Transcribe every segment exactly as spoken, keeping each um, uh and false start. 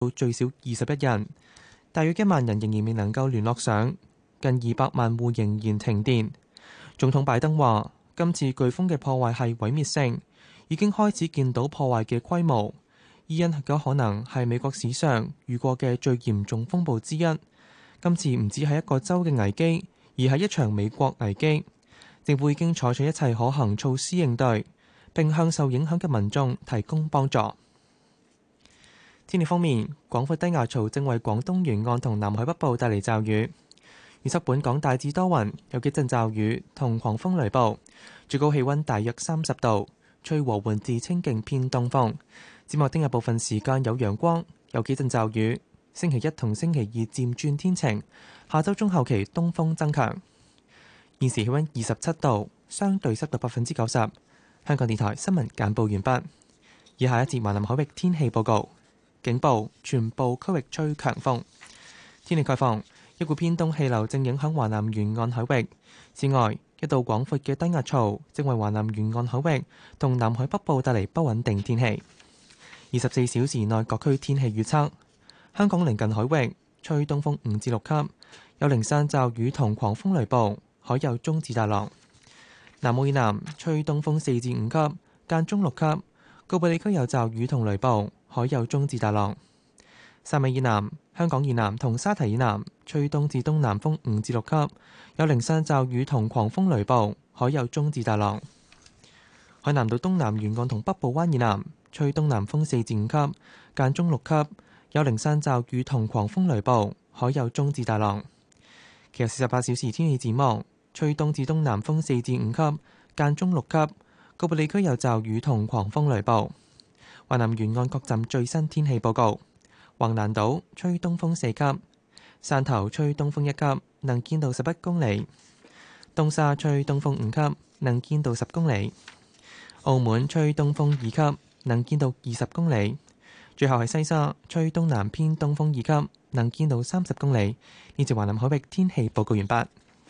到最少二十一人，大約一萬人仍然未能夠聯絡上，近二百萬戶仍然停電。總統拜登話：今次颶風嘅破壞係毀滅性，已經開始見到破壞嘅規模。伊恩有可能係美國史上遇過嘅最嚴重風暴之一。今次唔止係一個州嘅危機，而係一場美國危機。政府已經採取一切可行措施應對，並向受影響嘅民眾提供幫助。天氣方面，廣闊低壓槽正為廣東沿岸同南海北部帶嚟驟雨。預測本港大致多雲，有幾陣驟雨同狂風雷暴，最高氣溫大約三十度，吹和緩至清勁偏東風。展望聽日部分時間有陽光，有幾陣驟雨。星期一同星期二漸轉天晴，下周中後期東風增強。現時氣溫二十七度，相對濕度百分之九十。香港電台新聞簡報完畢。以下一節華南海域天氣報告。警報，全部區域吹強風。天氣概況，一股偏東氣流正影響華南沿岸海域。此外，一道廣闊嘅低壓槽正為華南沿岸海域同南海北部帶嚟不穩定天氣。二十四小時內各區天氣預測：香港鄰近海域吹東風五至六級，有零散驟雨同狂風雷暴，海有中至大浪。南澳以南吹東風四至五級，間中六級，局部地區有驟雨同雷暴，海有中至大浪。汕尾以南、香港以南同沙提以南吹東至東南風五至六級，有零散驟雨同狂風雷暴，海有中至大浪。海南島東南沿岸同北部灣以南吹東南風四至五級，間中六級，有零散驟雨同狂風雷暴，海有中至大浪。其後四十八小時天氣展望，吹東至東南風四至五級，間中六級，局部地區有驟雨同狂風雷暴。華南沿岸各站最新天氣報告：橫瀾島吹東風四級，汕頭吹東風一級，能見度十一公里；東沙吹東風五級，能見度十公里；澳門吹東風二級，能見度二十公里。最後係西沙吹東南偏東風二級，能見度三十公里。呢節華南海域天氣報告完畢。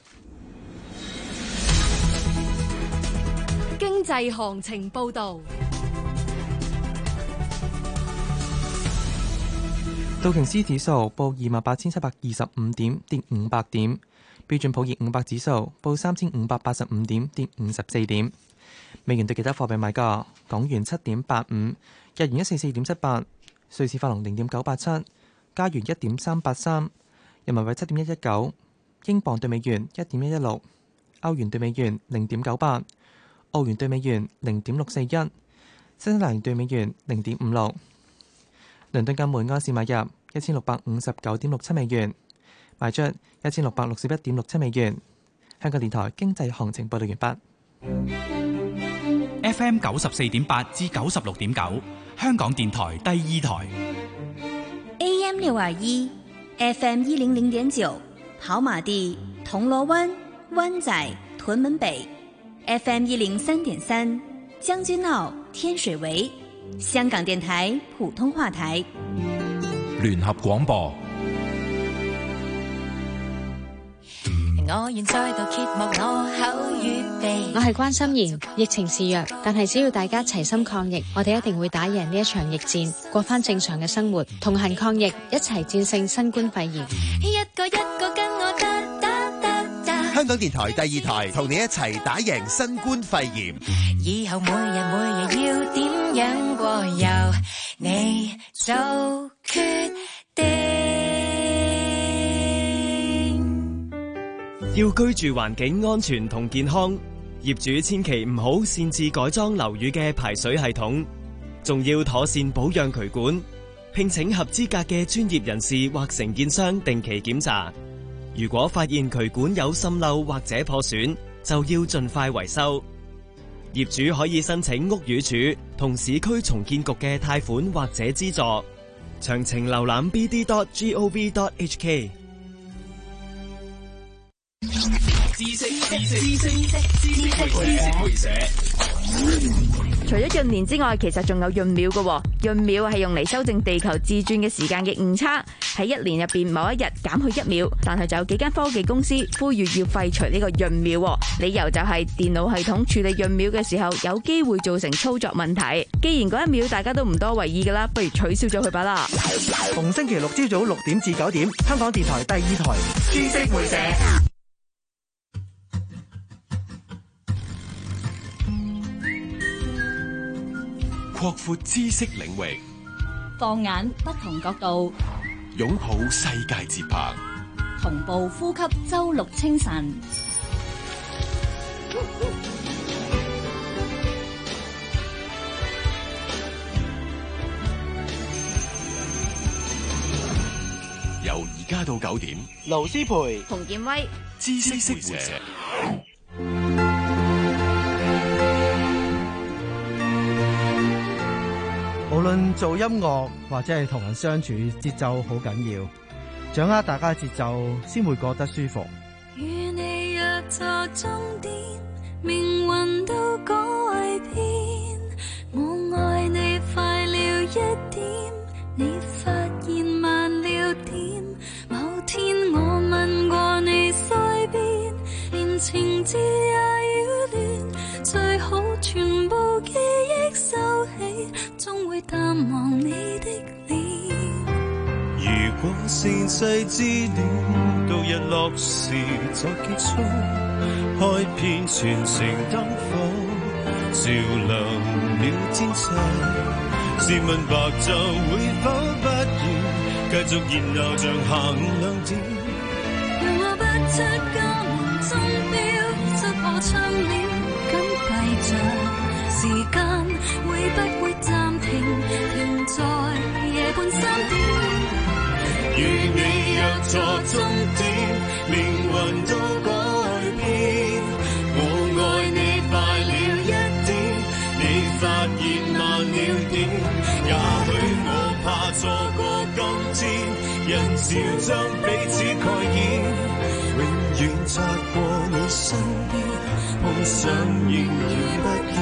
經濟行情報導。 道瓊斯指數報二萬八千七百二十五點，跌五百點。標準普爾五百指數報三千五百八十五點，跌五十四點。美元對其他貨幣買價：港元七點八五，日元一四四點七八，瑞士法郎零點九八七，加元一點三八三，人民幣七點一一九，英鎊對美元一點一一六，歐元對美元零點九八，澳元對美元零點六四一，新西蘭元對美元零點五六。倫敦金每安士買入一千六百五十九點六七美元，賣出一千六百六十一點六七美元。香港電台經濟行情報道完畢。F M 九十四點八至九十六點九，香港電台第二台。 A M 六二一，F M 一零零點九，跑馬地、銅鑼灣、灣仔、屯門北 ；F M 一零三點三，將軍澳、天水圍。香港電台普通話台聯合廣播。 我願再度揭幕我口語地。 我係關心妍，疫情肆虐，但係只要大家齊心抗疫，我哋一定會打贏呢一場疫戰，過返正常嘅生活，同行抗疫，一齊戰勝新冠肺炎。 一個一個跟我得得得得。 香港電台第二台同你一齊打贏新冠肺炎。 以後每日每日要點樣過，由你做決定。 要居住環境安全同健康，業主千祈唔好擅自改裝樓宇嘅排水系統，仲要妥善保養渠管，聘請合資格嘅專業人士或承建商定期檢查。如果發現渠管有滲漏或者破損，就要盡快維修。業主可以申請屋宇署同市區重建局嘅貸款或者資助，詳情瀏覽 b d dot gov dot h k。 知識知識知識知識知識會社。 除咗閏年之外，其實仲有閏秒嘅。閏秒係用嚟修正地球自轉嘅時間嘅誤差，喺一年入邊某一日減去一秒。但係就有幾間科技公司呼籲要廢除呢個閏秒，理由就係電腦系統處理閏秒嘅時候有機會造成操作問題。既然嗰一秒大家都唔多為意噶啦，不如取消咗佢吧啦。 逢星期六朝早六點至九點，香港電台第二台知識會社， 擴闊知識領域， 放眼不同角度， 擁抱世界節拍， 同步呼吸周六清晨。 由而家到九點， 盧思培、 洪建威， 知識會社。 無論做音樂或者係同人相處，節奏好緊要，掌握大家節奏先會覺得舒服。 與你約錯終點，命運都改變，我愛你快了一點，你發現慢了點，某天我問過你腮邊，連情字也擾亂，最好全部記憶收起，終會淡忘你的臉。 如果盛世之戀到日落時就結束，開遍全城燈火，照亮了天際，試問白晝會否不願繼續熱鬧像下午兩點？ 讓我不出家門鐘錶，側破窗簾緊閉着，時間會不會暫停，停在夜半三點？ 與你約錯終點，命運都改變，我愛你快了一點，你發現慢了點，也許我怕錯過今天，人潮將彼此蓋掩，永遠擦過你身邊，夢想仍然不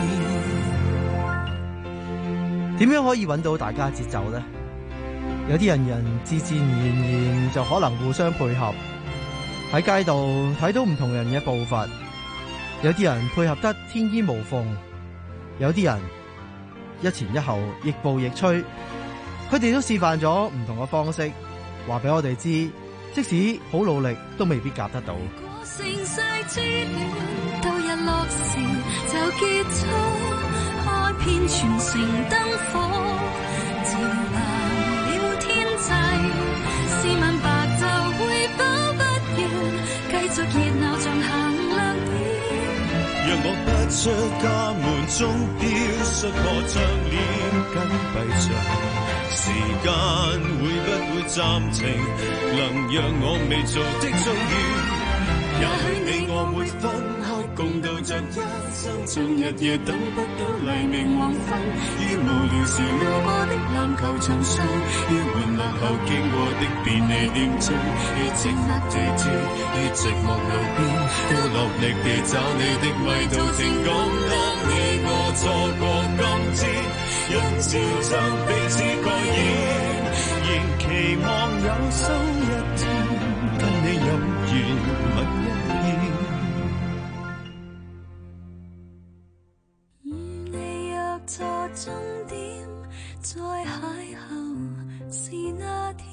見。 點樣可以揾到大家節奏呢？有啲人人自自然然就可能互相配合，喺街度睇到唔同人嘅步伐，有啲人配合得天衣無縫，有啲人一前一後亦步亦趨，佢哋都示範咗唔同嘅方式，話俾我哋知，即使好努力都未必夾得到。 盛世之戀到日落時就結束，開遍全城燈火，照亮天際，試問白晝會否不願繼續熱鬧像行亮點？ 讓我不出家門鐘錶，摔破窗簾緊閉着，時間會不會暫停，能讓我未做的終於？也許你我會分開，共度着一生，像日夜等不到黎明黃昏。於無聊時路過的籃球場上，於玩樂後經過的便利店中，於寂寞地鐵，於寂寞路邊，都落力地找你的迷途情感。當你我錯過今天，人潮將彼此蓋掩，仍期望有生一天，跟你飲完吻一遍。 與你約錯終點，再邂逅是那天。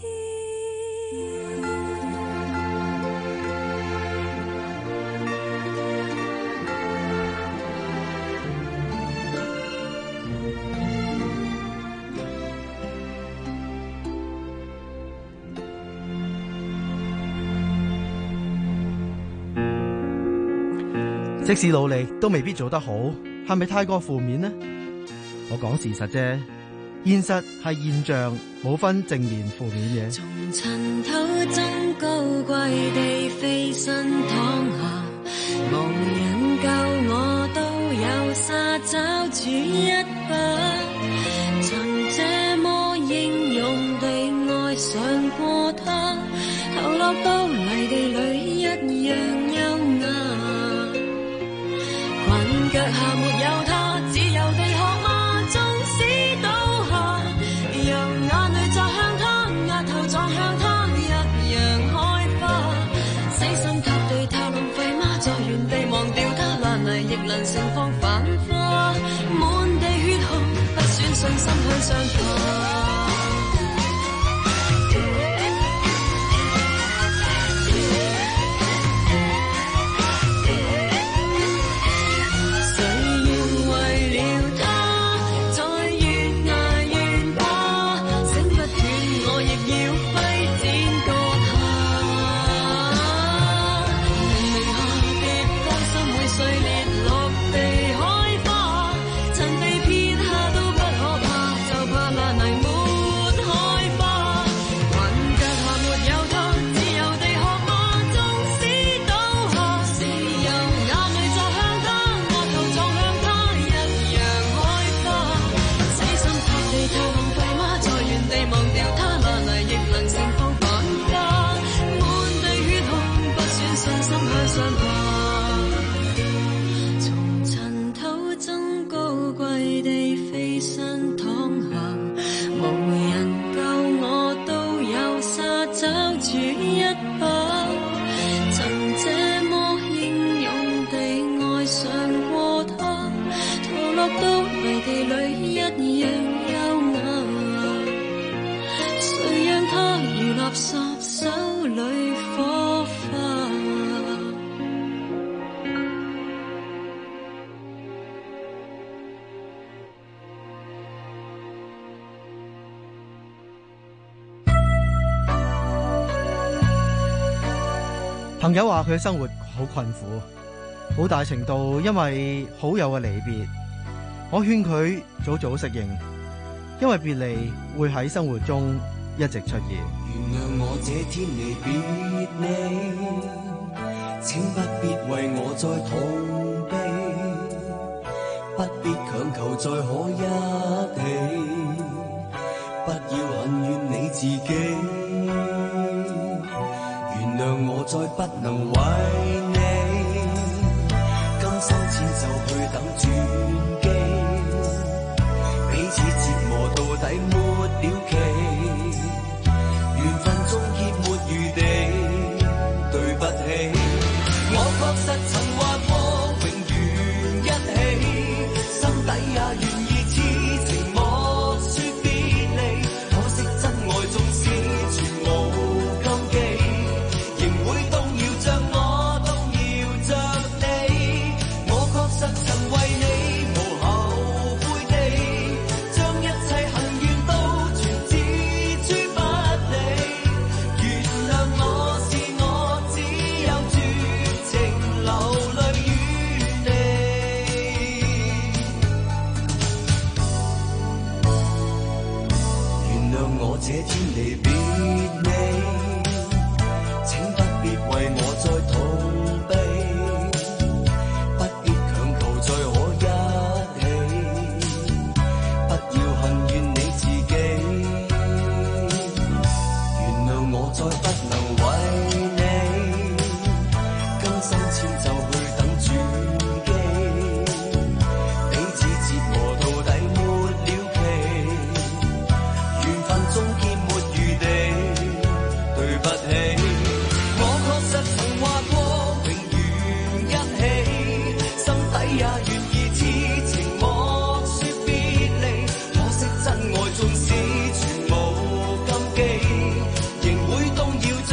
即使努力都未必做得好，係咪太過負面呢？我講事實啫，現實係現象，冇分正面負面嘅。 從塵土中高貴地飛身躺下，無人救我都有沙找住一把，曾這麼英勇地愛上過他，投落到泥地裏一樣優雅。腳下沒有他，自由地學嗎？ 相怕。 朋友話佢生活好困苦，好大程度因為好友嘅離別。我勸佢早早適應，因為別離會喺生活中一直出現。 原諒我這天離別你，請不必為我再痛悲，不必強求再可一起，不要恨怨你自己。原諒我再不能為你，今生遷就去等轉機，彼此折磨到底沒了期，緣分終結沒餘地，對不起，我確實曾話過永遠一起，心底也願意痴情莫說別離，可惜真愛縱使全無禁忌，仍會動搖着我，動搖着你，我確實曾為你無後悔地，將一切恨怨都全置諸不理，原諒我是我，只有絕情流淚於你。原諒我這天離別你，請不必為我再痛悲，不必強求再可一起，不要恨怨你自己。原諒我再不能為你，今生遷就去等轉機，彼此折磨到底沒了期，緣分終結沒餘地，對不起，我確實曾話過永遠一起，心底也願意痴情莫說別離，可惜真愛縱使全無禁忌，仍會動搖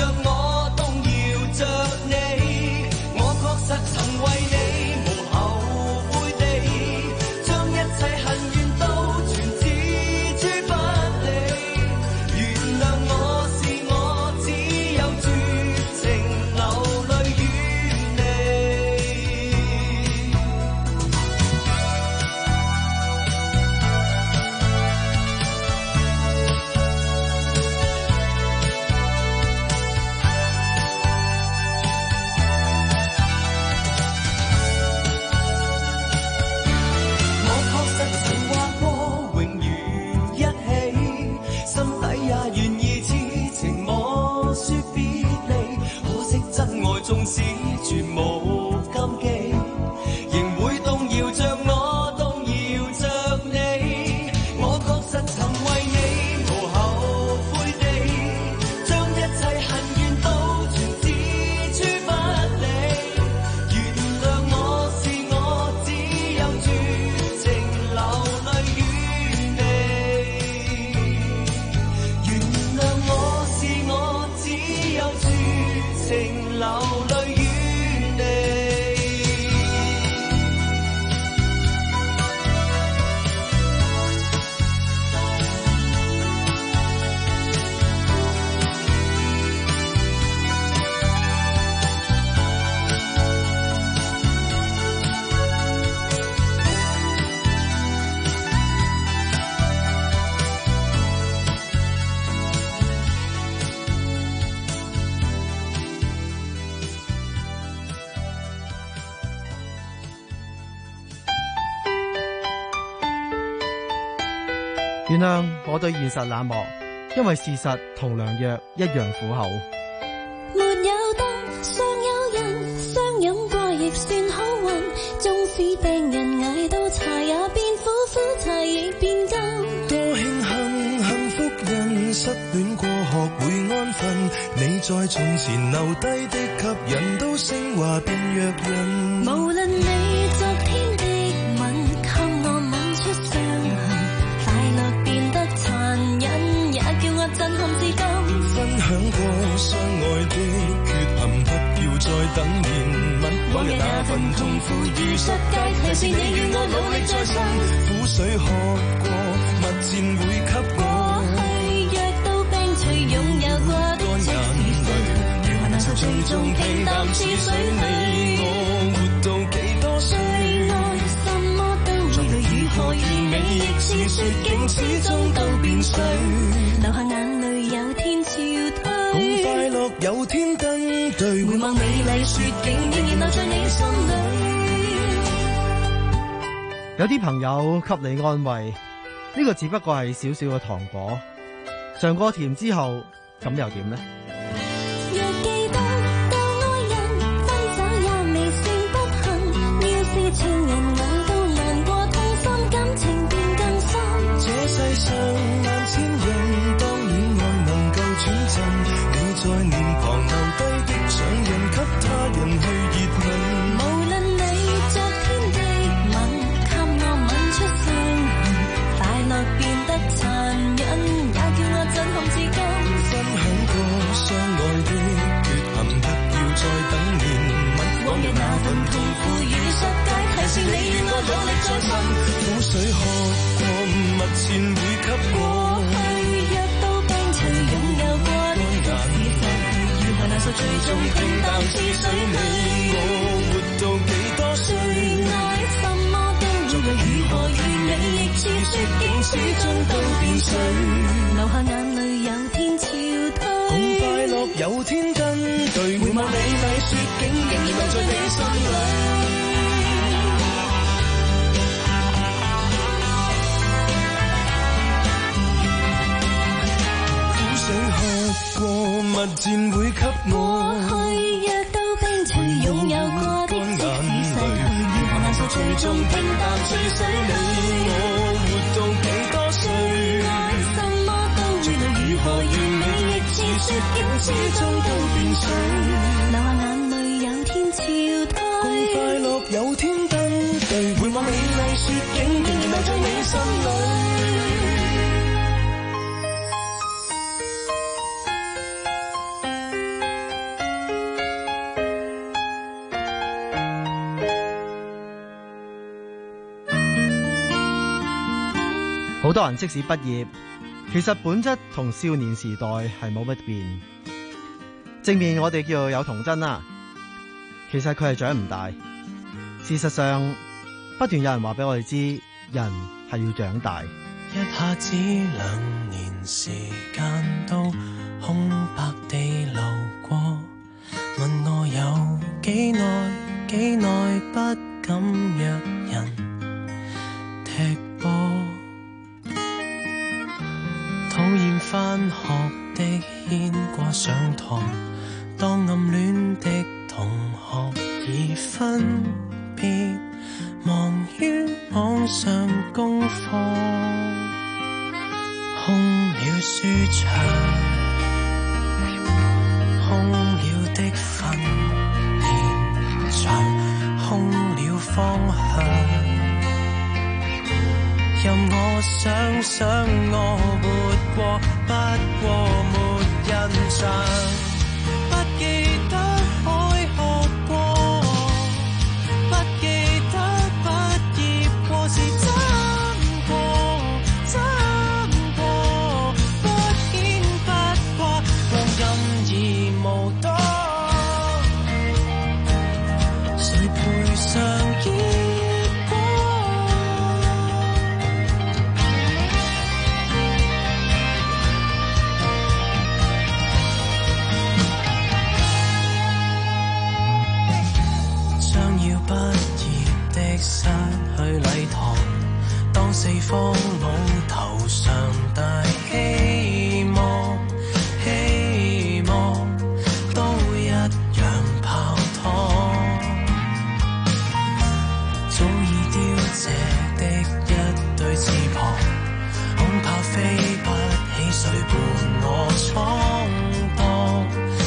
流淚於你。 原諒我對現實冷漠，因為事實同良藥一樣苦口。 沒有燈，尚有人相擁過亦算好運，縱使病人捱到茶也變苦，苦茶亦變甘。 多慶幸幸福人失戀過學會安分，你在從前留低的吸引都升華變弱人。 無論你昨天的吻給我吻出傷痕，快樂變得殘忍，也叫我震撼至今。 分享過相愛的缺陷，不要再等憐憫。往日那份痛苦如十戒，提示你與我努力再生。苦水喝過，蜜餞會給我。 過去藥到病除，擁有過的即使歲月，如何難受最終平淡似水。你我活到幾多歲？ 愛什麼都會對，如何完美亦似雪景，始終都變碎。流下眼淚有天潮退， 共快樂有天登對。 回望美麗雪景，仍然留在你心裏。 有啲朋友給你安慰，呢個只不過係少少嘅糖果，嘗過甜之後，咁又點呢？ 若記得當愛人分手也未算不幸，要是情人捱到難過痛心，感情便更深。 這世上萬千人，當戀愛能夠轉陣，你在臉龐留低的掌印，給他人去熱吻。 無論你昨天的吻給我吻出傷痕，快樂變得殘忍，也叫我震撼至今。 分享過相愛的缺陷，不要再等憐憫。 往日那份痛苦與失解，提示你與我努力再生。 苦水喝過，蜜餞會給我。 過去藥到病除，擁有過的即使失去，如何難受最終平淡似水。你我活到幾多歲？ 愛什麼都會對，如何完美亦似雪景，始終都變碎。流下眼淚有天潮退， 共快樂有天登對。 回望美麗雪景，仍然留在你心裏。 過蜜餞會給我。 過去藥到病除，擁有過的即使逝去，如何難受最終平淡似水。你我活到幾多歲？ 愛什麼都會對，如何完美亦似雪景，始終都變碎。流下眼淚有天潮退， 共快樂有天登對。回望美麗雪景，仍然留在你心裏。 好多人即使畢業，其實本質同少年時代係冇乜變。正面我哋叫有童真啦，其實佢係長唔大。事實上，不斷有人話俾我哋知，人係要長大。 一下子兩年時間都空白地流過，問我有幾耐幾耐不敢約人踢波。討厭返學的牽掛上堂，當暗戀的同學已分別，忙於網上功課，空了書場，空了的訓練場，空了方向。任我想想，我活過，不過沒印象，不記得可四方舞頭上大希望，希望都一樣泡湯。早已凋謝的一對翅膀，恐怕飛不起誰伴我闖蕩。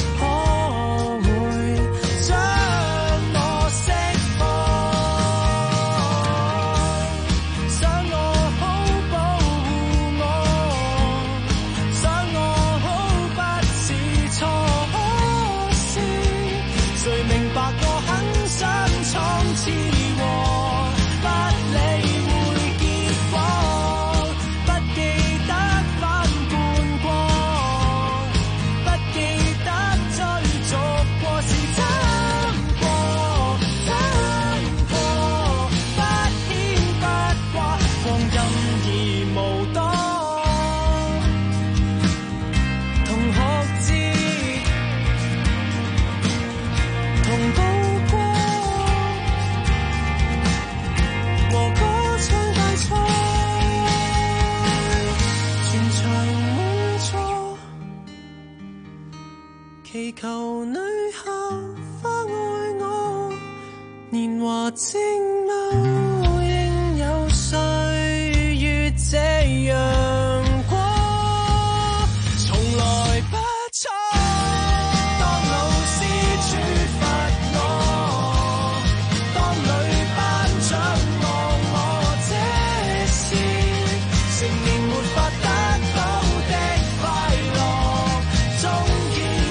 祈求女校花愛我，年華正茂，應有歲月這陽光，從來不錯。當老師處罰我，當女班長望我，這是成年沒法得到的快樂，終於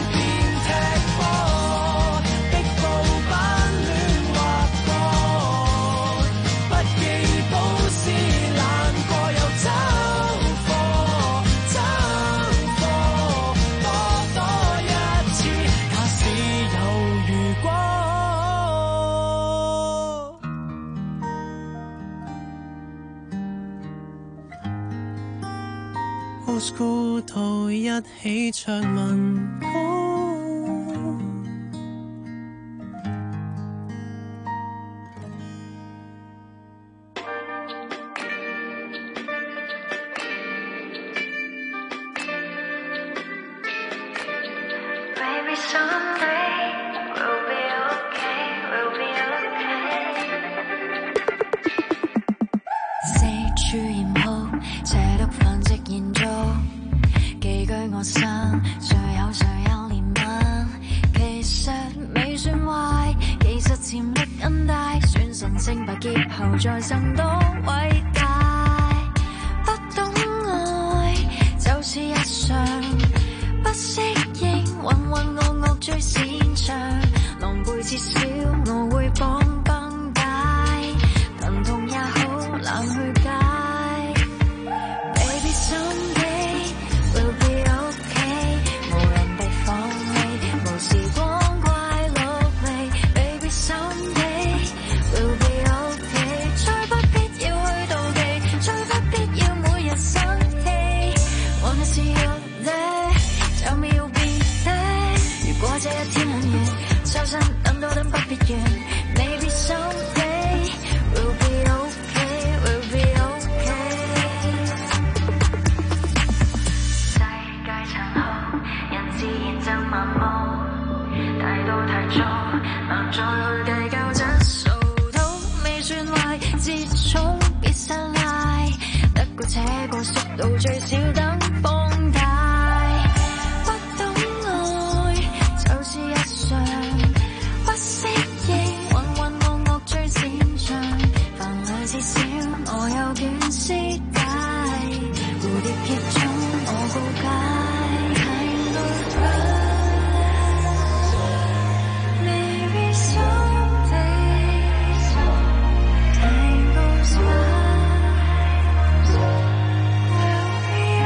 School 圖一起唱民歌。 再生多偉大，不懂愛就是日常，不適應渾渾噩噩最擅長，狼狽至少我會綁繃帶，疼痛也好懶去戒。Baby someday will be okay， 無人被放棄，無時光怪陸離。Baby someday will be這一天很遠，收身等多等不必怨。Maybe someday we'll be okay, we'll be okay。世界殘酷，人自然就麻木，太多太早，難再去計較質素，都未算壞，節重別生賴，得過且過，速度最少等放大。不適應渾渾噩噩最擅長，煩惱至少我有卷絲帶，蝴蝶結中我告解。Maybe someday time goes by, we'll be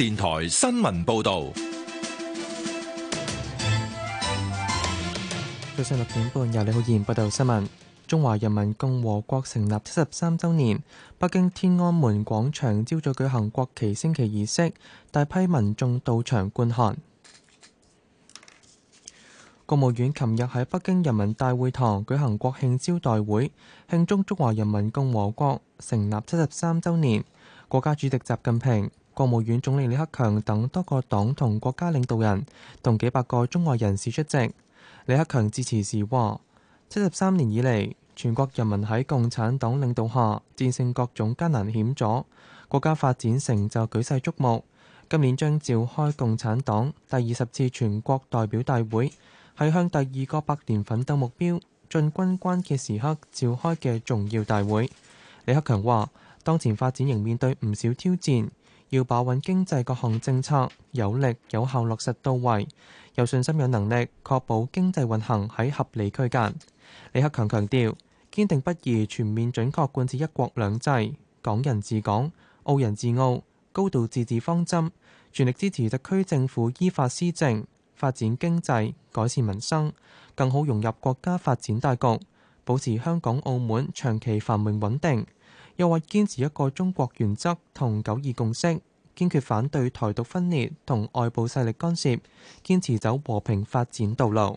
電台新聞報道。 早上六點半，由李浩然報道新聞。中華人民共和國成立七十三週年，北京天安門廣場朝早舉行國旗升旗儀式，大批民眾到場觀看。國務院琴日喺北京人民大會堂舉行國慶招待會，慶祝中華人民共和國成立七十三週年。國家主席習近平、國務院總理李克強等多個黨同國家領導人同幾百個中外人士出席。李克強致辭時話：七十三年以嚟，全國人民喺共產黨領導下戰勝各種艱難險阻，國家發展成就舉世矚目。今年將召開共產黨第二十次全國代表大會，係向第二個百年奮鬥目標進軍關鍵時刻召開嘅重要大會。李克強話：當前發展仍面對唔少挑戰，要把穩經濟各項政策有力有效落實到位，有信心有能力確保經濟運行喺合理區間。李克強強調，堅定不移全面準確貫徹一國兩制、港人治港、澳人治澳、高度自治方針，全力支持特區政府依法施政，發展經濟，改善民生，更好融入國家發展大局，保持香港澳門長期繁榮穩定。又話堅持一個中國原則同九二共識，堅決反對台獨分裂同外部勢力干涉，堅持走和平發展道路。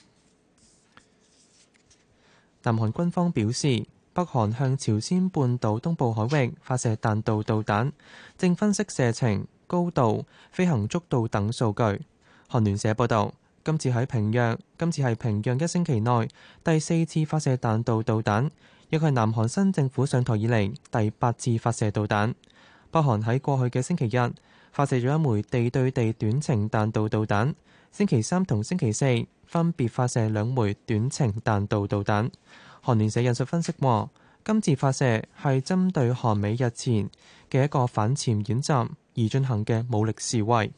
南韓軍方表示，北韓向朝鮮半島東部海域發射彈道導彈，正分析射程、高度、飛行速度等數據。韓聯社報導，今次喺平壤，今次係平壤一星期內第四次發射彈道導彈，亦係南韓新政府上台以嚟第八次發射導彈。北韓喺過去嘅星期日發射咗一枚地對地短程彈道導彈，星期三同星期四分別發射兩枚短程彈道導彈。韓聯社引述分析話，今次發射係針對韓美日前嘅一個反潛演習而進行嘅武力示威。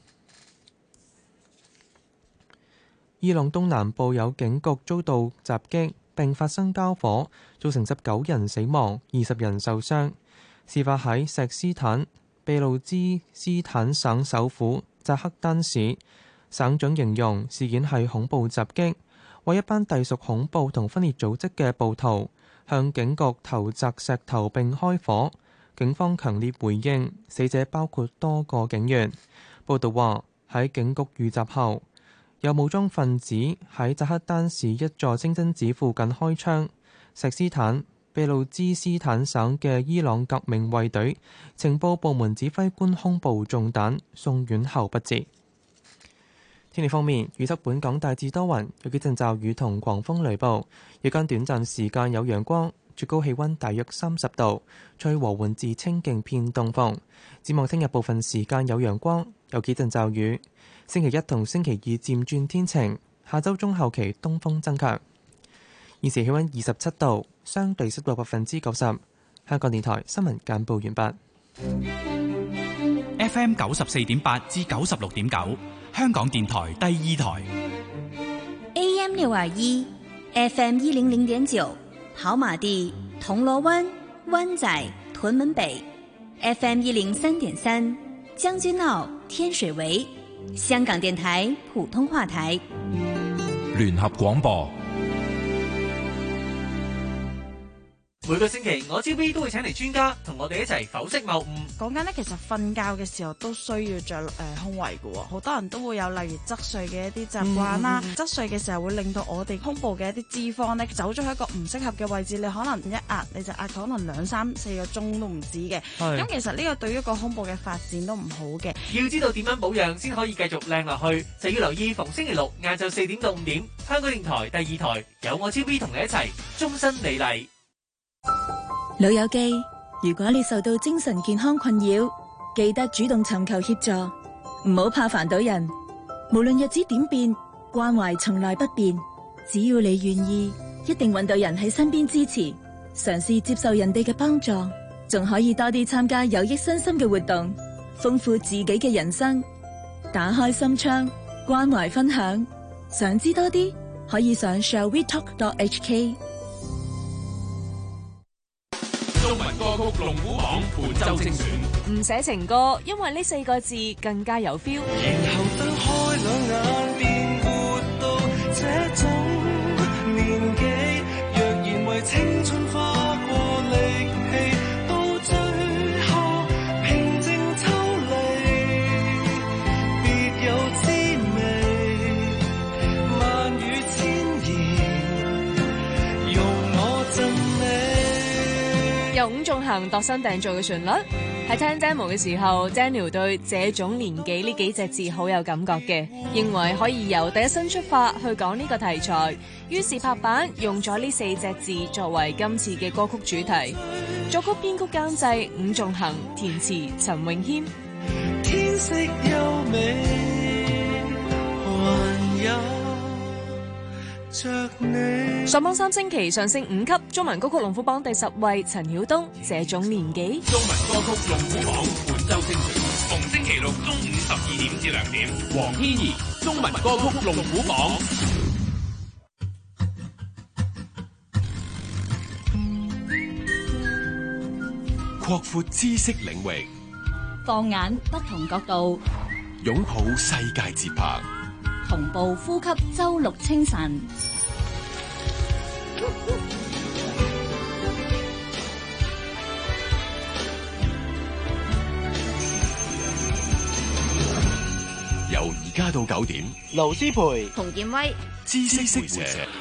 伊朗東南部有警局遭到襲擊並發生交火，造成十九人死亡、二十人受傷。事發喺錫斯坦俾路支斯坦省首府扎克丹市，省長形容事件係恐怖襲擊，為一班隸屬恐怖同分裂組織嘅暴徒向警局投擲石頭並開火，警方強烈回應，死者包括多個警員。報道話喺警局遇襲後，有武裝分子喺扎克丹市一座清真寺附近開槍。錫斯坦俾路支斯坦省嘅伊朗革命衛隊情報部門指揮官胸部中彈，送院後不治。天氣方面，預測本港大致多雲，有幾陣驟雨同狂風雷暴，日間短暫時間有陽光，最高氣溫大約三十度，吹和緩至清勁偏東風。展望聽日部分時間有陽光，有幾陣驟雨。星期一同星期二漸轉天晴，下周中後期東風增強。現時氣溫二十七度，相對濕度百分之九十。香港電台新聞簡報完畢。 F M 九十四點八至九十六點九，香港電台第二台。 A M 六二一 ，F M 一零零點九，跑馬地、銅鑼灣、灣仔、屯門北 ，F M 一零三點三，將軍澳、天水圍。香港電台普通話台聯合廣播。 每個星期我招 B 都會請嚟專家同我哋一齊剖析謬誤。 講緊咧，其實瞓覺嘅時候都需要着誒、呃、胸圍嘅，好多人都會有例如側睡嘅一啲習慣啦。側、嗯、睡嘅時候會令到我哋胸部嘅一啲脂肪咧走咗喺一個唔適合嘅位置，你可能一壓你就壓可能兩三四個鐘都唔止嘅。咁其實呢個對於個胸部嘅發展都唔好嘅。 要知道點樣保養先可以繼續靚落去，就要留意逢星期六晏晝四點到五點，香港電台第二台有我招 B 同你一齊終身美麗。 老友記，如果你受到精神健康困擾，記得主動尋求協助，唔好怕煩到人。無論日子點變，關懷從來不變。只要你願意，一定搵到人喺身邊支持。嘗試接受人哋嘅幫助，仲可以多啲參加有益身心嘅活動，豐富自己嘅人生。打開心窗，關懷分享。想知多啲，可以上 shall we talk dot h k。 中文歌曲龍虎榜本周精選。 唔寫情歌，因為呢四個字更加有 feel。 然後睜開兩眼便活到這種年紀，若然為青春花過力氣，到最後平靜抽離，別有滋味。萬語千言，用我贈你。 由伍仲衡度身訂造嘅旋律，喺聽 demo 嘅時候 ，Daniel 對這種年紀呢幾隻字好有感覺嘅，認為可以由第一身出發去講呢個題材，於是拍板用咗呢四隻字作為今次嘅歌曲主題。作曲編曲監製伍仲衡，填詞陳詠謙。 天色優美，還有着你。 上榜三星期上升五級，中文歌曲龍虎榜第十位，陳曉東這種年紀。 中文歌曲龍虎榜本周精選，逢星期六中午十二點至兩點。黃天怡中文歌曲龍虎榜。 擴闊知識領域， 放眼不同角度， 擁抱世界節拍， 同步呼吸周六清晨。 由而家到九點， 盧思培、 洪建威， 知識會社。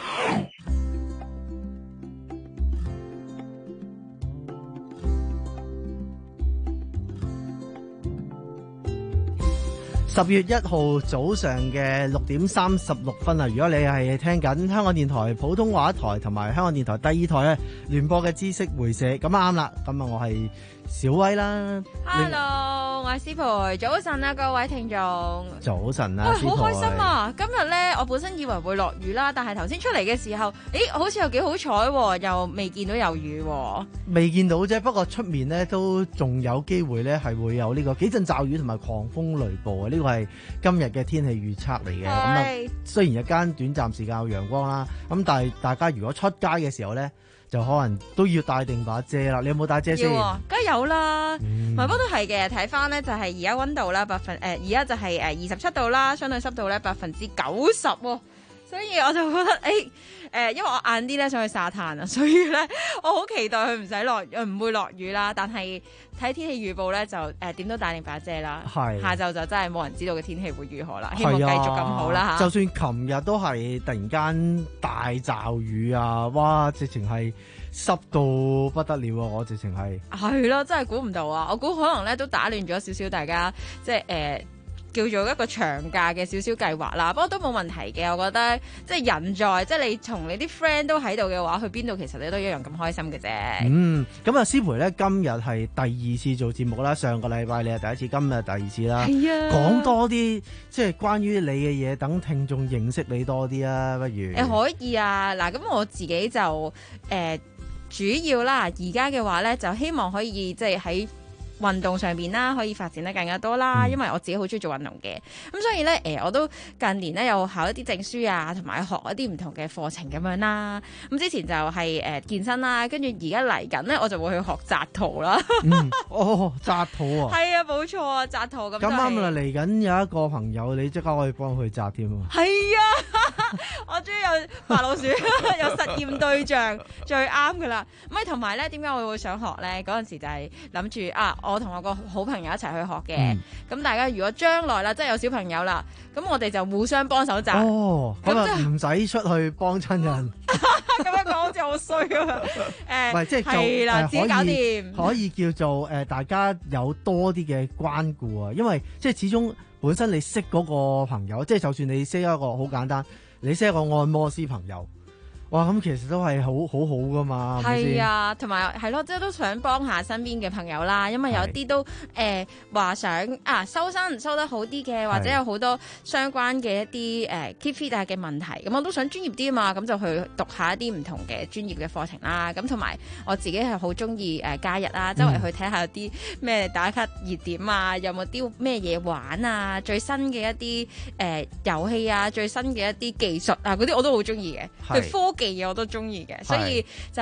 十月一號早上嘅六點三十六分啊！如果你係聽緊香港電台普通話台同埋香港電台第二台咧聯播嘅知識會社，咁啱啦！咁啊，我係小威啦。 Hello，我係思培，早晨啊，各位聽眾。 早晨啊， 喂，好開心啊！今日咧，我本身以為會落雨啦，但係頭先出嚟嘅時候，誒，好似又幾好彩喎，又未見到有雨喎。 未見到啫，不過出面咧都仲有機會咧係會有呢個幾陣驟雨同埋狂風雷暴啊！呢個係今日嘅天氣預測嚟嘅。咁啊，雖然日間短暫時間有陽光啦，咁但係大家如果出街嘅時候咧，就可能都要帶定把遮啦。你有冇帶遮先？ 要，梗係有啦。唔係，不過都係嘅。睇翻咧就係而家溫度啦，百分誒而家就係誒二十七度啦，相對濕度咧百分之九十喎。所以我就覺得誒誒、欸呃，因為我晏啲咧想去沙灘啊，所以咧我好期待佢唔使落唔會落雨啦。但係睇天氣預報咧就誒點、呃、都帶定把遮啦。係下晝就真係冇人知道嘅天氣會如何啦。希望繼續咁好啦嚇。 就算琴日都係突然間大驟雨啊，哇！直情係濕到不得了啊！我直情係係咯，真係估唔到啊！我估可能咧都打亂咗少少大家即係誒。呃叫做一個長假嘅少少計劃啦，不過都冇問題嘅。我覺得即係人在，即係你同你啲 friend 都喺度嘅話，去邊度其實你都一樣咁開心嘅啫。 嗯，咁啊，思培咧今日係第二次做節目啦，上個禮拜你係第一次，今日第二次啦。係啊，講多啲即係關於你嘅嘢，等聽眾認識你多啲啊，不如？誒、 呃、可以啊，嗱，咁我自己就誒、呃、主要啦，而家嘅話咧就希望可以即係喺運動上邊啦，可以發展得更加多啦。因為我自己好中意做運動嘅，咁所以咧，誒、呃，我都近年咧有考一啲證書啊，同埋學一啲唔同嘅課程咁樣啦。咁之前就係、是、誒、呃、健身啦，跟住而家嚟緊咧，我就會去學紮圖啦。 嗯，哦，紮圖啊， 係啊，冇錯啊，紮圖咁。咁啱啦，嚟緊有一個朋友，你即刻可以幫佢紮添啊。 係啊，我終於有白老鼠，有實驗對象，最啱噶啦。咁同埋咧，點解我會想學咧？嗰陣時就係諗住啊。我同我個好朋友一齊去學嘅，咁、嗯、大家如果將來啦，真係有小朋友啦，咁我哋就互相幫手紮。哦， 咁啊唔使出去幫親人。 咁樣講好似好衰咁樣。誒、呃，係、即係、啦，自己搞掂。 可以叫做誒、呃，大家有多啲嘅關顧啊，因為即係始終本身你識嗰個朋友，即係就算你識一個好簡單，你識一個按摩師朋友。哇，咁其實都係好好好噶嘛， 係啊，同埋係咯，即係都想幫下身邊嘅朋友啦，因為有啲都誒話、呃、想啊收身收得好啲嘅，或者有好多相關嘅一啲誒、呃、keep fit 嘅問題，咁我都想專業啲啊嘛，咁就去讀下一啲唔同嘅專業嘅課程啦。咁同埋我自己係好中意誒假日啦，周圍去睇下有啲咩打卡熱點啊，有冇啲咩嘢玩啊，最新嘅一啲誒遊戲啊，最新嘅一啲技術啊，嗰啲我都好中意嘅，佢科技嘢我都中意嘅，所以就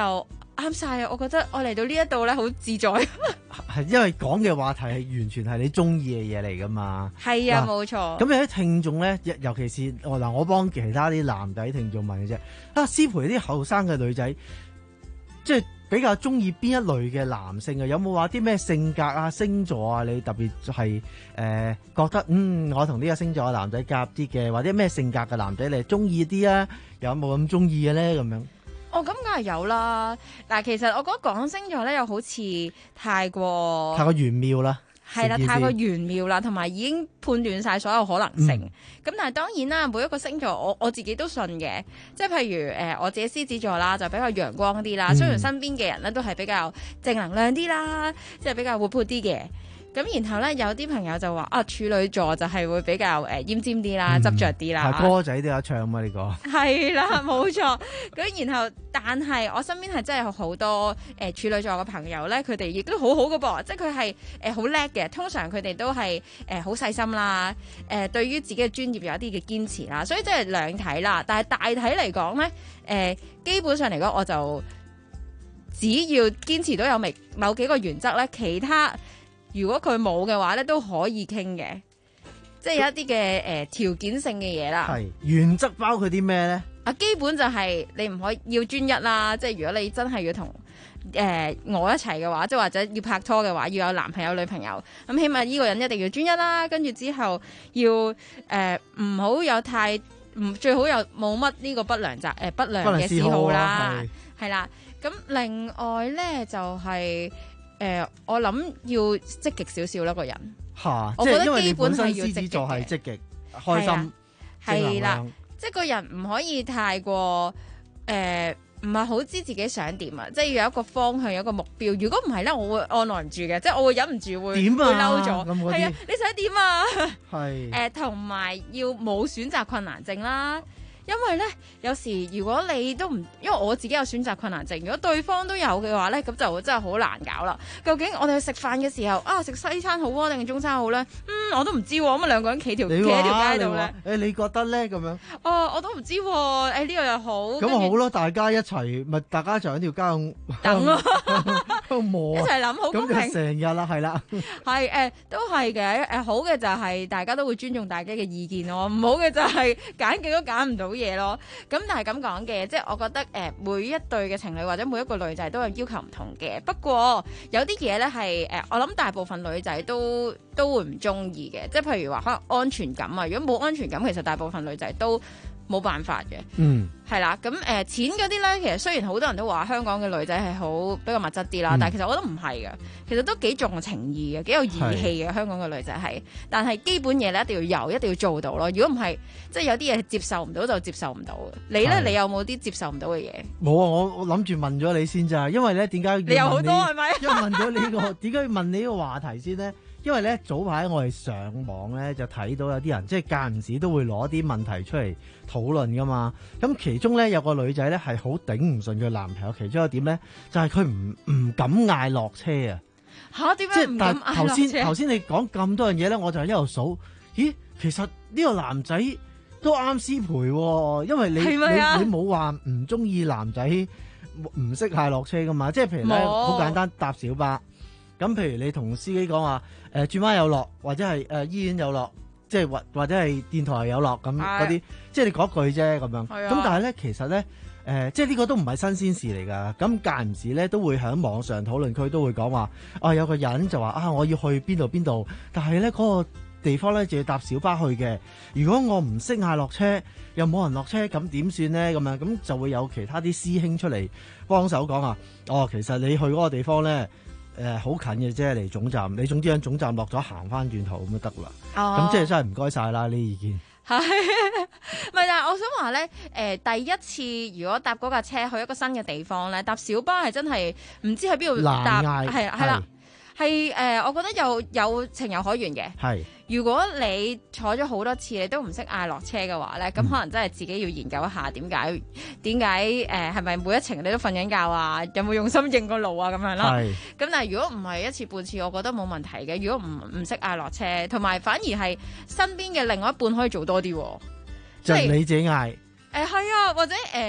啱晒啊！我覺得我嚟到呢一度咧好自在。 係因為講嘅話題係完全係你中意嘅嘢嚟噶嘛。 係啊，冇錯。 咁有啲聽眾咧，尤其是我嗱，我幫其他啲男仔聽眾問嘅啫。啊，師培啲後生嘅女仔，即係比較中意邊一類嘅男性啊？有冇話啲咩性格啊、星座啊？你特別係誒、呃、覺得嗯，我同呢個星座嘅男仔夾啲嘅，或者咩性格嘅男仔你中意啲啊？有冇咁中意嘅咧？咁樣。 哦，咁梗係有啦。嗱，其實我覺得講星座咧，又好似太過太過玄妙啦。 係啦，太過玄妙啦，同埋已經判斷晒所有可能性。咁、嗯、但係當然啦，每一個星座我我自己都信嘅。即係譬如誒、呃，我自己獅子座啦，就比較陽光啲啦。嗯、雖然身邊嘅人咧都係比較正能量啲啦，即係比較活潑啲嘅。咁然後咧，有啲朋友就話啊，處女座就係會比較誒奄尖啲啦，執着啲啦。 歌仔都有唱嘛呢個。係啦，冇錯。咁然後，但係我身邊係真係好多誒、呃、處女座嘅朋友咧，佢哋亦都好好嘅噃，即係佢係誒好叻嘅。通常佢哋都係誒好細心啦，誒、呃、對於自己嘅專業有一啲嘅堅持啦，所以即係兩睇啦。但係大體嚟講咧，誒、呃、基本上嚟講，我就只要堅持到有某某幾個原則咧，其他。如果佢冇嘅話咧，都可以傾嘅，即係有一啲嘅誒條件性嘅嘢啦。 係原則包括啲咩咧？ 啊，基本就係你唔可以要專一啦，即係如果你真係要同誒、呃、我一齊嘅話，即係或者要拍拖嘅話，要有男朋友女朋友，咁起碼呢個人一定要專一啦。跟住之後要誒唔好有太唔最好有冇乜呢個不良習誒、呃、不良嘅嗜好啦，係啦。咁另外咧就係、是。誒、呃，我諗要積極少少啦，個人嚇， 我覺得基本係要獅子座係積極、開心、 係啦，即係個人唔可以太過誒，唔係好知自己想點啊，即係要有一個方向，有一個目標。如果唔係咧，我會按耐唔住嘅，即係我會忍唔住會點啊， 會嬲咗。係啊，你想點啊？ 係誒，同埋要冇選擇困難症啦。因為咧，有時如果你都唔，因為我自己有選擇困難症，如果對方都有嘅話咧，咁就真係好難搞啦。究竟我哋去食飯嘅時候啊，食西餐好啊，定係中餐好咧？嗯，我都唔知喎。咁啊，兩個人企條企喺條街度咧。 誒，你覺得咧咁樣？ 哦，我都唔知喎。誒，呢、呢個又好。 咁啊好咯，大家一齊咪大家就喺條街等咯， 都磨一齊諗好公平。 咁就成日啦，係啦。 係誒、呃，都係嘅。誒，好嘅就係大家都會尊重大家嘅意見咯。唔好嘅就係揀極都揀唔到嘢咯。咁但係咁講嘅，即係我覺得誒、呃，每一對嘅情侶或者每一個女仔都有要求唔同嘅。不過有啲嘢咧係誒，我諗大部分女仔都都會唔中意嘅。即係譬如話可能安全感啊，如果冇安全感，其實大部分女仔都冇辦法嘅。嗯，係啦。咁誒、呃，錢嗰啲咧，其實雖然好多人都話香港嘅女仔係好比較物質啲啦，嗯、但係其實我覺得唔係嘅。其實都幾重情義嘅，幾有義氣嘅。香港嘅女仔係，但係基本嘢咧一定要有，一定要做到咯。如果唔係，即係有啲嘢接受唔到就接受唔到嘅。你咧，你有冇啲接受唔到嘅嘢？冇啊！ 我我諗住問咗你先咋，因為咧點解你有好多係咪？ 因為問咗你呢個點解要問你呢個話題先咧？因為咧早排我哋上網咧就睇到有啲人即係間唔時都會攞啲問題出嚟討論噶嘛。咁其中咧有個女仔咧係好頂唔順佢男朋友，其中一點咧就係佢唔唔敢嗌落車啊！ 嚇點解唔敢嗌落車？ 頭先頭先你講咁多樣嘢咧，我就一路數，咦，其實呢個男仔都啱師培喎，因為你你你冇話唔中意男仔唔識嗌落車噶嘛，即係譬如咧好簡單搭小巴，咁譬如你同司機講話誒轉彎有落，或者係誒、呃、醫院有落，即係或或者係電台有落咁嗰啲，即係你講句啫咁樣。咁但係咧其實咧誒、呃，即係呢個都唔係新鮮事嚟㗎。咁間唔時咧都會喺網上討論區都會講話，啊有個人就話啊我要去邊度邊度，但係咧嗰個地方咧就要搭小巴去嘅。如果我唔識嗌落車，又冇人落車，咁點算咧？咁樣咁就會有其他啲師兄出嚟幫手講啊。哦，其實你去嗰個地方咧，誒、呃、好近嘅啫，離總站。你總之喺總站落咗，行翻轉頭咁就得啦。哦，咁即係真係唔該晒啦，呢意見。係， 唔係？但係我想話咧，誒、呃、第一次如果搭嗰架車去一個新嘅地方咧，搭小巴係真係唔知喺邊度搭，係係啦。係誒、呃，我覺得有有情有可原嘅。係，如果你坐咗好多次，你都唔識嗌落車嘅話咧，咁、嗯、可能真係自己要研究一下點解點解誒係咪每一程你都瞓緊覺啊？有冇用心認個路啊？咁樣啦。係。咁但係如果唔係一次半次，我覺得冇問題嘅。如果唔唔識嗌落車，同埋反而係身邊嘅另外一半可以做多啲，即係你自己嗌。誒係、呃、啊，或者誒。呃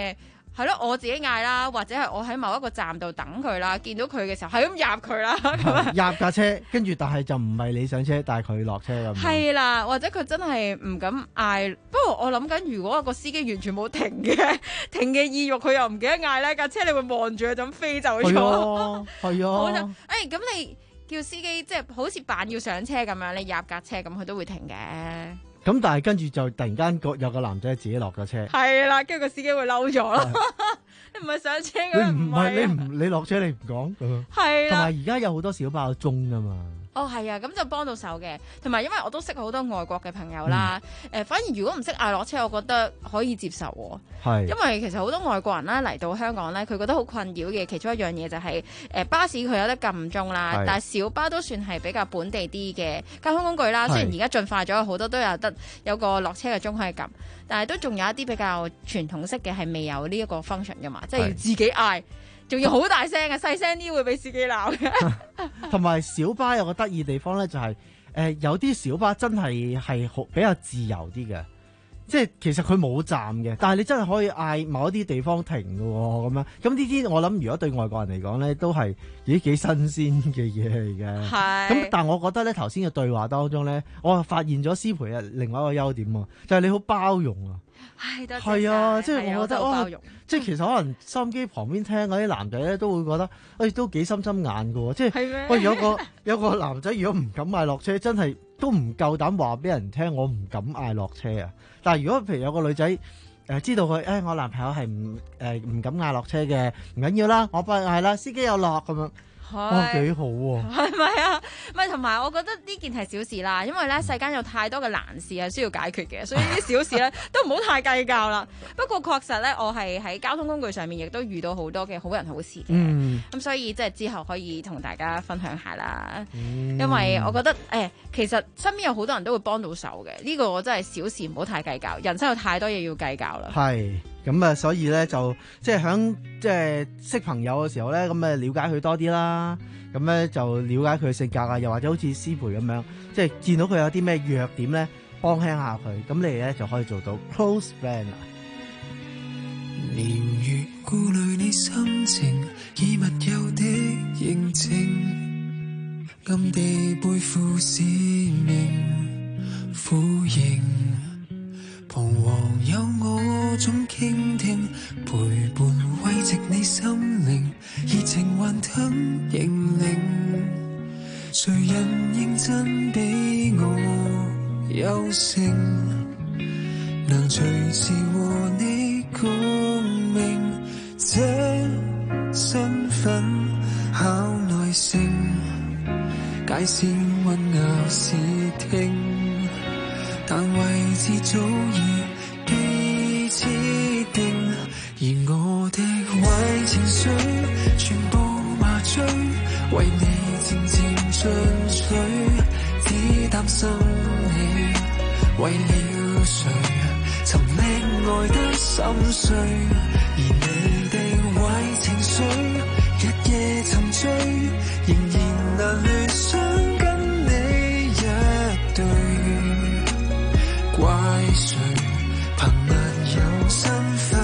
係咯，我自己嗌啦，或者係我喺某一個站度等佢啦，見到佢嘅時候係咁入佢啦，咁樣入架車，跟住但係就唔係你上車，但係佢落車咁。 係啦，或者佢真係唔敢嗌。不過我諗緊，如果個司機完全冇停嘅停嘅意欲，佢又唔記得嗌咧，架車你會望住佢就咁飛走咗。 係啊， 我就誒咁你叫司機即係好似扮要上車咁樣，你入架車咁佢都會停嘅。 咁但係跟住就突然間個有個男仔自己落咗車， 係啦，跟住個司機會嬲咗咯。你唔係上車嘅， 你唔係你唔你落車你唔講咁樣， 係啦。同埋而家有好多小巴有鐘噶嘛。 哦，係啊，咁就幫到手嘅。同埋因為我都識好多外國嘅朋友啦，誒、嗯呃，反而如果唔識嗌落車，我覺得可以接受喎。係，因為其實好多外國人啦嚟到香港咧，佢覺得好困擾嘅其中一樣嘢就係、是、誒、呃、巴士佢有得撳鐘啦，但係小巴都算係比較本地啲嘅交通工具啦。雖然而家進化咗好多都有得有個落車嘅鐘可以撳，但係都仲有一啲比較傳統式嘅係未有呢一個 function 噶嘛，即係要自己嗌。仲要好大聲嘅，細聲啲會俾司機鬧嘅。 同埋小巴有個得意地方咧、就是，就係誒有啲小巴真係係好比較自由啲嘅，即係其實佢冇站嘅，但係你真係可以嗌某一啲地方停嘅喎，咁樣咁呢啲我諗如果對外國人嚟講咧，都係咦幾新鮮嘅嘢嚟嘅。係。咁但係我覺得咧頭先嘅對話當中咧，我發現咗師培嘅另外一個優點喎，就係、是、你好包容啊。係啊，即係我覺得哦，即係其實可能收音機旁邊聽嗰啲男仔咧，都會覺得誒、哎、都幾心心眼㗎喎，即係喂有個有個男仔如果唔敢嗌落車，真係都唔夠膽話俾人聽，我唔敢嗌落車啊！但係如果譬如有個女仔誒、呃、知道佢誒、哎、我男朋友係唔誒唔敢嗌落車嘅，唔緊要啦，我幫佢嗌啦，司機有落咁樣。哦，幾好喎！ 係咪啊？唔係同埋，我覺得呢件係小事啦，因為咧世間有太多嘅難事係需要解決嘅，所以呢啲小事咧都唔好太計較啦。不過確實咧，我係喺交通工具上面亦都遇到好多嘅好人好事嘅，咁、嗯、所以即係之後可以同大家分享下啦。嗯、因為我覺得誒、欸，其實身邊有好多人都會幫到手嘅，呢、這個我真係小事，唔好太計較。人生有太多嘢要計較啦。係。 咁啊，所以咧就即係響即係識朋友嘅時候咧，咁啊了解佢多啲啦。咁咧就了解佢嘅性格啊，又或者好似師培咁樣，即係見到佢有啲咩弱點咧，幫輕下佢。咁你咧就可以做到 close friend 啦。 年月顧慮你心情，已密友的認證，暗地背負使命，呼應。彷徨有我總傾聽，陪伴慰藉你心靈，熱情還等認領。誰人認真比我優勝，能隨時和你共鳴，這身份考耐性，界線混淆視聽。但位置早已被設定，而我的壞情緒全部麻醉，為你漸漸進取，只擔心你為了誰尋覓愛得心碎，而你的壞情緒日夜沉醉，仍然難聯想跟你一對。怪誰憑密有身份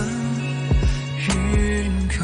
遠距，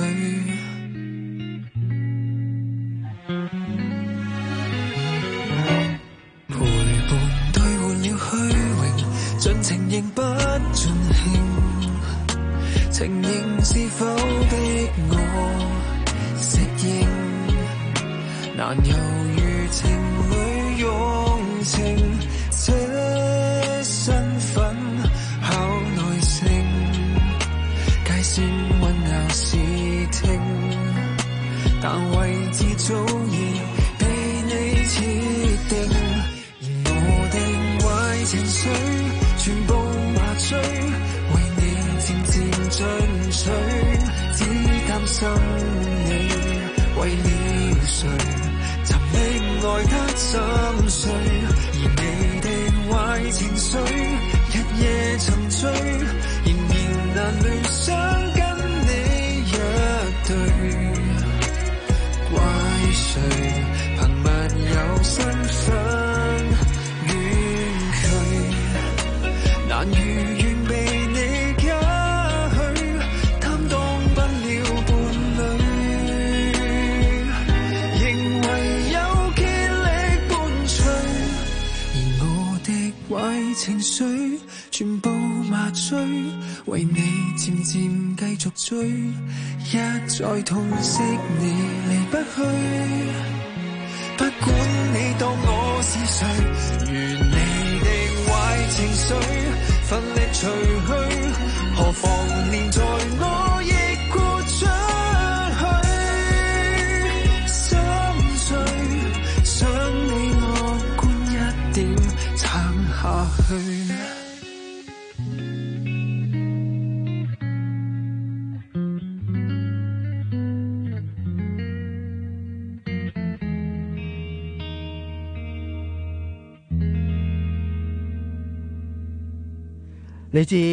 陪伴兌換了虛榮，盡情仍不盡興，情形是否逼我適應，難猶如情侶用情，這身份考耐性，界線混淆視聽，但位置早已被你設定，而我的壞情緒全部麻醉，為你漸漸進取，只擔心你為了誰尋覓愛得心碎，而你的壞情緒日夜沉醉，仍然難聯想跟你一對。怪誰憑密有身份遠距，難如願被你加許，擔當情緒全部麻醉，為你漸漸繼續追，一再痛惜你離不去，不管你當我是誰，願你的壞情緒奮力除去，何妨連在我亦豁出去，心碎想你樂觀一點撐下去。 嚟自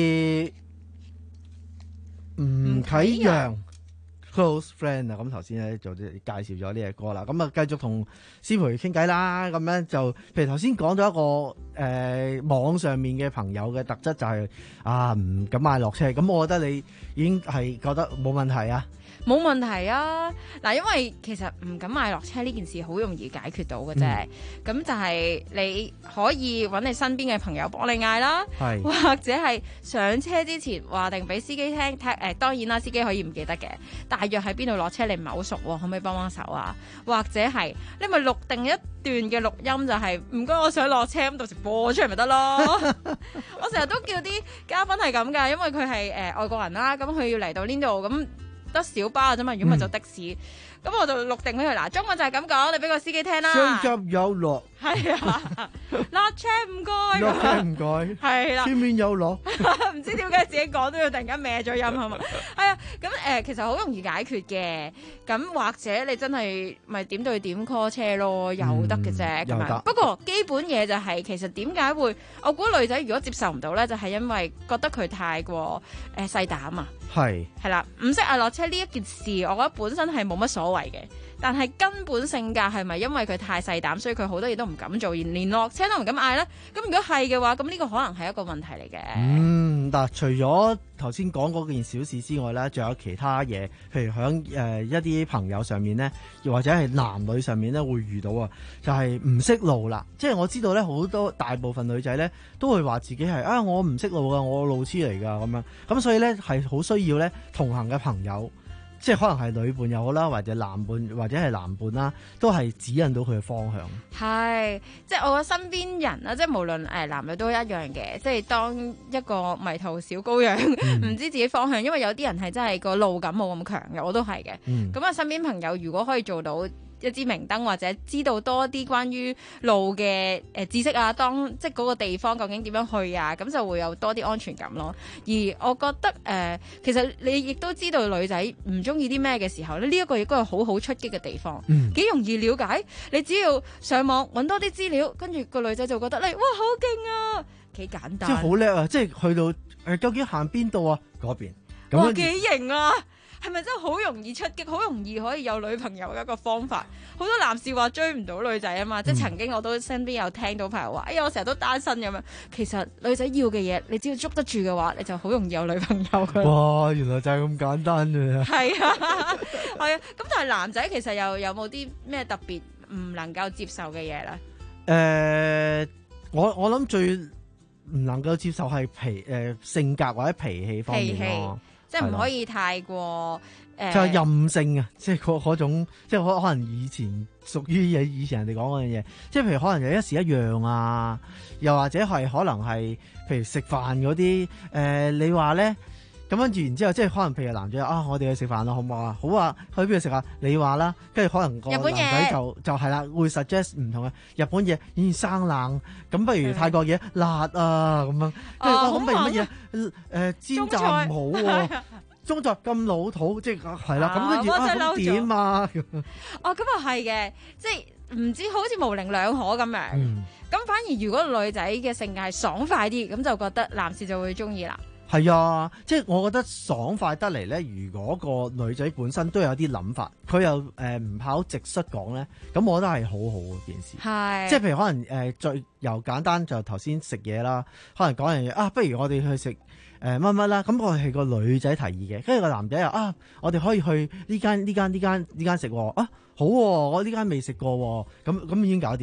吳啟陽 Close Friend 啊，咁頭先咧就介紹咗呢隻歌啦，咁啊繼續同思培傾偈啦，咁樣就譬如頭先講咗一個誒、呃、網上面嘅朋友嘅特質就係、是、啊唔敢買落車，咁我覺得你已經係覺得冇問題啊。 冇問題啊！嗱，因為其實唔敢買落車呢件事好容易解決到嘅啫。咁、嗯、就係你可以揾你身邊嘅朋友幫你嗌啦，或者係上車之前話定俾司機聽。聽誒，當然啦，司機可以唔記得嘅，大約喺邊度落車你唔係好熟喎，可唔可以幫幫手啊？或者係你咪錄定一段嘅錄音，就係唔該我想落車，咁到時播出嚟咪得咯。我成日都叫啲嘉賓係咁㗎，因為佢係誒外國人啦，咁佢要嚟到呢度咁。得小巴啫嘛，如果唔係就的士，咁、嗯、我就錄定佢嗱，中文就係咁講，你俾個司機聽啦。 上入有落， 係啊，落車唔該， 落車唔該， 係啦， 前面有落， 唔知點解自己講都要突然間歪咗音係嘛？係啊，咁誒、呃、其實好容易解決嘅，咁或者你真係咪點對點 call 車咯，有得嘅啫，咁樣。不過基本嘢就係、是、其實點解會，我估女仔如果接受唔到咧，就係、是、因為覺得佢太過誒細膽啊。 係係啦，唔識嗌落車呢一件事，我覺得本身係冇乜所謂嘅。但係根本性格係咪因為佢太細膽，所以佢好多嘢都唔敢做，而連落車都唔敢嗌呢？咁如果係嘅話，咁呢個可能係一個問題嚟嘅。 嗯，嗱，除咗頭先講嗰件小事之外呢，仲有其他嘢，譬如響誒、呃、一啲朋友上面呢，又或者係男女上面呢，會遇到啊，就係唔識路啦。即係我知道呢，好多大部分女仔呢，都會話自己係啊，我唔識路噶，我路痴嚟噶咁樣。咁所以呢，係好需要呢同行嘅朋友。即係可能係女伴又好啦，或者男伴或者係男伴啦，都係指引到佢嘅方向。 係，即係我嘅身邊人啦，即係無論誒男女都一樣嘅。即係當一個迷途小羔羊，唔、嗯、知自己方向，因為有啲人係真係個路感冇咁強嘅，我都係嘅。咁、嗯、啊，身邊朋友如果可以做到一支明燈，或者知道多啲關於路嘅誒知識啊，當即係嗰個地方究竟點樣去啊，咁就會有多啲安全感咯。而我覺得誒、呃，其實你亦都知道女仔唔中意啲咩嘅時候咧，呢、這、一個亦都係好好出擊嘅地方，幾、嗯、容易了解。你只要上網揾多啲資料，跟住個女仔就覺得你哇好勁啊，幾簡單， 即係好叻啊！即係去到誒、呃，究竟行邊度啊？嗰邊哇幾型啊！係咪真係好容易出擊，好容易可以有女朋友嘅一個方法？好多男士話追唔到女仔啊嘛，嗯、即係曾經我都身邊有聽到朋友話，哎呀我成日都單身咁樣。其實女仔要嘅嘢，你只要捉得住嘅話，你就好容易有女朋友噶。 哇，原來就係咁簡單嘅。係啊，係啊。咁但係男仔其實又有冇啲咩特別唔能夠接受嘅嘢咧？ 誒、呃，我我諗最唔能夠接受係脾誒、呃、性格或者脾氣方面咯。 即係唔可以太過誒，呃、 就係任性啊！即係嗰嗰種，即係可可能以前屬於嘢，以前人哋講嗰樣嘢。即係譬如可能有一時一樣啊，又或者係可能係譬如食飯嗰啲誒，你話咧咁跟住然之後，即係可能譬如男仔啊，我哋去食飯啦，好唔好啊？好啊，去邊度食啊？你話啦，跟住可能個男仔就就係啦，會 suggest 唔同嘅日本嘢，咦生冷，咁不如泰國嘢辣啊咁樣，跟住咁不如乜嘢誒煎炸唔好喎。中作咁老土，即係係啦，咁跟住啊咁點啊？ 哦，咁啊係嘅，即係唔知好似模棱兩可咁樣。咁、嗯、反而如果女仔嘅性格係爽快啲，咁就覺得男士就會中意啦。 係啊，即係我覺得爽快得嚟咧。如果個女仔本身都有啲諗法，佢又誒唔怕好直率講咧，咁我覺得係好好嘅件事。係，即係譬如可能誒、呃、最又簡單就頭先食嘢啦，可能講樣嘢啊，不如我哋去食。誒乜乜啦，咁我係個女仔提議嘅，跟住個男仔又啊，我哋可以去呢間呢間呢間呢間食喎，啊好喎、啊，我呢間未食過喎，咁咁已經搞掂啦。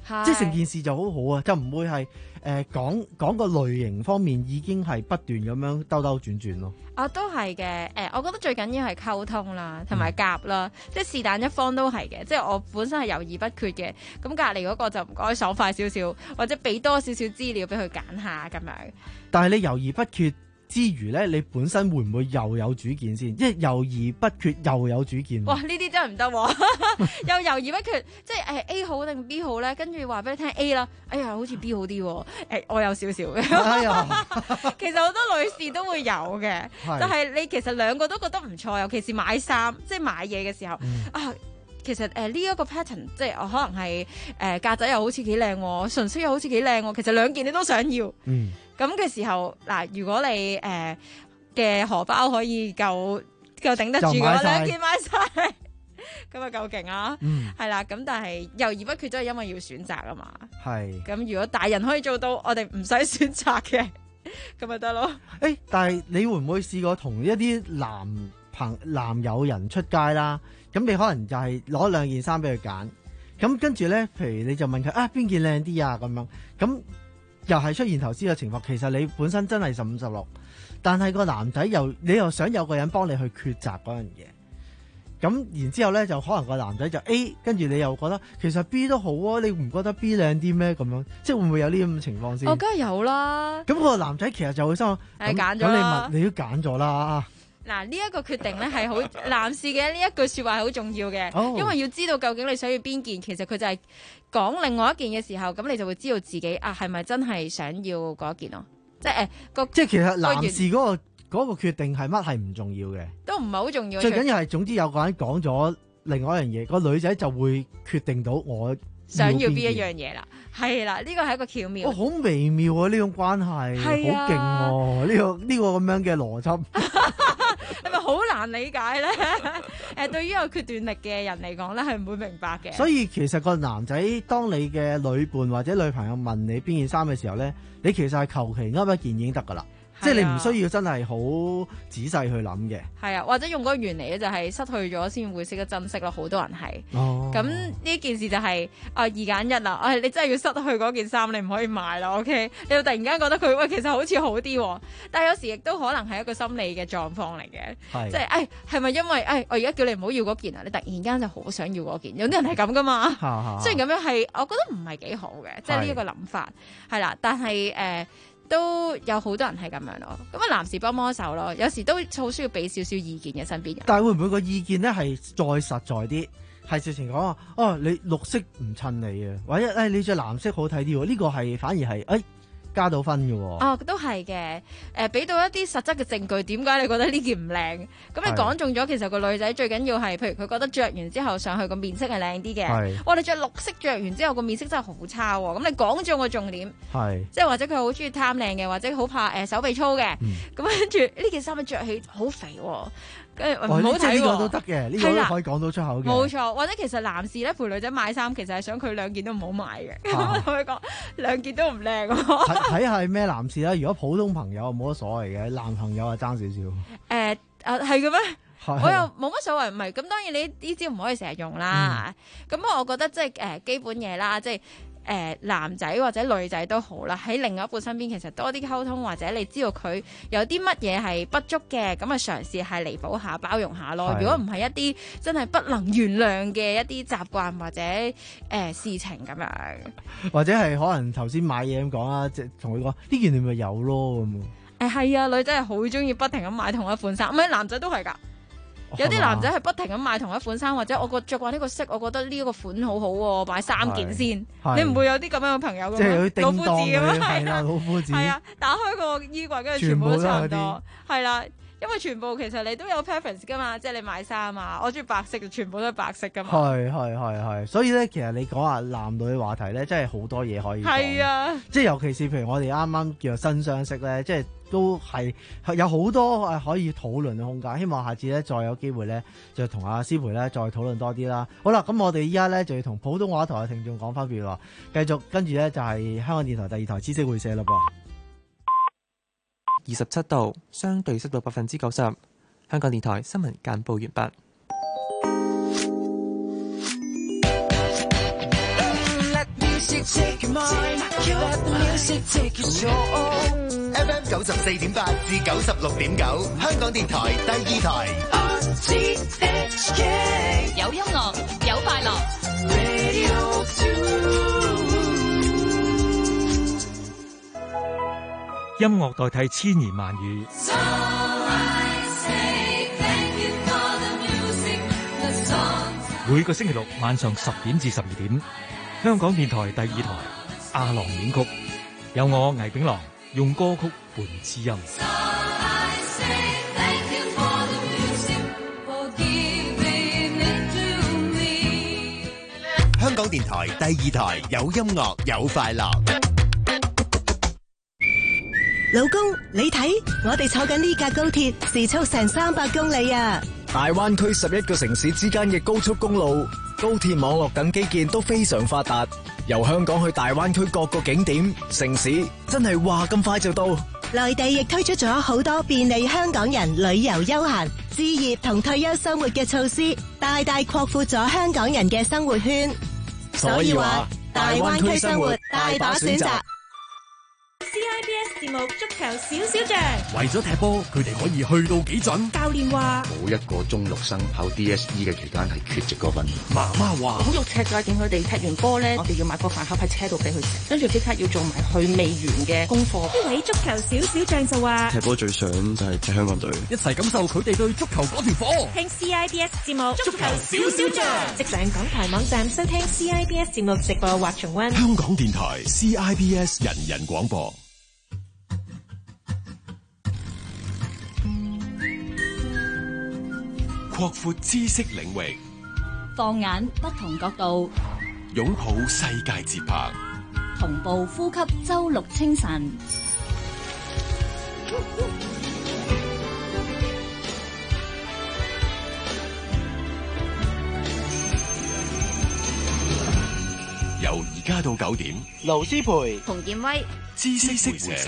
即係成件事就好好啊，就唔會係誒講講個類型方面已經係不斷咁樣兜兜轉轉咯。 啊，都係嘅。誒，我覺得最緊要係溝通啦，同埋夾啦，嗯、即係是但一方都係嘅。即係我本身係猶豫不決嘅，咁隔離嗰個就唔該爽快少少，或者俾多少少資料俾佢揀下咁樣。 但係你猶豫不決之餘咧，你本身會唔會又有主見先？即係猶豫不決又有主見。 哇！呢啲真係唔得喎，又猶豫不決，即係誒 A 好定 B 好咧？跟住話俾你聽 A 啦，哎呀，好似 B 好啲喎。誒，我有少少嘅。 哎呀， 其實好多女士都會有嘅，就係你其實兩個都覺得唔錯，尤其是買衫，即係買嘢嘅時候、嗯、啊。其實誒呢一個 pattern 即係我可能係誒格仔又好似幾靚喎，唇色又好似幾靚喎，其實兩件你都想要。嗯。咁嘅時候嗱，如果你誒嘅、呃、荷包可以夠夠頂得住嘅話，兩件買晒，咁啊夠勁啊！嗯。係啦，咁但係猶豫不決都係因為要選擇啊嘛。係。咁如果大人可以做到，我哋唔使選擇嘅，咁咪得咯。 誒、欸，但係你會唔會試過同一啲男朋男友人出街啦？咁你可能就係攞兩件衫俾佢揀，咁跟住咧，譬如你就問佢啊邊件靚啲啊咁樣，咁又係出現頭先嘅情況。其實你本身真係十五十六，但係個男仔又你又想有個人幫你去抉擇嗰樣嘢，咁然之後咧就可能個男仔就 A， 跟住你又覺得其實 B 都好啊，你唔覺得 B 靚啲咩？咁樣即係會唔會有呢咁嘅情況先？ 我梗係有啦。咁個男仔其實就會心諗， 誒揀咗咁你問你都揀咗啦。 嗱，呢一個決定咧係好男士嘅呢一句説話係好重要嘅，oh. 因為要知道究竟你想要邊件，其實佢就係講另外一件嘅時候，咁你就會知道自己啊係咪真係想要嗰件咯，即係誒個即係其實男士嗰、嗰個嗰個決定係乜係唔重要嘅， 都唔係好重要。 最緊要係總之有個人講咗另外一樣嘢，個女仔就會決定到我想要邊一樣嘢啦。係啦，呢個係一個巧妙。 哦，好微妙啊！呢種關係好勁喎，呢、呢個呢、呢個咁樣嘅邏輯。 係咪好難理解咧？誒，對於有決斷力嘅人嚟講咧，係唔會明白嘅。 所以其實個男仔，當你嘅女伴或者女朋友問你邊件衫嘅時候咧，你其實係求其噏一件已經得噶啦。即係你唔需要真係好仔細去諗嘅。係啊，或者用嗰個原理咧，就係失去咗先會識得珍惜咯。好多人係。 哦。 咁呢件事就係、是、啊二揀一啦。啊，你真係要失去嗰件衫，你唔可以買啦。OK， 你又突然間覺得佢喂其實好似好啲、哦，但係有時亦都可能係一個心理嘅狀況嚟嘅。係。即係誒係咪因為誒、哎、我而家叫你唔好要嗰件啊？你突然間就好想要嗰件。有啲人係咁噶嘛。雖然咁樣係，我覺得唔係幾好嘅，即係呢一個諗法係啦。但係誒。呃都有好多人係咁樣咯，咁啊男士幫幫手咯，有時都好需要俾少少意見嘅身邊人。 但係會唔會個意見咧係再實在啲？係直情講話哦，你綠色唔襯你啊，或者誒、哎、你着藍色好睇啲喎，呢、呢個係反而係誒。哎加到分嘅喎， 哦，都係嘅，誒，俾到一啲實質嘅證據，點解你覺得呢件唔靚？咁你講中咗，其實個女仔最緊要係，譬如佢覺得着完之後上去個面色係靚啲嘅，哇！你着綠色着完之後個面色真係好差喎，咁你講中個重點，係，即係或者佢好中意貪靚嘅，或者好怕誒手臂粗嘅，咁跟住呢件衫着起好肥喎。跟住唔好睇喎，呢個都得嘅，呢個都可以講到出口嘅。冇錯，或者其實男士咧陪女仔買衫，其實係想佢兩件都唔好買嘅。咁同佢講兩件都唔靚。睇睇下咩男士啦，如果普通朋友冇乜所謂嘅，男朋友啊爭少少。誒誒係嘅咩？我又冇乜所謂，唔係咁當然你呢招唔可以成日用啦。咁、嗯、我覺得即係誒基本嘢啦，即係。誒、呃、男仔或者女仔都好啦，喺另外一半身邊其實多啲溝通，或者你知道佢有啲乜嘢係不足嘅，咁啊嘗試係彌補下、包容下咯。如果唔係一啲真係不能原諒嘅一啲習慣或者誒、呃、事情咁樣， 或者係可能頭先買嘢咁講啦，即係同佢講呢件你咪有咯咁。 誒係啊，女仔係好中意不停咁買同一款衫，唔係男仔都係㗎。有啲男仔係不停咁買同一款衫，或者我個着慣呢個色，我覺得呢個款好好喎，買三件先。你唔會有啲咁樣嘅朋友嘅咩？老夫子咁樣係啊，老夫子係啊，打開個衣櫃跟住全部都差唔多，係啦，因為全部其實你都有 preference 噶嘛，即係你買衫啊，我中意白色就全部都係白色噶嘛。係係係係，所以咧其實你講下男女話題咧，真係好多嘢可以講。係啊，即係尤其是譬如我哋啱啱叫做新相識咧，即係。都係有好多誒可以討論嘅空間，希望下次咧再有機會咧就同阿思培咧再討論多啲啦。好啦，咁我哋依家咧就要同普通話台嘅聽眾講翻，譬如話繼續跟住咧就係香港電台第二台知識會社啦噃。 二十七度，相對濕度百分之九十。香港電台新聞簡報完畢。Let music F M 九十四點八至九十六點九，香港電台第二台。 有音樂，有快樂。 音樂代替千言萬語。每個星期六晚上十點至十二點，香港電台第二台阿郎演曲，有我倪炳郎用歌曲伴知音。 香港電台第二台有音樂有快樂。 老公，你睇我哋坐緊呢架高鐵，時速成三百公里啊！ 大灣區十一個城市之間嘅高速公路、高鐵網絡等基建都非常發達，由香港去大灣區各個景點、城市，真係話咁快就到。 內地亦推出咗好多便利香港人旅遊休閒、置業同退休生活嘅措施，大大擴闊咗香港人嘅生活圈。所以話，大灣區生活大把選擇。 C I B S 節目足球小小將， 為咗踢波，佢哋可以去到幾準？ 教練話： 冇一個中六生考 D S E 嘅期間係缺席過訓。 媽媽話： 好肉赤㗎，見佢哋踢完波咧，我哋要買個飯盒喺車度俾佢食，跟住即刻要做埋佢未完嘅功課。 呢位足球小小將就話： 踢波最想就係踢香港隊， 一齊感受佢哋對足球嗰條火。 聽 C I B S 節目足球小小將，即上港台網站收聽 C I B S 節目直播或重溫。 香港電台 C I B S 人人廣播。擴闊知識領域， 放眼不同角度， 擁抱世界節拍， 同步呼吸周六清晨。 由而家到九點， 盧思培、 洪建威， 知識會社。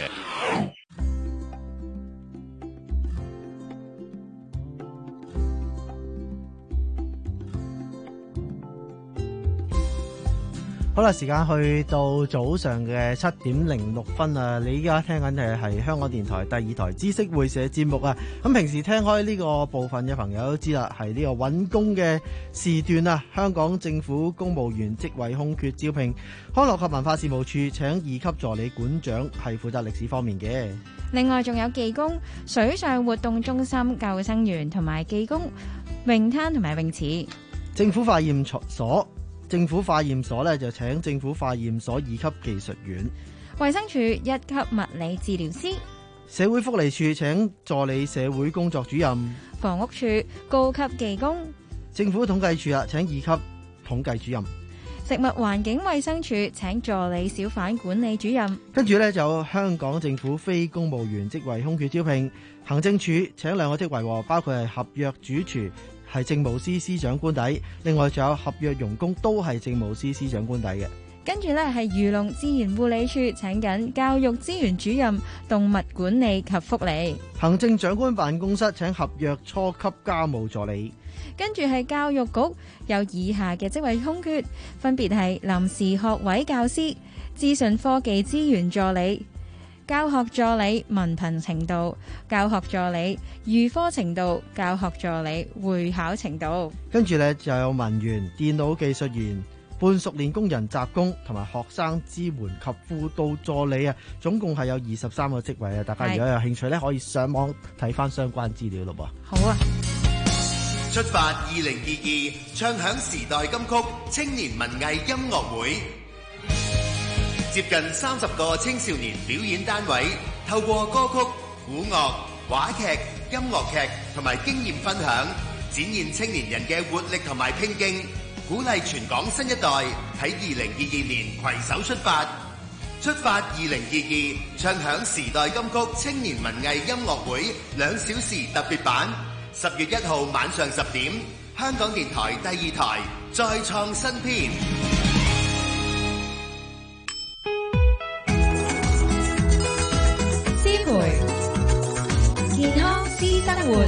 好啦，時間去到早上嘅七點零六分啊！你依家聽緊嘅係香港電台第二台知識會社節目啊！咁平時聽開呢個部分嘅朋友都知啦，係呢個揾工嘅時段啊！香港政府公務員職位空缺招聘，康樂及文化事務處請二級助理館長，係負責歷史方面嘅。 另外仲有技工、水上活動中心救生員同埋技工、泳灘同埋泳池。 政府化驗所。政府化驗所咧就請政府化驗所二級技術員， 衛生署一級物理治療師， 社會福利署請助理社會工作主任， 房屋署高級技工， 政府統計處啊請二級統計主任， 食物環境衛生署請助理小販管理主任。 跟住咧就有香港政府非公務員職位空缺招聘，行政署請兩個職位，包括係合約主廚。係政務司司長官邸，另外仲有合約傭工都係政務司司長官邸嘅。 跟住呢係漁農自然護理處請緊教育資源主任、動物管理及福利。 行政長官辦公室請合約初級家務助理。 跟住係教育局有以下嘅職位空缺，分別係臨時學位教師、資訊科技資源助理、教學助理文憑程度、教學助理預科程度、教學助理會考程度。 跟住咧就有文員、電腦技術員、半熟練工人雜工同埋學生支援及輔導助理啊，總共係有二十三個職位啊！大家如果有興趣咧，可以上網睇翻相關資料咯噃。 好啊！ 出發二零二二，唱響時代金曲青年文藝音樂會。接近三十個青少年表演單位，透過歌曲、古樂、話劇、音樂劇同埋經驗分享，展現青年人嘅活力同埋拼勁，鼓勵全港新一代喺二零二二年攜手出發。出發二零二二，唱響時代金曲青年文藝音樂會兩小時特別版，十月一號晚上十點，香港電台第二台再創新篇。 健康私生活，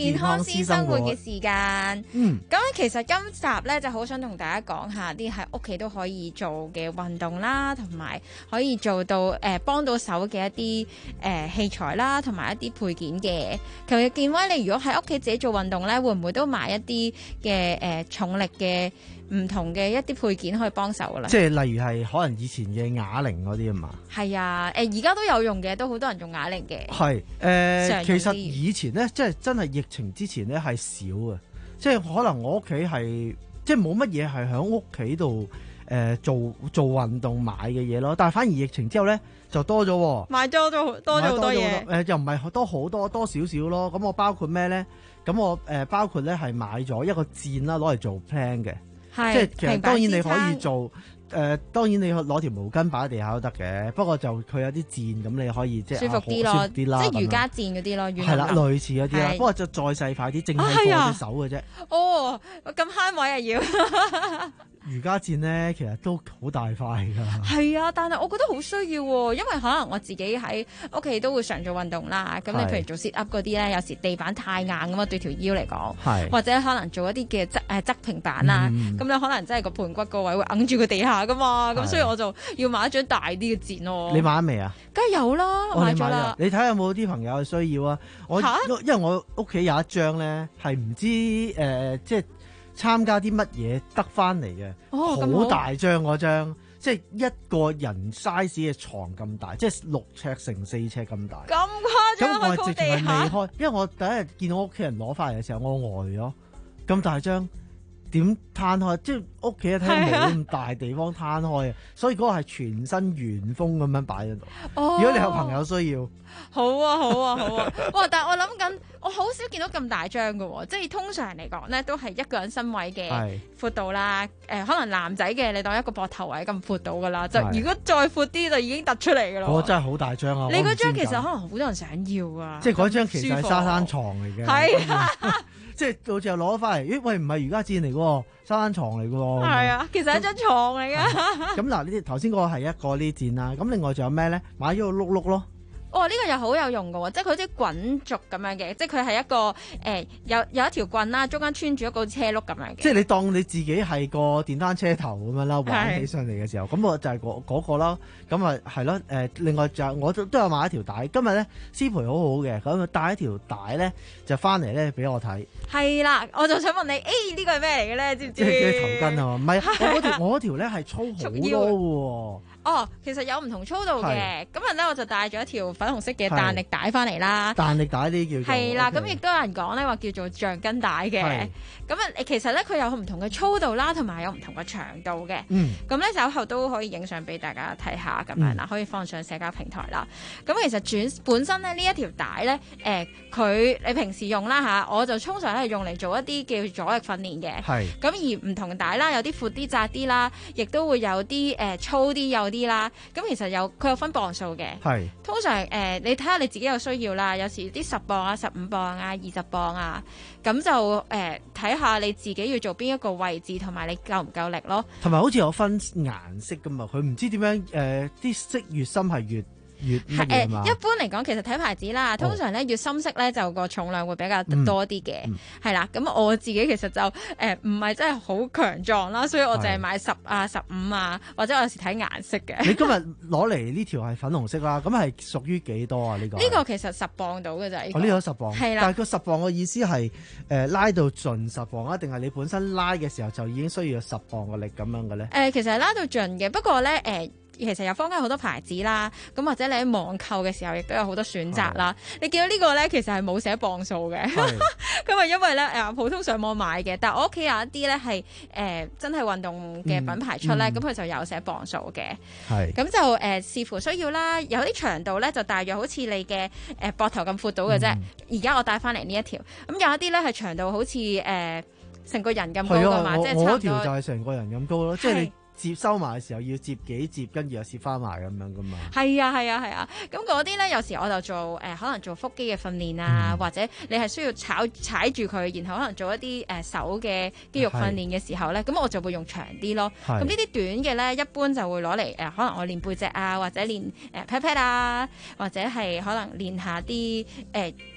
健康私生活嘅時間。 嗯， 咁其實今集咧就好想同大家講下啲喺屋企都可以做嘅運動啦，同埋可以做到誒幫、呃、到手嘅一啲誒、呃、器材啦，同埋一啲配件嘅。其實建威，你如果喺屋企自己做運動咧，會唔會都買一啲嘅誒重力嘅唔同嘅一啲配件可以幫手噶啦？ 即係例如係可能以前嘅啞鈴嗰啲啊嘛。 係啊，誒而家都有用嘅，都好多人用啞鈴嘅。 係誒、呃，其實啲以前咧，即係真係疫情之前咧係少嘅，即係可能我屋企係即係冇乜嘢係喺屋企度誒做做運動買嘅嘢咯。但係反而疫情之後咧就多咗， 買咗多多咗好多嘢。 誒又唔係多好多多少少咯。咁我包括咩咧？咁我誒、呃、包括咧係買咗一個墊啦，攞嚟做 plan 嘅。即係其實當然你可以做誒、呃，當然你攞條毛巾擺喺地下都得嘅。不過就佢有啲墊咁，你可以即係舒服啲咯， 啲啦， 即係瑜伽墊嗰啲咯。 係啦，類似嗰啲啦。不過就再細塊啲，淨係放隻手嘅啫。 哦，咁慳位啊要。 瑜伽墊咧，其實都好大塊㗎。 係啊，但係我覺得好需要喎，因為可能我自己喺屋企都會常做運動啦。咁你譬如做 sit up 嗰啲咧，有時地板太硬咁啊，對條腰嚟講，或者可能做一啲嘅側誒側平板啊，咁、嗯、你可能真係個盤骨個位會揞住個地下㗎嘛。咁所以我就要買一張大啲嘅墊咯。 你買咗未啊？ 梗係有啦， 哦、 買咗啦。 你睇下有冇啲朋友需要啊？我因為我屋企有一張咧，係唔知誒、呃、即係。參加啲乜嘢得翻嚟嘅，好、哦、大張嗰張，即係一個人 size 嘅床咁大，即係六尺乘四尺咁大。 咁誇張， 咁我直情係未開，因為我第一日見到屋企人攞翻嚟嘅時候，我呆咗。咁大張點攤開？即係屋企一廳冇咁大地方攤開啊，所以嗰個係全身圓封咁樣擺喺度。如果你有朋友需要， 好啊好啊好啊！哇！但係我諗緊，我好少見到咁大張㗎喎，即係通常嚟講咧，都係一個人身位嘅闊度啦。誒、呃，可能男仔嘅你當一個膊頭位咁闊到㗎啦，就如果再闊啲就已經突出嚟㗎啦。 我真係好大張啊！ 你嗰張其實可能好多人想要啊， 即係嗰張其實係沙灘床嚟嘅。 係啊。 即係到時候攞翻嚟，咦？喂，唔係瑜伽墊嚟嘅喎，沙灘床嚟嘅喎。 係啊，其實係一張床嚟嘅。 咁嗱，呢啲頭先嗰個係一個呢墊啦。咁另外仲有咩咧？買咗個碌碌咯。 哦，呢、這個又好有用嘅喎，即係佢好似滾軸咁樣嘅，即係佢係一個誒、呃、有有一條棍啦，中間穿住一個車轆咁樣嘅。 即係你當你自己係個電單車頭咁樣啦，玩起上嚟嘅時候，咁我就係嗰嗰個啦。咁啊係咯，誒另外就我都都有買一條帶。今日咧師培好好嘅，咁啊帶一條帶咧就翻嚟咧俾我睇。 係啦，我就想問你，誒、欸這個、呢個係咩嚟嘅咧？知唔知？ 即係頭巾啊嘛，唔係我嗰條我嗰條咧係粗好多喎。 哦，其實有唔同粗度嘅，今日咧我就帶咗一條粉紅色嘅彈力帶翻嚟啦。 彈力帶呢啲叫做係啦，咁亦都有人講咧話叫做橡筋帶嘅。咁啊，其實咧佢有唔同嘅粗度啦，同埋有唔同嘅長度嘅。嗯。咁咧稍後都可以影相俾大家睇下咁樣啦，可以放上社交平台啦。咁其實轉本身咧呢一條帶咧，誒、呃、佢你平時用啦嚇，我就通常係用嚟做一啲叫阻力訓練嘅。係。咁而唔同帶啦，有啲闊啲、窄啲啦，亦都會有啲誒、呃、粗啲、有啲啦。咁其實有佢有分磅數嘅。係。通常誒、呃，你睇下你自己有需要啦。有時啲十磅啊、十五磅啊、二十磅啊，咁就誒睇下你自己要做邊一個位置，同埋你夠唔夠力咯。 同埋好似有分顏色噶嘛，佢唔知點樣誒，啲、呃、色越深係越。越乜嘢嘛？ 一般嚟講，其實睇牌子啦，通常咧越深色咧就個重量會比較多啲嘅，係、嗯、啦。咁、嗯、我自己其實就誒唔係真係好強壯啦，所以我淨係買十啊、十五啊，或者我有時睇顏色嘅。 你今日攞嚟呢條係粉紅色啦，咁係屬於幾多啊？呢、呢個呢、 呢個其實十磅到嘅啫。 哦，呢個十磅係啦， 但係個十磅嘅意思係誒、呃、拉到盡十磅啊，定係你本身拉嘅時候就已經需要有十磅嘅力咁樣嘅咧？誒、 呃，其實係拉到盡嘅，不過咧誒。呃其實有坊間好多牌子啦，咁或者你喺網購嘅時候亦都有好多選擇啦。你見到呢個咧，其實係冇寫磅數嘅，咁啊因為咧誒普通上網買嘅，但係我屋企有一啲咧係誒真係運動嘅品牌出咧，咁、嗯、佢、嗯、就有寫磅數嘅。係咁就誒、呃、視乎需要啦，有啲長度咧就大約好似你嘅誒膊頭咁闊到嘅啫。而、嗯、家我帶翻嚟呢一條，咁有一啲咧係長度好似誒成個人咁高㗎嘛，即係差唔多。我嗰條就係成個人咁高咯，即係你。接收埋嘅時候要接幾接，跟住又接翻埋咁樣噶嘛。係啊係啊係啊，咁嗰啲咧有時我就做誒、呃，可能做腹肌嘅訓練啊、嗯，或者你係需要踩踩住佢，然後可能做一啲誒、呃、手嘅肌肉訓練嘅時候咧，咁我就會用長啲咯。咁呢啲短嘅咧，一般就會攞嚟誒，可能我練背脊啊，或者練誒 pat pat 啊，或者係可能練下啲誒。呃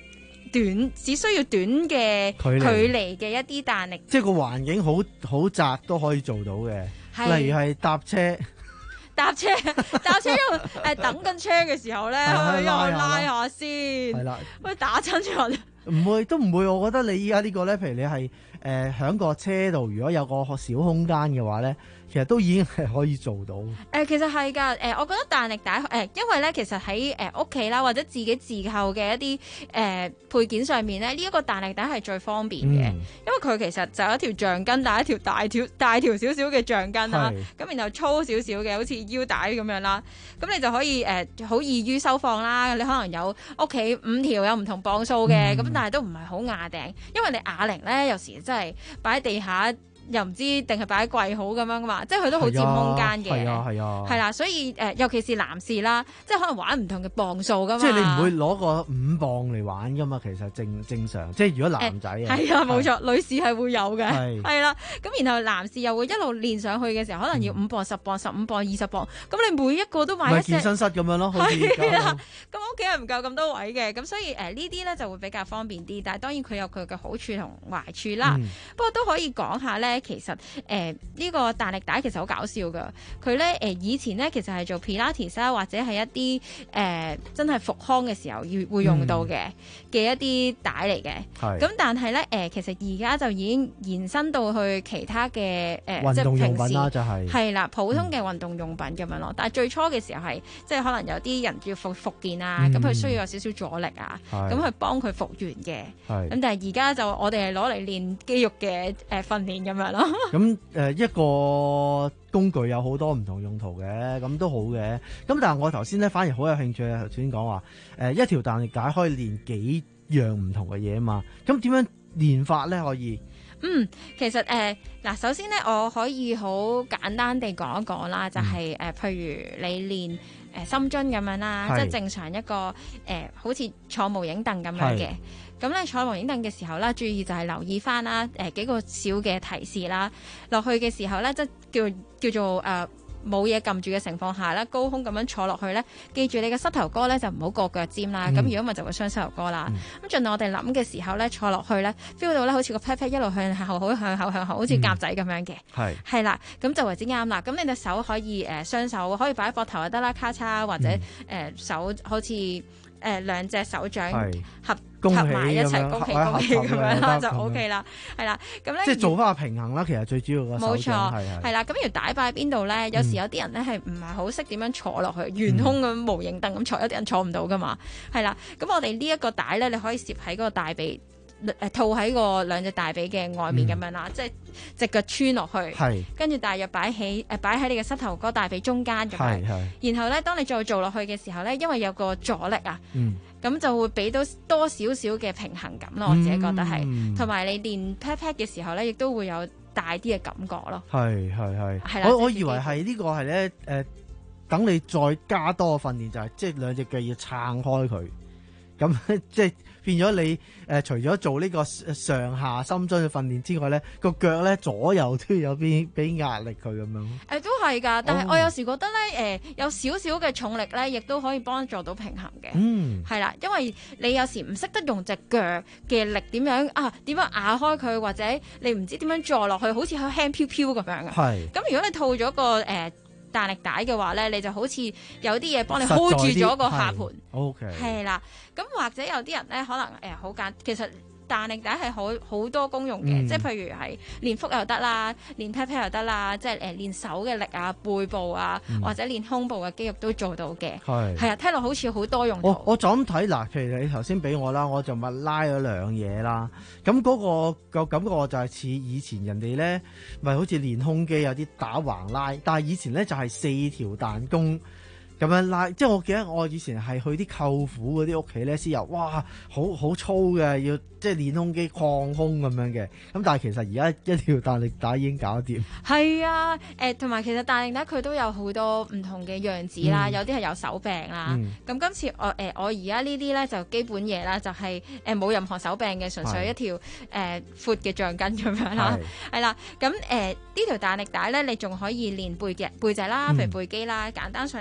短，只需要短嘅距離距離嘅一啲彈力。 即係個環境好好窄都可以做到嘅， 係例如係搭車。 搭車搭車因為誒等緊車嘅時候咧， 係又拉下先， 係啦， 喂打親人。 唔會都唔會，我覺得你依家呢個咧，譬如你係誒喺個車度，如果有個小空間嘅話咧，其實都已經係可以做到。誒、 呃，其實係㗎，誒、呃，我覺得彈力帶誒、呃，因為咧，其實喺誒屋企啦，或者自己自購嘅一啲誒、呃、配件上面咧，呢、這、一個彈力帶係最方便嘅，嗯、因為佢其實就有一條橡筋帶一條大條大條少少嘅橡筋啦，咁然後粗少少嘅，好似腰帶咁樣啦，咁你就可以誒好、呃、易於收放啦。你可能有屋企五條有唔同磅數嘅，咁、嗯、但係都唔係好壓頂，因為你啞鈴咧有時真係擺喺地下。又唔知定係擺喺櫃好咁樣噶嘛，即係佢都好佔空間嘅，係啊係啊，係啦，所以誒、呃，尤其是男士啦，即係可能玩唔同嘅磅數噶嘛， 即係你唔會攞個五磅嚟玩噶嘛，其實正正常，即係如果男仔啊， 係啊冇錯，女士係會有嘅， 係係啦，咁然後男士又會一路練上去嘅時候，可能要五磅、十磅、十五磅、二十磅，咁你每一個都買一 set， 健身室咁樣咯， 係啦，咁屋企係唔夠咁多位嘅，咁所以誒、呃、呢啲咧就會比較方便啲，但係當然佢有佢嘅好處同壞處啦，嗯、不過都可以講下咧，其實誒。呃誒呢、呃這個彈力帶其實好搞笑噶，佢咧誒以前咧其實係做 Pilates 啦，或者係一啲誒、呃、真係復康嘅時候要會用到嘅嘅、嗯、一啲帶嚟嘅。係咁，但係咧誒其實而家就已經延伸到去其他嘅誒、呃、 運動用品啦， 就係係啦普通嘅運動用品咁樣咯。嗯、但係最初嘅時候係即係可能有啲人要復復健啊，咁佢、嗯、需要有少少阻力啊，咁去幫佢復原嘅。係咁，但係而家就我哋係攞嚟練肌肉嘅誒訓練咁樣咯。 咁誒一個工具有好多唔同用途嘅，咁都好嘅。咁但係我頭先咧反而好有興趣啊！頭先講話誒一條彈力帶可以練幾樣唔同嘅嘢啊嘛。咁點樣練法咧？可以？ 嗯，其實誒嗱、呃，首先咧我可以好簡單地講一講啦，就係、是、誒、嗯呃，譬如你練誒、呃、深蹲咁樣啦，是即係正常一個誒、呃，好似坐無影凳咁樣嘅。咁咧坐無影凳嘅時候啦，注意就係留意翻啦，誒、呃、幾個小嘅提示啦。落去嘅時候咧，即係叫叫做誒冇嘢撳住嘅情況下啦，高空咁樣坐落去咧，記住你嘅膝頭哥咧就唔好過腳尖啦。咁、嗯、如果咪就會傷膝頭哥啦。咁盡量我哋諗嘅時候咧，坐落去咧 feel 到咧好似個 pat pat 一路向後，好向後向後，好似鴿仔咁樣嘅。係係啦，咁就為之啱啦。咁你隻手可以誒雙、呃、手可以擺喺膊頭就得啦，咔嚓或者誒、嗯呃、手好似。誒、呃、兩隻手掌合合埋一齊，恭喜恭喜咁樣啦，就 O K 啦，係啦，咁咧即係做翻個平衡啦。其實最主要個手掌係係係啦。咁要帶擺喺邊度咧？有時有啲人咧係唔係好識點樣坐落去，懸空咁無形凳咁坐，有啲人坐唔到噶嘛。係啦，咁我哋呢一個帶咧，你可以攝喺嗰個大髀。誒套喺個兩隻大髀嘅外面咁樣啦，嗯、即係隻腳穿落去，跟住大約擺起誒擺喺你嘅膝頭哥大髀中間咁樣，然後咧當你再做落去嘅時候咧，因為有個阻力啊，咁、嗯、就會俾到多少少嘅平衡感咯，我自己覺得係，同埋、嗯、你練 pat pat 嘅時候咧，亦都會有大啲嘅感覺咯。係係係，我我以為係呢個係咧誒，等你再加多個訓練就係即係兩隻腳要撐開佢，咁即係。變咗你誒、呃，除咗做呢個上下深蹲嘅訓練之外咧，個腳咧左右都有邊俾壓力佢咁樣。誒、 呃，都係㗎，但係我有時覺得咧，誒、呃、有少少嘅重力咧，亦都可以幫助到平衡嘅。嗯，係啦，因為你有時唔識得用隻腳嘅力點樣啊，點樣壓開佢，或者你唔知點樣坐落去，好似佢輕飄飄咁樣嘅。係。咁如果你套咗個誒。呃彈力帶嘅話咧，你就好似有啲嘢幫你 hold 住咗個下盤，OK，係啦。咁或者有啲人咧，可能誒好簡，其實彈力帶係好好多功用嘅，嗯、即係譬如係練腹又得啦，練 pat pat 又得啦，即係誒練手嘅力啊、背部啊，嗯、或者練胸部嘅肌肉都做到嘅。係係啊，聽落好似好多用途。 我我就咁睇嗱，譬如你頭先俾我啦，我就咪拉咗兩嘢啦。咁嗰、嗰個個感覺就係似以前人哋咧，咪好似練胸肌有啲打橫拉，但係以前咧就係四條彈弓。咁樣拉，即係我記得我以前係去啲舅父嗰啲屋企咧，先有哇，好好粗嘅，要即係練胸肌擴胸咁樣嘅。咁但係其實而家一條彈力帶已經搞掂。 係啊，誒、呃，同埋其實彈力帶佢都有好多唔同嘅樣子啦，嗯、有啲係有手柄啦。咁、嗯、今次我誒、呃、我而家呢啲咧就基本嘢啦，就係誒冇任何手柄嘅，純粹一條誒闊嘅橡筋咁樣啦。係啦，咁誒呢條彈力帶咧，你仲可以練背嘅背脊啦，譬如背肌啦。嗯、簡單上嚟講咧。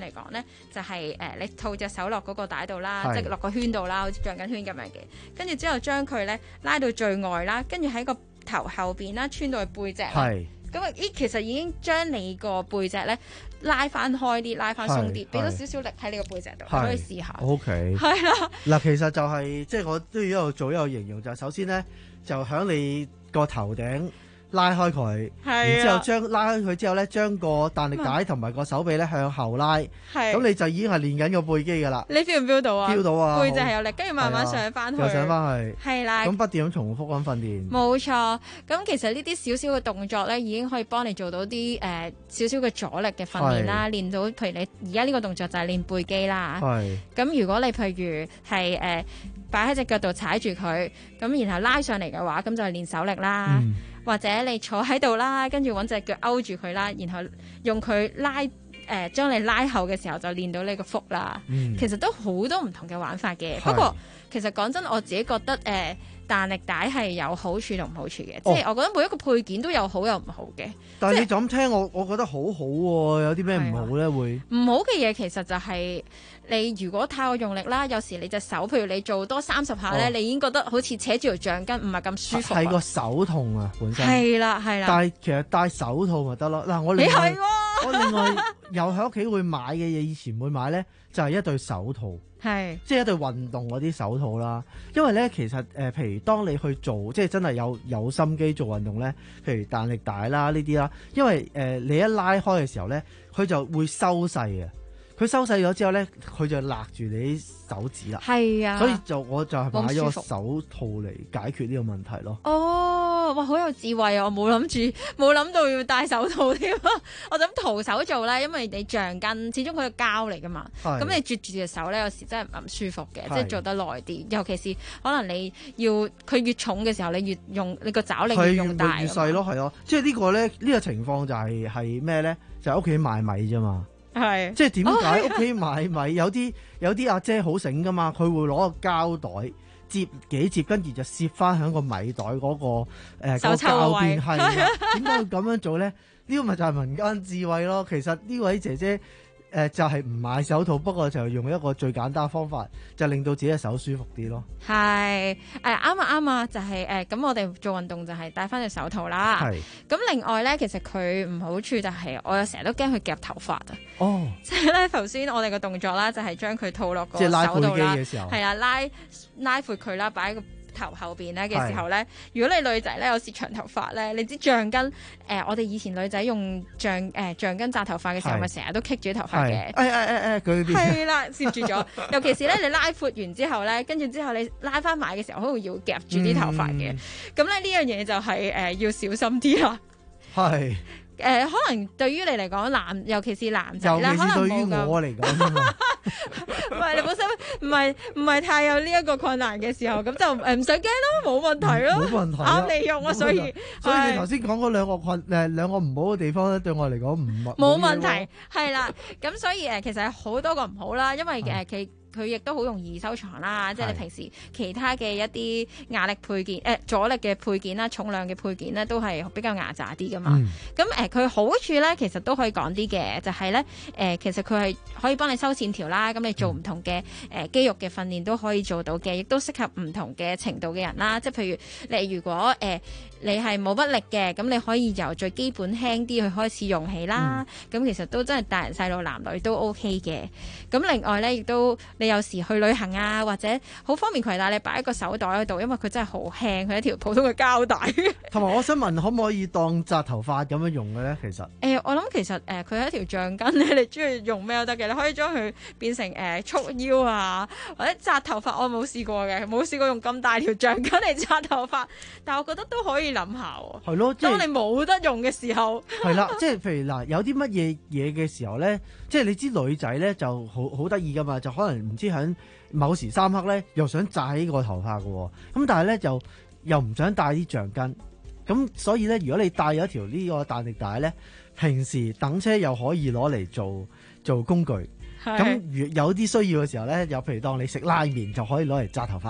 就係、是、誒、呃、你套隻手落嗰個帶度啦， 係即係落個圈度啦，好似橡筋圈咁樣嘅。跟住之後將佢咧拉到最外啦，跟住喺個頭後邊啦，穿到去背脊啦。 係咁啊，咦，其實已經將你個背脊咧拉翻開啲，拉翻鬆啲，俾到少少力喺你個背脊度，可以試下。 O K， 係啦。 嗱，其實就係、即係我都要一路做一路形容，就係、首先咧就喺你個頭頂拉開佢，然之後將拉開佢之後咧，將個彈力帶同埋個手臂咧向後拉，咁你就已經係練緊個背肌㗎啦。 你 feel 唔 feel 到啊？ feel 到啊！ 背脊係有力，跟住慢慢上翻去， 又上翻去， 係啦。 咁不斷咁重複咁訓練。 冇錯，咁其實呢啲少少嘅動作咧，已經可以幫你做到啲誒少少嘅阻力嘅訓練啦，練到譬如你而家呢個動作就係練背肌啦。 係。 咁如果你譬如係誒擺喺隻腳度踩住佢，咁然後拉上嚟嘅話，咁就係練手力啦。嗯或者你坐喺度啦，跟住揾隻腳勾住佢啦，然後用佢拉誒、呃、將你拉後嘅時候就練到你個腹啦。嗯、其實都好多唔同嘅玩法嘅。不過其實講真，我自己覺得誒、呃、彈力帶係有好處同唔好處嘅，哦、即係我覺得每一個配件都有好有唔好嘅。 但係你就咁聽，我我覺得好好、啊、喎，有啲咩唔好咧？會唔好嘅嘢其實就係、是。你如果太過用力啦，有時你隻手，譬如你做多三十下咧，哦、你已經覺得好似扯住條橡筋，唔係咁舒服。係個手痛啊，本身。 係啦，係啦。 但係其實戴手套咪得咯。嗱，我另外你、哦、我另外又喺屋企會買嘅嘢，以前會買咧，就係、是、一對手套。係。即係一對運動嗰啲手套啦。因為咧，其實誒、呃，譬如當你去做，即係真係有有心機做運動咧，譬如彈力帶啦呢啲啦，因為誒、呃、你一拉開嘅時候咧，佢就會收細嘅。佢收細咗之後咧，佢就勒住你啲手指啦。係啊，所以就我就係買咗個手套嚟解決呢個問題咯。 哦，哇，好有智慧啊！我冇諗住，冇諗到要戴手套添。我就咁徒手做咧，因為你橡筋始終佢係膠嚟噶嘛。咁你啜住隻手咧，有時真係唔舒服嘅，即係做得耐啲。尤其是可能你要佢越重嘅時候，你越用你個爪力越用大。 越細咯，係咯。即係呢個咧，呢、呢個情況就係係咩咧？就喺屋企買米啫嘛。係，即係點解屋企買米？哦、有啲有啲阿姐好醒噶嘛，佢會攞個膠袋接幾接，跟住就攝翻喺個米袋嗰、嗰個誒、呃嗰個膠邊。係點解要咁樣做咧？呢、呢個咪就係民間智慧咯。其實呢位姐姐。誒、呃、就係、是、唔買手套，不過就用一個最簡單方法，就令到自己嘅手舒服啲咯。係誒啱啊啱啊，就係誒咁我哋做運動就係戴翻隻手套啦。係咁另外咧，其實佢唔好處就係我有成日都驚佢夾頭髮啊。哦，即係咧頭先我哋個動作啦，就係將佢套落個手度啦。係啊，拉拉闊佢啦，擺個頭後邊咧嘅時候咧，如果你女仔咧有時長頭髮咧，你知橡筋誒、呃，我哋以前女仔用橡誒、呃、橡筋紮頭髮嘅時候，咪成日都棘住啲頭髮嘅。誒誒誒誒，佢係啦，攝住咗。尤其是咧，你拉闊完之後咧，跟住之後你拉翻埋嘅時候，可能要夾住啲頭髮嘅。咁咧呢樣嘢就係、是、誒、呃、要小心啲啦。係。誒、呃、可能對於你嚟講，男尤其是男仔啦，可能冇咁。尤其是對於我嚟講，唔係你本身唔係唔係太有呢一個困難嘅時候，咁就誒唔使驚咯，冇問題咯，冇問題啱你用啊，所以所以你頭先講嗰兩個困誒兩個唔好嘅地方咧，對我嚟講唔冇問題，係啦，咁所以誒其實係好多個唔好啦，因為誒其。佢亦都好容易收藏啦，即係你平時其他嘅一啲壓力配件、誒、呃、阻力嘅配件啦、重量嘅配件咧，都係比較牙渣啲噶嘛。咁誒佢好處咧，其實都可以講啲嘅，就係咧誒，其實佢係可以幫你收線條啦。咁你做唔同嘅誒、呃、肌肉嘅訓練都可以做到嘅，亦都適合唔同嘅程度嘅人啦。即係譬如你如果誒、呃、你係冇乜力嘅，咁你可以由最基本輕啲去開始用起啦。咁、嗯、其實都真係大人細路男女都 OK 嘅。咁另外咧，亦都你有時去旅行啊，或者好方便攜帶，你擺一個手袋喺度，因為佢真係好輕，佢係一條普通嘅膠帶。同埋我想問，可唔可以當紮頭髮咁樣用嘅咧？其實誒、呃，我諗其實誒，佢、呃、係一條橡筋咧，你中意用咩都得嘅，你可以將佢變成誒、呃、束腰啊，或者紮頭髮。我冇試過嘅，冇試過用咁大條橡筋嚟紮頭髮，但係我覺得都可以諗下喎。係咯，當你冇得用嘅時候，係啦，即係譬如嗱，有啲乜嘢嘢嘅時候咧，即係你知女仔咧就好好得意噶嘛，就可能唔知喺某時三刻咧又想紮起個頭髮嘅，咁但係咧就又唔想帶啲橡筋，咁所以咧如果你帶咗一條呢個彈力帶咧，平時等車又可以攞嚟做做工具，咁有啲需要嘅時候咧，又譬如當你食拉麵就可以攞嚟紮頭髮。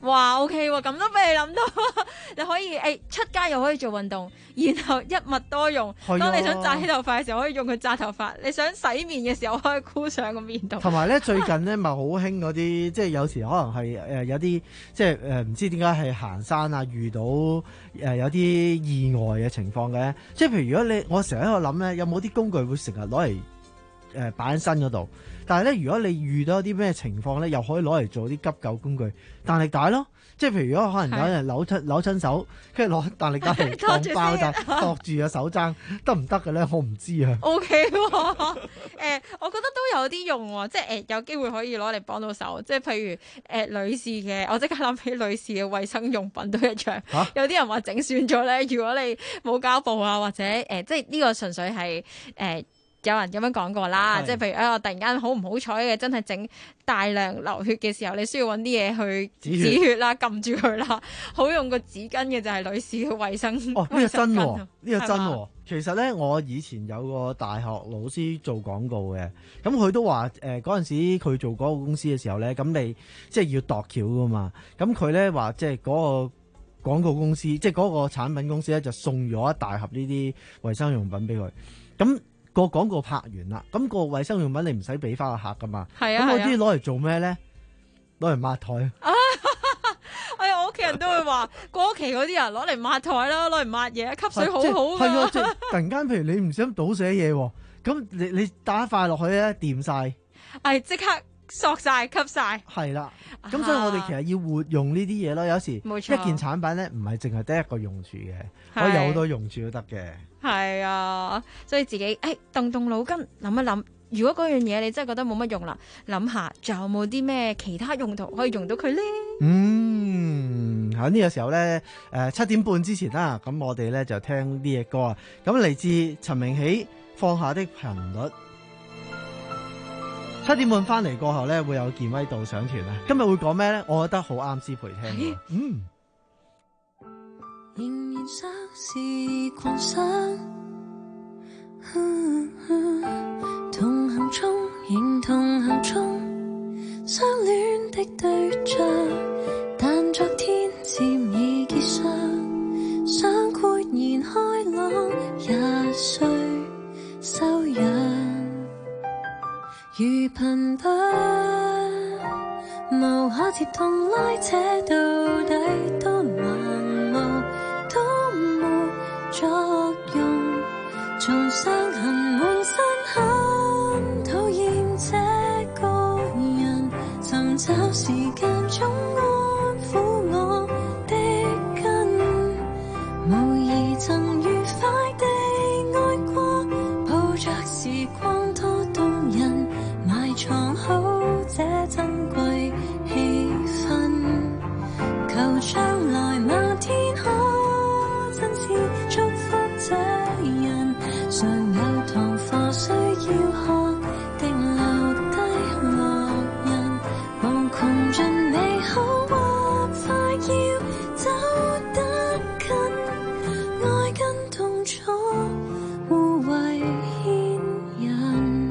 哇 OK 喎，咁都俾你諗到，你可以誒、欸、出街又可以做運動，然後一物多用。 係啊當你想紮起頭髮嘅時候，可以用佢紮頭髮；你想洗面嘅時候，可以箍上個面度。 同埋咧，最近咧咪好興嗰啲，即係有時可能係誒、呃、有啲即係誒唔知點解係行山啊，遇到誒、呃、有啲意外嘅情況嘅。即係譬如如果你我成日喺度諗咧，有冇啲工具會成日攞嚟誒擺喺身嗰度？但係咧，如果你遇到啲咩情況咧，又可以攞嚟做啲急救工具，彈力帶咯。即係譬如如果可能有人扭親扭親手，跟住攞彈力帶嚟當包帶，托住個手踭，得唔得嘅咧？我唔知啊。 O K 喎，誒、呃，我覺得都有啲用喎，即係誒、呃、有機會可以攞嚟幫到手。即係譬如誒、呃、女士嘅，我即刻諗起女士嘅衛生用品都一樣。啊、有啲人話整損咗咧，如果你冇膠布啊，或者誒、呃，即係呢個純粹係誒。呃有人咁樣講過啦，即係譬如啊，我突然間好唔好彩嘅，真係整大量流血嘅時候，你需要揾啲嘢去止血啦，撳住佢啦，好用個紙巾嘅就係女士嘅衛生。 哦，呢個真喎，呢個真喎。其實咧，我以前有個大學老師做廣告嘅，咁佢都話誒嗰陣時佢做嗰個公司嘅時候咧，咁你即係要度橋噶嘛，咁佢咧話即係嗰個廣告公司，即係嗰個產品公司咧就送咗一大盒呢啲衛生用品俾佢，咁。個廣告拍完啦，咁、那個衛生用品你唔使俾翻個客噶嘛，咁嗰啲攞嚟做咩咧？攞嚟抹台。 哎呀，我屋企人都會話過期嗰啲人攞嚟抹台啦，攞嚟抹嘢，吸水好好㗎。 係啊，即係突然間，譬如你唔想倒瀉嘢喎，咁你你打一塊落去咧，掂晒， 係即刻索晒吸晒。係啦，咁所以我哋其實要活用呢啲嘢咯。有時一件產品咧，唔係淨係得一個用處嘅，可以有好多用處都得嘅。 係啊，所以自己誒動動腦筋諗一諗，如果嗰樣嘢你真係覺得冇乜用啦，諗下仲有冇啲咩其他用途可以用到佢咧？ 嗯，喺呢個時候咧，誒七點半之前啦，咁我哋咧就聽呢隻歌啊，咁嚟自陳明喜放下的頻率。七點半翻嚟過後咧，會有健威導賞團啊，今日會講咩咧？我覺得好啱思培聽嘅，嗯。 仍然相是狂想，嗯嗯、同行中仍同行中，相戀的對象，但昨天漸已結霜，想豁然開朗，也需修養，如頻率無可接痛拉扯到底，多盲目都沒作用，從傷痕滿身很討厭這個人，尋找時間中安撫我的根，無疑曾愉快地愛過，抱着時光多動人，埋藏好這珍貴氣氛，求將來那天可真摯祝福這人，常有堂課需要學，定留低烙印，無窮盡美好或快要走得近，愛跟痛楚互為牽引。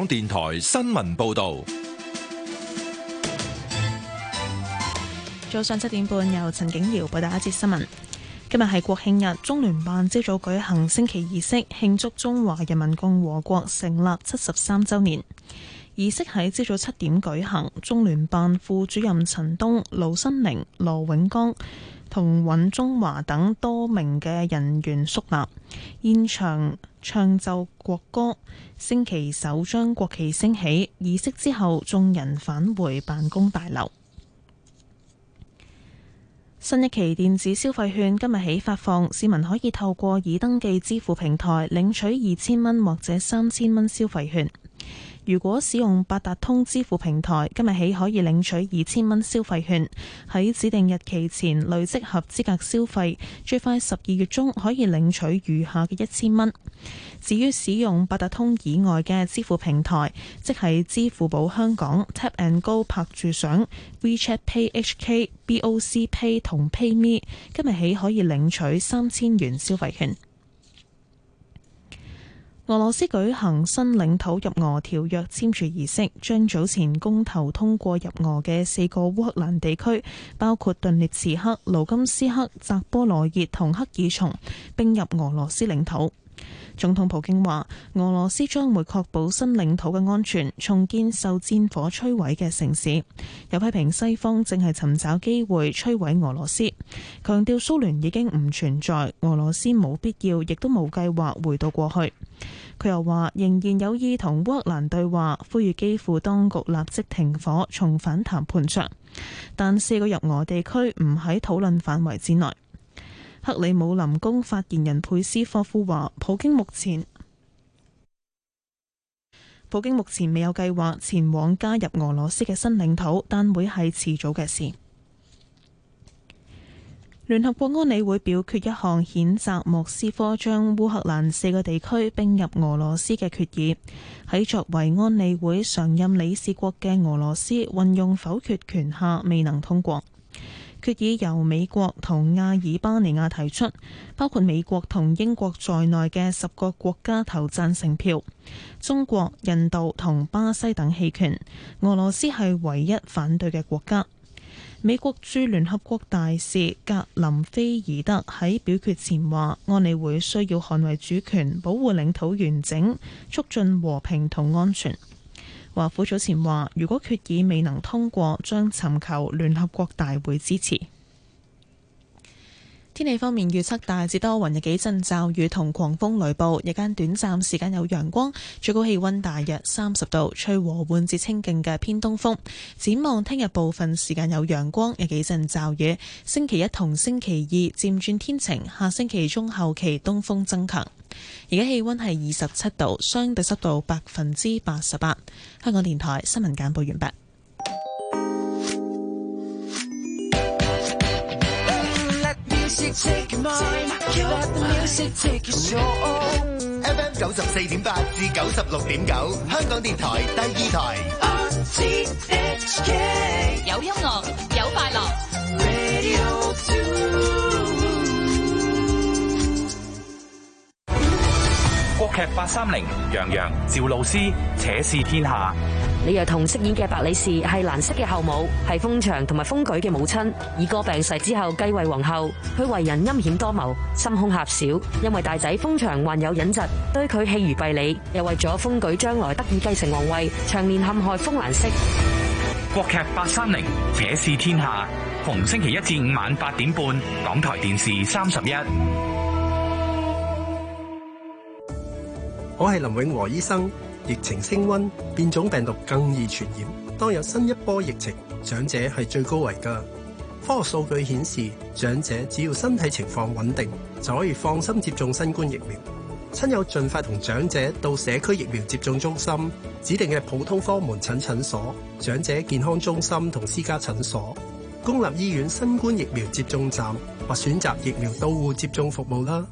電台新聞報道。 早上七點半，由陳景瑤報道一節新聞。今日係國慶日，中聯辦朝早舉行升旗儀式，慶祝中華人民共和國成立七十三週年。儀式喺朝早七點舉行，中聯辦副主任陳東、盧新寧、羅永剛同尹中華等多名嘅人員肅立，現場唱奏國歌，升旗手將國旗升起。儀式之後，眾人返回辦公大樓。新一期電子消費券今日起發放，市民可以透過已登記支付平台領取二千蚊或者三千蚊消費券。如果使用八達通支付平台，今日起可以領取二千蚊消費券，喺指定日期前累積合資格消費，最快十二月中可以領取餘下嘅一千蚊。至於使用八達通以外嘅支付平台，即係支付寶香港、Tap and Go 拍住賞、WeChat Pay H K、B O C Pay 同 PayMe， 今日起可以領取三千元消費券。俄羅斯舉行新領土入俄條約簽署儀式，將早前公投通過入俄嘅四個烏克蘭地區，包括頓涅茨克、盧甘斯克、扎波羅熱同克爾松，並入俄羅斯領土。總統普京話，俄羅斯將會確保新領土嘅安全，重建受戰火摧毀嘅城市。又批評西方正係尋找機會摧毀俄羅斯，強調蘇聯已經唔存在，俄羅斯冇必要，亦都冇計劃回到過去。佢又話，仍然有意同烏克蘭對話，呼籲基輔當局立即停火，重返談判桌。但四個入俄地區唔喺討論範圍之內。克里姆林宮發言人佩斯科夫話，普京目前普京目前未有計劃前往加入俄羅斯嘅新領土，但會係遲早嘅事。聯合國安理會表決一項譴責莫斯科將烏克蘭四個地區並入俄羅斯嘅決議，喺作為安理會常任理事國嘅俄羅斯運用否決權下未能通過。決議由美國同亞爾巴尼亞提出，包括美國同英國在內嘅十個國家投贊成票，中國、印度同巴西等棄權，俄羅斯係唯一反對嘅國家。美國駐聯合國大使格林菲爾德喺表決前話，安理會需要捍衛主權、保護領土完整、促進和平同安全。華府早前話，如果決議未能通過，將尋求聯合國大會支持。天氣方面預測大致多雲，有幾陣驟雨同狂風雷暴，日間短暫時間有陽光，最高氣溫大約三十度，吹和緩至清勁嘅偏東風。展望聽日部分時間有陽光，有幾陣驟雨。星期一同星期二漸轉天晴，下星期中後期東風增強。而家氣溫係二十七度，相對濕度百分之八十八。香港電台新聞簡報完畢。 F M 九十四點八至九十六點九，香港電台第二台。 有音樂，有快樂。 國劇八三零，楊洋、趙露思，且試天下。 李若彤飾演嘅白李氏係蘭息嘅後母，係封祥同埋封舉嘅母親。二哥病逝之後繼位皇后，佢為人陰險多謀，心胸狹小。因為大仔封祥患有隱疾，對佢棄如敝屣，又為咗封舉將來得以繼承皇位，長年陷害封蘭息。 國劇八三零，且試天下，逢星期一至五晚八點半，港台電視三十一。 我係林永和醫生。疫情升溫，變種病毒更易傳染。當有新一波疫情，長者係最高危㗎。科學數據顯示，長者只要身體情況穩定，就可以放心接種新冠疫苗。親友盡快同長者到社區疫苗接種中心、指定嘅普通科門診診所、長者健康中心同私家診所、公立醫院新冠疫苗接種站或選擇疫苗到戶接種服務啦。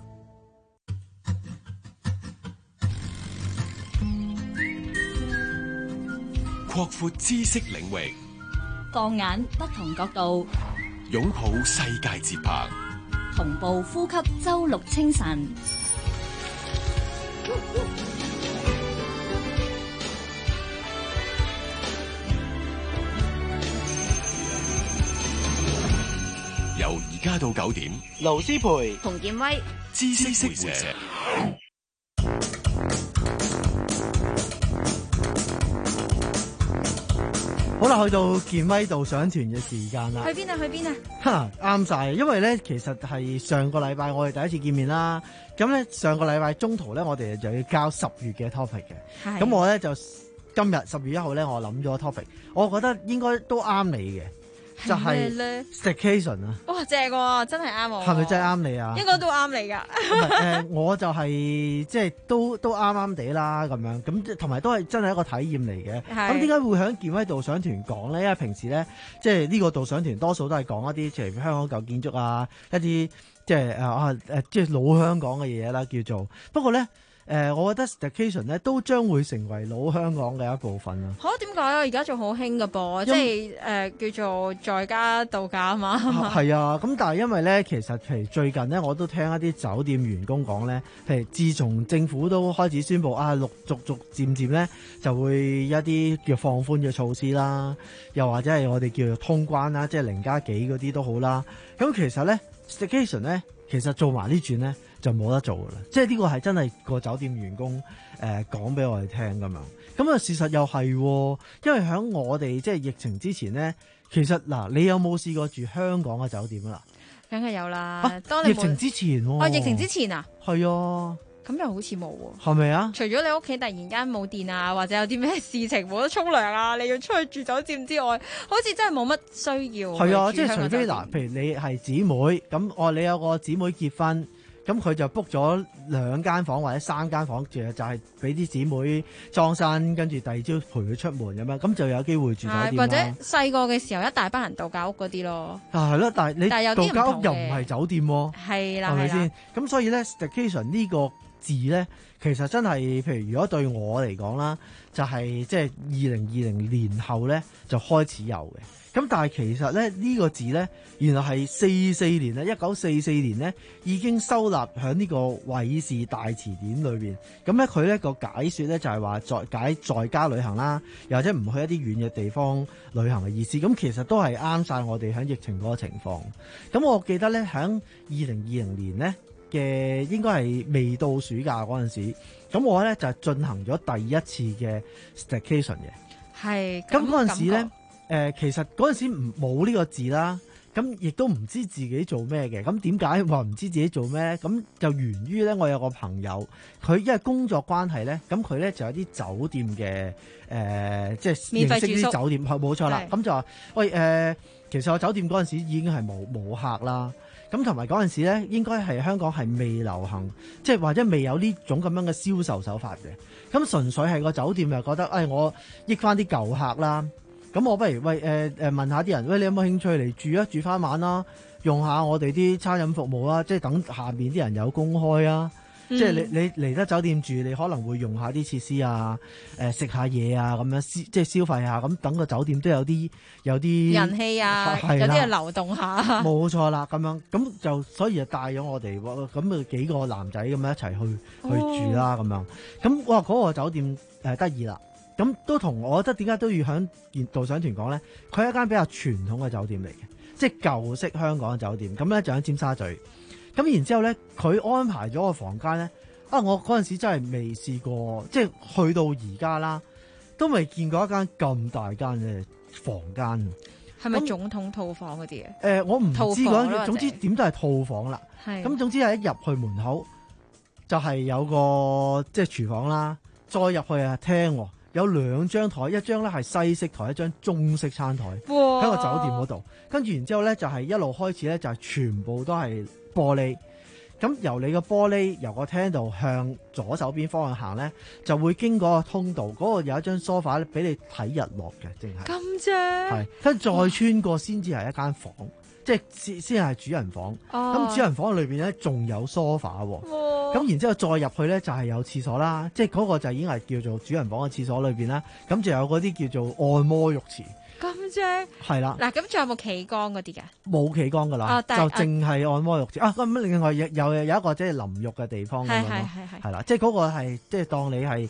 擴闊知識領域， 放眼不同角度， 擁抱世界節拍， 同步呼吸周六清晨。 家到九點， 盧思培、 洪建威、 知識會社。 好啦，去到健威導賞團嘅時間啦。 去邊啊？去邊啊？ 哈，啱晒，因為咧其實係上個禮拜我哋第一次見面啦。咁咧上個禮拜中途咧，我哋就要交十月嘅 topic 嘅。咁我咧就今日十月一號咧，我諗咗 topic，我覺得應該都啱你嘅。就係 staycation 啊！ 哇，正喎，真係啱我。 係咪真係啱你啊？ 應該都啱你㗎。 誒、呃，我就係、是、即係都都啱啱地啦咁樣，咁同埋都係真係一個體驗嚟嘅。咁點解會喺健威導賞團講咧？因為平時咧，即係呢個導賞團多數都係講一啲譬如香港舊建築啊，一啲即係誒啊誒，即係老香港嘅嘢啦，叫做。不過咧。誒、呃，我覺得 staycation 咧都將會成為老香港嘅一部分啊！ 嚇點解啊？而家仲好興㗎噃，即係誒、呃、叫做在家度假啊嘛。 係啊，咁但係因為咧，其實譬如最近咧，我都聽一啲酒店員工講咧，譬如自從政府都開始宣布啊，陸續續漸漸咧就會一啲叫放寬嘅措施啦，又或者係我哋叫做通關啦，即係零加幾嗰啲都好啦。咁其實咧 staycation 咧，其實做埋呢轉咧。就冇得做噶啦，即係呢個係真係個酒店員工誒講俾我哋聽噶嘛。咁啊事實又係，因為喺我哋即係疫情之前咧，其實嗱，你有冇試過住香港嘅酒店啊？ 梗係有啦。 啊、 當你疫情之前喎、 哦，疫情之前啊？ 係啊。 咁又好似冇喎。 係咪啊？ 除咗你屋企突然間冇電啊，或者有啲咩事情冇得沖涼啊，你要出去住酒店之外，好似真係冇乜需要。 係啊，即係除非嗱，譬如你係姊妹咁，哦，你有個姊妹結婚。咁佢就 book 咗兩間房或者三間房，就就係俾啲姊妹裝身，跟住第二朝陪佢出門咁樣，咁就有機會住酒店。 或者細個嘅時候一大班人度假屋嗰啲咯。 啊，係咯，但係你度假屋又唔係酒店喎， 係啦， 係咪先？咁所以咧 staycation 呢個字咧，其實真係，譬如如果對我嚟講啦，就係即係二零二零年後咧就開始有嘅。咁但係其實咧呢、這個字咧，原來係四四年咧，一九四四年咧已經收納喺呢個韋氏大辭典裏邊。咁咧佢咧個解說咧就係話在解在家旅行啦，又或者唔去一啲遠嘅地方旅行嘅意思。咁其實都係啱晒我哋喺疫情嗰個情況。咁我記得咧喺二零二零年咧嘅應該係未到暑假嗰陣時，咁我咧就係進行咗第一次嘅 staycation 嘅。 係。 咁嗰陣時咧。誒、呃、其實嗰陣時唔冇呢個字啦，咁亦都唔知自己做咩嘅。咁點解話唔知自己做咩咧？咁就源於咧，我有個朋友，佢因為工作關係咧，咁佢咧就有啲酒店嘅誒、呃，即係認識啲酒店，冇錯啦。咁就話喂誒、呃，其實我酒店嗰陣時已經係冇冇客啦。咁同埋嗰陣時咧，應該係香港係未流行，即係或者未有呢種咁樣嘅銷售手法嘅。咁純粹係個酒店又覺得，誒、哎、我益翻啲舊客啦。咁我不如喂誒誒、呃、問下啲人，喂，你有冇興趣嚟住啊？住翻晚啦，用下我哋啲餐飲服務啦，即係等下面啲人有工開啊！嗯、即係你你嚟得酒店住，你可能會用下啲設施啊，誒食下嘢啊，咁樣即係消費下，咁等個酒店都有啲有啲人氣啊，有啲嘢流動下。 冇錯啦，咁樣咁就所以就帶咗我哋咁幾個男仔咁樣一齊去去住啦，咁、哦、樣咁哇嗰、嗰個酒店誒得意啦。咁都同我覺得點解都要響導賞團講咧？佢係一間比較傳統嘅酒店嚟嘅，即係舊式香港嘅酒店。咁咧就喺尖沙咀。咁然之後咧，佢安排咗個房間咧，啊！我嗰陣時真係未試過，即係去到而家啦，都未見過一間咁大間嘅房間。 係咪總統套房嗰啲啊？ 誒、呃，我唔知嗰種，總之點都係套房啦。 係。 咁總之係一入去門口就係有個即係廚房啦，再入去啊廳。有兩張台，一張咧係西式台，一張中式餐台，喺個酒店嗰度。跟住然之後咧，就係一路開始咧，就係全部都係玻璃。咁由你個玻璃由個廳度向左手邊方向行咧，就會經過個通道，嗰、嗰個有一張梳化咧，俾你睇日落嘅，淨係。 咁正。係， 跟住再穿過先至係一間房，即係先先係主人房。咁、哦、主人房裏邊咧仲有梳化喎。咁然之後再入去咧就係有廁所啦，即係嗰個就已經係叫做主人房嘅廁所裏邊啦。咁就有嗰啲叫做按摩浴池。 咁正。係啦。嗱，咁仲有冇企缸嗰啲嘅？ 冇企缸噶啦，就淨係按摩浴池啊。咁另外有有有一個即係淋浴嘅地方咁樣咯。係係係係。係啦，即係嗰個係即係當你係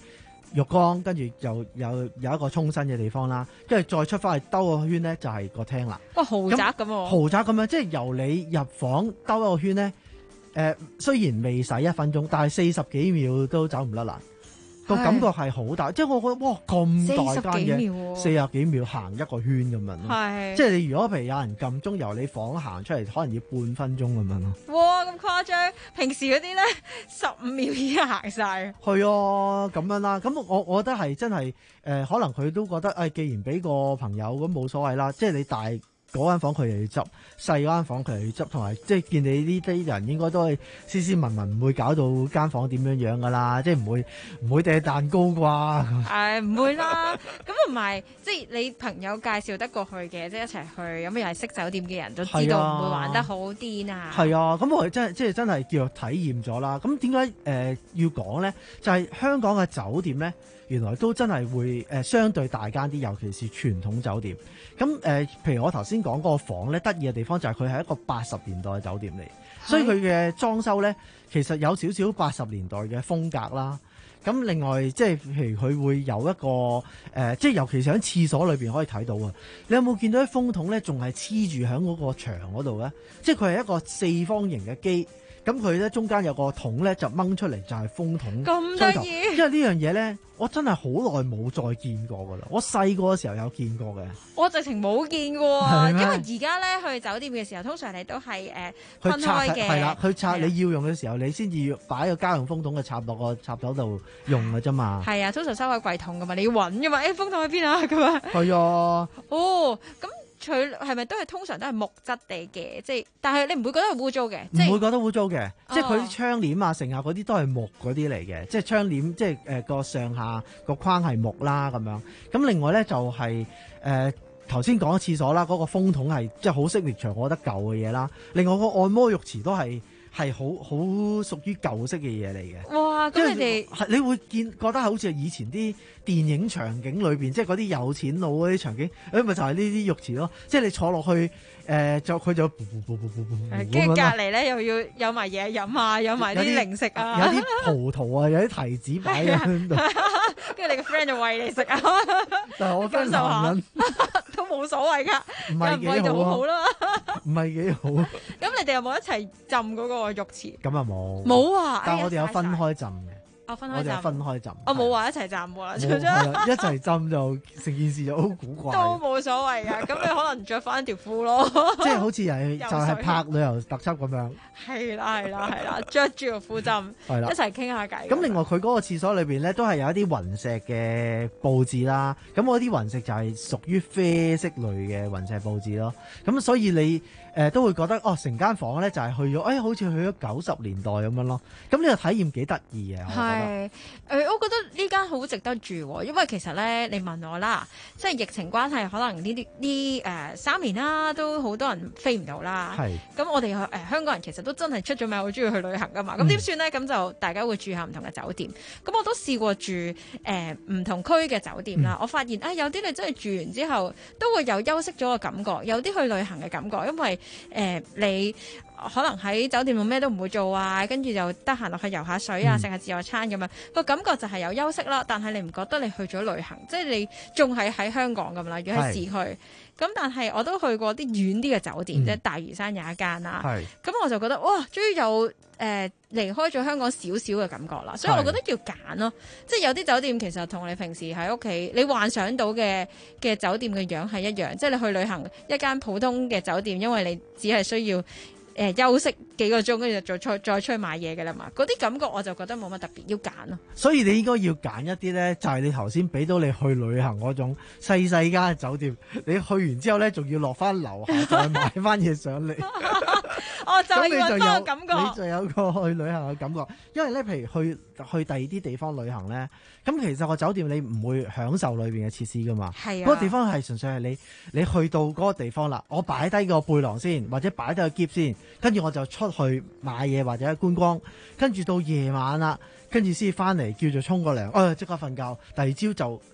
浴缸，跟住又有有一個沖身嘅地方啦，跟住再出翻去兜個圈咧，就係、是、個廳啦。 哇，豪宅咁喎！ 豪宅咁樣，即係由你入房兜一個圈咧，誒、呃、雖然未使一分鐘，但係四十幾秒都走唔甩啦。個感覺係好大，即係我覺得哇咁大間嘢，四十幾秒行一個圈咁樣咯。即係你如果譬如有人撳鐘由你房行出嚟，可能要半分鐘咁樣咯。 哇，咁誇張！平時嗰啲咧十五秒已經行晒。係啊，咁樣啦。咁我我覺得係真係誒、呃，可能佢都覺得誒、哎，既然俾個朋友咁冇所謂啦，即係你大。嗰間房佢又要執，細嗰間房佢又要執，同埋即係見你呢啲人應該都係斯斯文文，唔會搞到間房點樣樣噶啦，即係唔會唔會掟蛋糕啩？ 誒唔會啦，咁同埋即係你朋友介紹得過去嘅，即係一齊去，咁又係識酒店嘅人都知道唔會玩得好癲啊。係啊， 咁我哋真係即係真係叫做體驗咗啦。咁點解誒要講咧？就係、是、香港嘅酒店咧。原來都真係會誒、呃、相對大間啲，尤其是傳統酒店。咁誒、呃，譬如我頭先講嗰個房咧，得意嘅地方就係佢係一個八十年代嘅酒店嚟，所以佢嘅裝修咧其實有少少八十年代嘅風格啦。咁另外即係譬如佢會有一個誒、呃，即係尤其是喺廁所裏邊可以睇到啊。你有冇見到啲風筒咧，仲係黐住喺嗰個牆嗰度咧？即係佢係一個四方形嘅機。咁佢咧中間有個桶咧就掹出嚟就係風筒， 咁得意。 因為呢樣嘢咧，我真係好耐冇再見過噶啦。我細個嘅時候有見過嘅， 我直情冇見過。因為而家咧去酒店嘅時候，通常你都係誒、呃、分開嘅。 係啦，去拆你要用嘅時候，你先至要擺個家用風筒嘅插落個插頭度用嘅啫嘛。係啊，通常收喺櫃桶噶嘛，你要揾噶嘛。誒、欸，風筒喺邊啊？咁啊。 係啊。 哦，咁。佢係咪都係通常都係木質地嘅？即係，但係你唔會覺得係污糟嘅？ 唔會覺得污糟嘅，即係佢啲窗簾啊、成啊嗰啲都係木嗰啲嚟嘅，即係窗簾，即係誒個上下個框係木啦咁樣。咁另外咧就係誒頭先講廁所啦，嗰、嗰個風筒係即係好式烈場，我覺得舊嘅嘢啦。另外個按摩浴池都係。係好好屬於舊式嘅嘢嚟嘅。 哇！咁你哋係你會見覺得好似係以前啲電影場景裏邊，即係嗰啲有錢佬嗰啲場景，誒咪就係呢啲浴池咯。即係你坐落去，誒、呃、就佢就， 跟住隔離咧又要有埋嘢飲啊，有埋啲零食啊， 有啲葡萄啊，有啲提子擺喺度， 跟住你個 friend 就餵你食啊。 但係我 friend 男人都冇所謂㗎， 唔係幾好好啦， 唔係幾好。 咁你哋有冇一齊浸嗰個浴池？ 咁啊冇， 冇啊！ 但係我哋有分開浸嘅。 我分開我哋分開浸， 我冇話一齊浸喎，除咗一齊浸就成件事就好古怪。 都冇所謂㗎，咁你可能着翻條褲咯， 即係好似係就係拍旅遊特輯咁樣。 係啦係啦係啦，着住個褲浸，係啦，一齊傾下偈。 咁另外佢嗰個廁所裏邊咧，都係有一啲雲石嘅佈置啦。咁嗰啲雲石就係屬於啡色類嘅雲石佈置咯。咁所以你誒、呃、都會覺得哦，成間房咧就係去咗，誒、哎、好似去咗九十年代咁樣咯。咁呢個體驗幾得意嘅。 係，誒、呃，我覺得呢間好值得住喎，因為其實咧，你問我啦，即係疫情關係，可能呢啲呢誒三年啦，都好多人飛唔到啦。係，咁我哋誒、呃、香港人其實都真係出咗名，好中意去旅行噶嘛。咁點算咧？咁就大家會住下唔同嘅酒店。咁我都試過住誒唔、呃、同區嘅酒店啦。嗯、我發現啊、呃，有啲你真係住完之後，都會有休息咗嘅感覺，有啲去旅行嘅感覺，因為誒、呃、你。可能喺酒店度咩都唔會做啊，跟住就得閒落去游下水啊，食下自助餐咁樣，個感覺就係有休息啦。但係你唔覺得你去咗旅行，即係你仲係喺香港咁啦，如果喺市區。咁但係我都去過啲遠啲嘅酒店，即係、嗯、大嶼山有一間啦。咁我就覺得哇，終於有誒、呃、離開咗香港少少嘅感覺啦。所以我覺得要揀咯，即係有啲酒店其實同你平時喺屋企你幻想到嘅嘅酒店嘅樣係一樣，即係你去旅行一間普通嘅酒店，因為你只係需要。誒、呃、休息幾個鐘，跟住就再出再出去買嘢嘅啦嘛，嗰啲感覺我就覺得冇乜特別，要揀咯。所以你應該要揀一啲咧，就係、是、你頭先俾到你去旅行嗰種細細間嘅酒店，你去完之後咧，仲要落翻樓下再買翻嘢上嚟。哦，就係嗰個感覺，你就有個去旅行嘅感覺。因為咧，譬如去去第二啲地方旅行咧，咁其實個酒店你唔會享受裏邊嘅設施噶嘛。係啊，嗰個地方係純粹係你你去到嗰個地方啦，我擺低個背囊先，或者擺低個篋先。跟住我就出去買嘢或者觀光，跟住到夜晚啦，跟住先翻嚟叫做沖個涼，哎即刻瞓覺，第二朝就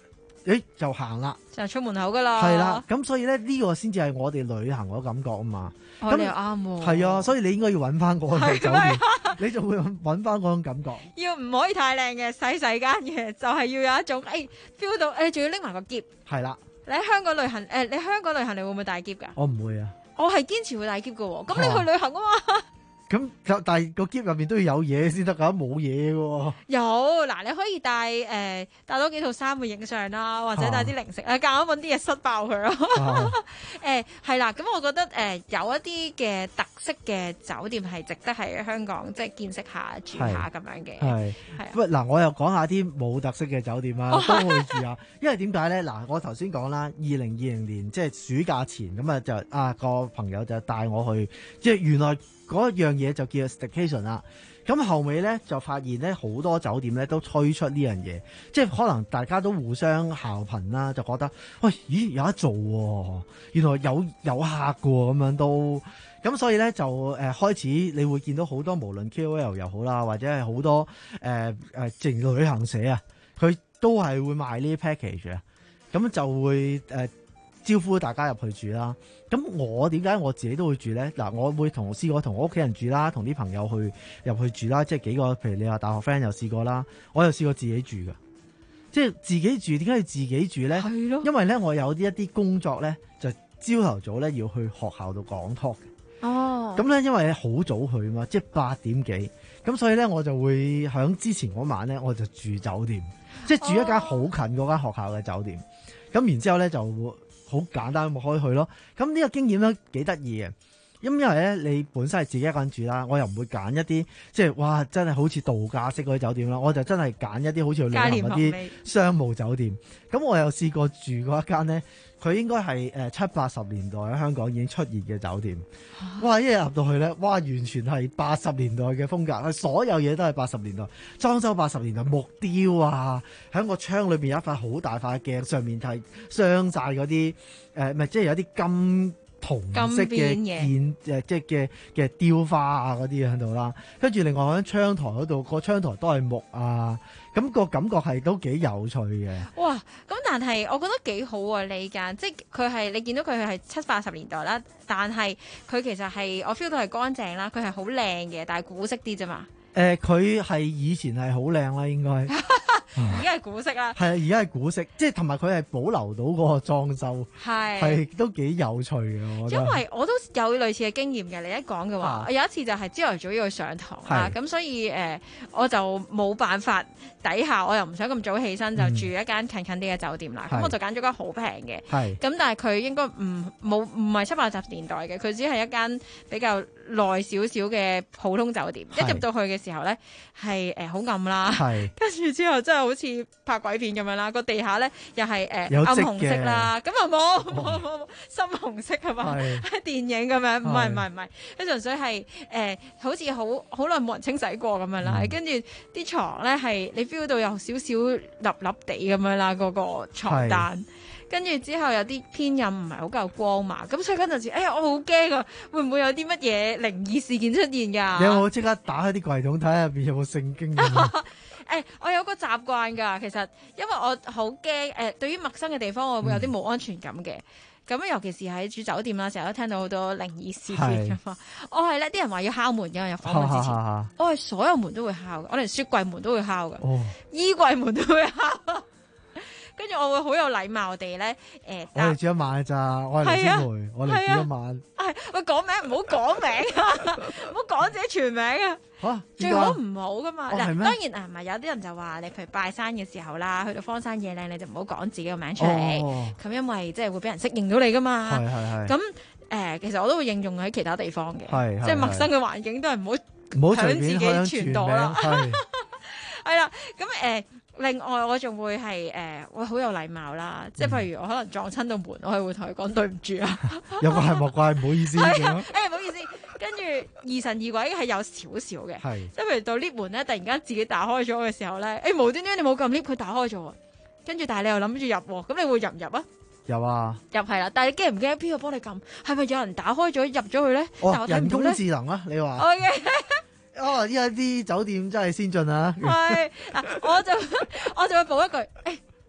誒就行啦， 就出門口噶啦。 係啦，咁所以咧呢個先至係我哋旅行嗰感覺啊嘛。 哦， 咁你又啱喎。 係啊，所以你應該要揾翻嗰個酒店，你就會揾翻嗰種感覺。 要唔可以太靚嘅，細細間嘅，就係、是、要有一種誒 feel 到誒，仲要拎埋個篋。 係啦。 你喺香港旅行誒，你香港旅行你會唔會帶篋㗎？ 我唔會啊。 我係堅持會帶篋嘅喎。咁你去旅行啊嘛。 咁但係個篋入邊都要有嘢先得㗎，冇嘢嘅喎。 有嗱，你可以帶誒、呃、帶多幾套衫去影相啦，或者帶啲零食啊，夾硬揾啲嘢塞爆佢咯。誒係啦，咁我覺得誒、呃、有一啲嘅特色嘅酒店係值得喺香港即係見識下住下咁樣嘅。係係。喂嗱，我又講下啲冇特色嘅酒店啊，都會住下。因為點解咧？嗱，我頭先講啦，二零二零年即係暑假前咁啊，就啊個朋友就帶我去，即係原來。嗰樣嘢就叫 staycation 啦，咁後尾咧就發現咧好多酒店咧都推出呢樣嘢，即係可能大家都互相效顰啦，就覺得喂，咦有得做喎、啊，原來有有客嘅喎，咁樣都咁，所以咧就誒、呃、開始你會見到好多無論 K O L 又好啦，或者係好多誒誒淨旅行社啊，佢都係會賣呢啲 package 啊，咁就會誒。呃招呼大家入去住啦，咁我點解我自己都會住咧？嗱，我會同試過同我屋企人住啦，同啲朋友去入去住啦，即係幾個，譬如你話大學 friend 又試過啦，我又試過自己住噶，即係自己住，點解要自己住咧？係咯，因為咧我有啲一啲工作咧，就朝頭早咧要去學校度講 talk 嘅。哦，咁咧因為好早去嘛，即係八點幾，咁所以咧我就會響之前嗰晚咧我就住酒店，即係住一間好近嗰間學校嘅酒店，咁、哦、然之後咧就。好簡單咁開去咯，咁呢個經驗咧幾得意嘅，因為咧你本身係自己一個人住啦，我又唔會揀一啲即係哇真係好似度假式嗰啲酒店啦，我就真係揀一啲好似去旅行嗰啲商務酒店。咁我又試過住過一間咧，佢應該係誒七八十年代喺香港已經出現嘅酒店。哇！一入到去咧，哇完全係八十年代嘅風格，所有嘢都係八十年代，裝修八十年代木雕啊，喺個窗裏邊有一塊好大塊鏡，上面係鑲晒嗰啲誒，唔係即係有啲金銅色嘅件誒，即係嘅嘅雕花啊嗰啲喺度啦。跟住另外喺窗台嗰度，個窗台都係木啊。咁個感覺係都幾有趣嘅。哇！ 咁但係我覺得幾好啊，呢間即係佢係你見到佢係七八十年代啦，但係佢其實係我 feel 到係乾淨啦，佢係好靚嘅，但係古式啲啫嘛。 誒、呃，佢係以前係好靚啦，應該。 而家係古式啦， 係啊！而家係古式，即係同埋佢係保留到嗰個裝修，係係都幾有趣嘅。我覺得因為我都有類似嘅經驗嘅，你一講嘅話，啊、有一次就係朝頭早要去上堂啦，咁所以誒、呃、我就冇辦法底下，我又唔想咁早起身，就住一間近近啲嘅酒店啦。咁、嗯、我就揀咗間好平嘅，咁但係佢應該唔冇唔係七八十年代嘅，佢只係一間比較耐少少嘅普通酒店。一入到去嘅時候咧，係誒好暗啦，跟住之後真係。好似拍鬼片咁樣啦，個地下咧又係誒、呃、暗紅色啦，咁啊冇冇冇冇深紅色係嘛？係電影咁樣，唔係唔係唔係，佢純粹係誒、呃、好似好好耐冇人清洗過咁樣啦，跟住啲床咧係你 feel 到有少少笠笠地咁樣啦，嗰、嗰個床單。跟住之後有啲偏暗，唔係好夠光嘛，咁所以嗰陣時，哎呀，我好驚啊！會唔會有啲乜嘢靈異事件出現㗎？ 你有冇即刻打開啲櫃桶睇下入邊有冇聖經？誒、 欸，我有個習慣㗎，其實因為我好驚誒，對於陌生嘅地方，我會有啲冇安全感嘅。咁、嗯、尤其是喺住酒店啦，成日都聽到好多靈異事件㗎嘛。我係咧，啲人話要敲門嘅，入房門之前，我係所有門都會敲嘅，我連雪櫃門都會敲嘅、哦，衣櫃門都會敲。跟住我會好有禮貌地咧，誒、呃， 我哋住一晚咋，我係黎天梅，我哋住一晚。 係喂，講名唔好講名啊，唔好講自己全名啊。嚇，最好唔好噶嘛。嗱、哦，當然啊，唔係有啲人就話你譬如拜山嘅時候啦，去到荒山野嶺，你就唔好講自己個名出嚟，咁、哦、因為即係會俾人識認到你噶嘛。係係係。咁誒、呃，其實我都會應用喺其他地方嘅，即係陌生嘅環境都係唔好唔好響自己傳朵啦。係啦，咁誒。呃另外我仲會係誒、呃，會好有禮貌啦，即係譬如我可能撞親到門，我係會同佢講對唔住啊。 有個係莫怪，唔好意思。係誒，唔好意思。跟住疑神疑鬼係有少少嘅，即係譬如到 lift 門咧，突然間自己打開咗嘅時候咧，誒、欸、無端端你冇撳 lift，佢打開咗，跟住但係你又諗住入，咁你會入唔入啊？有啊，入係啦，但係你驚唔驚邊個幫你撳？係咪有人打開咗入咗去咧？哦，人工智能啊，你話？我嘅。 哦，依家啲酒店真係先進啊！ 係嗱，我就我就會補一句，誒、欸，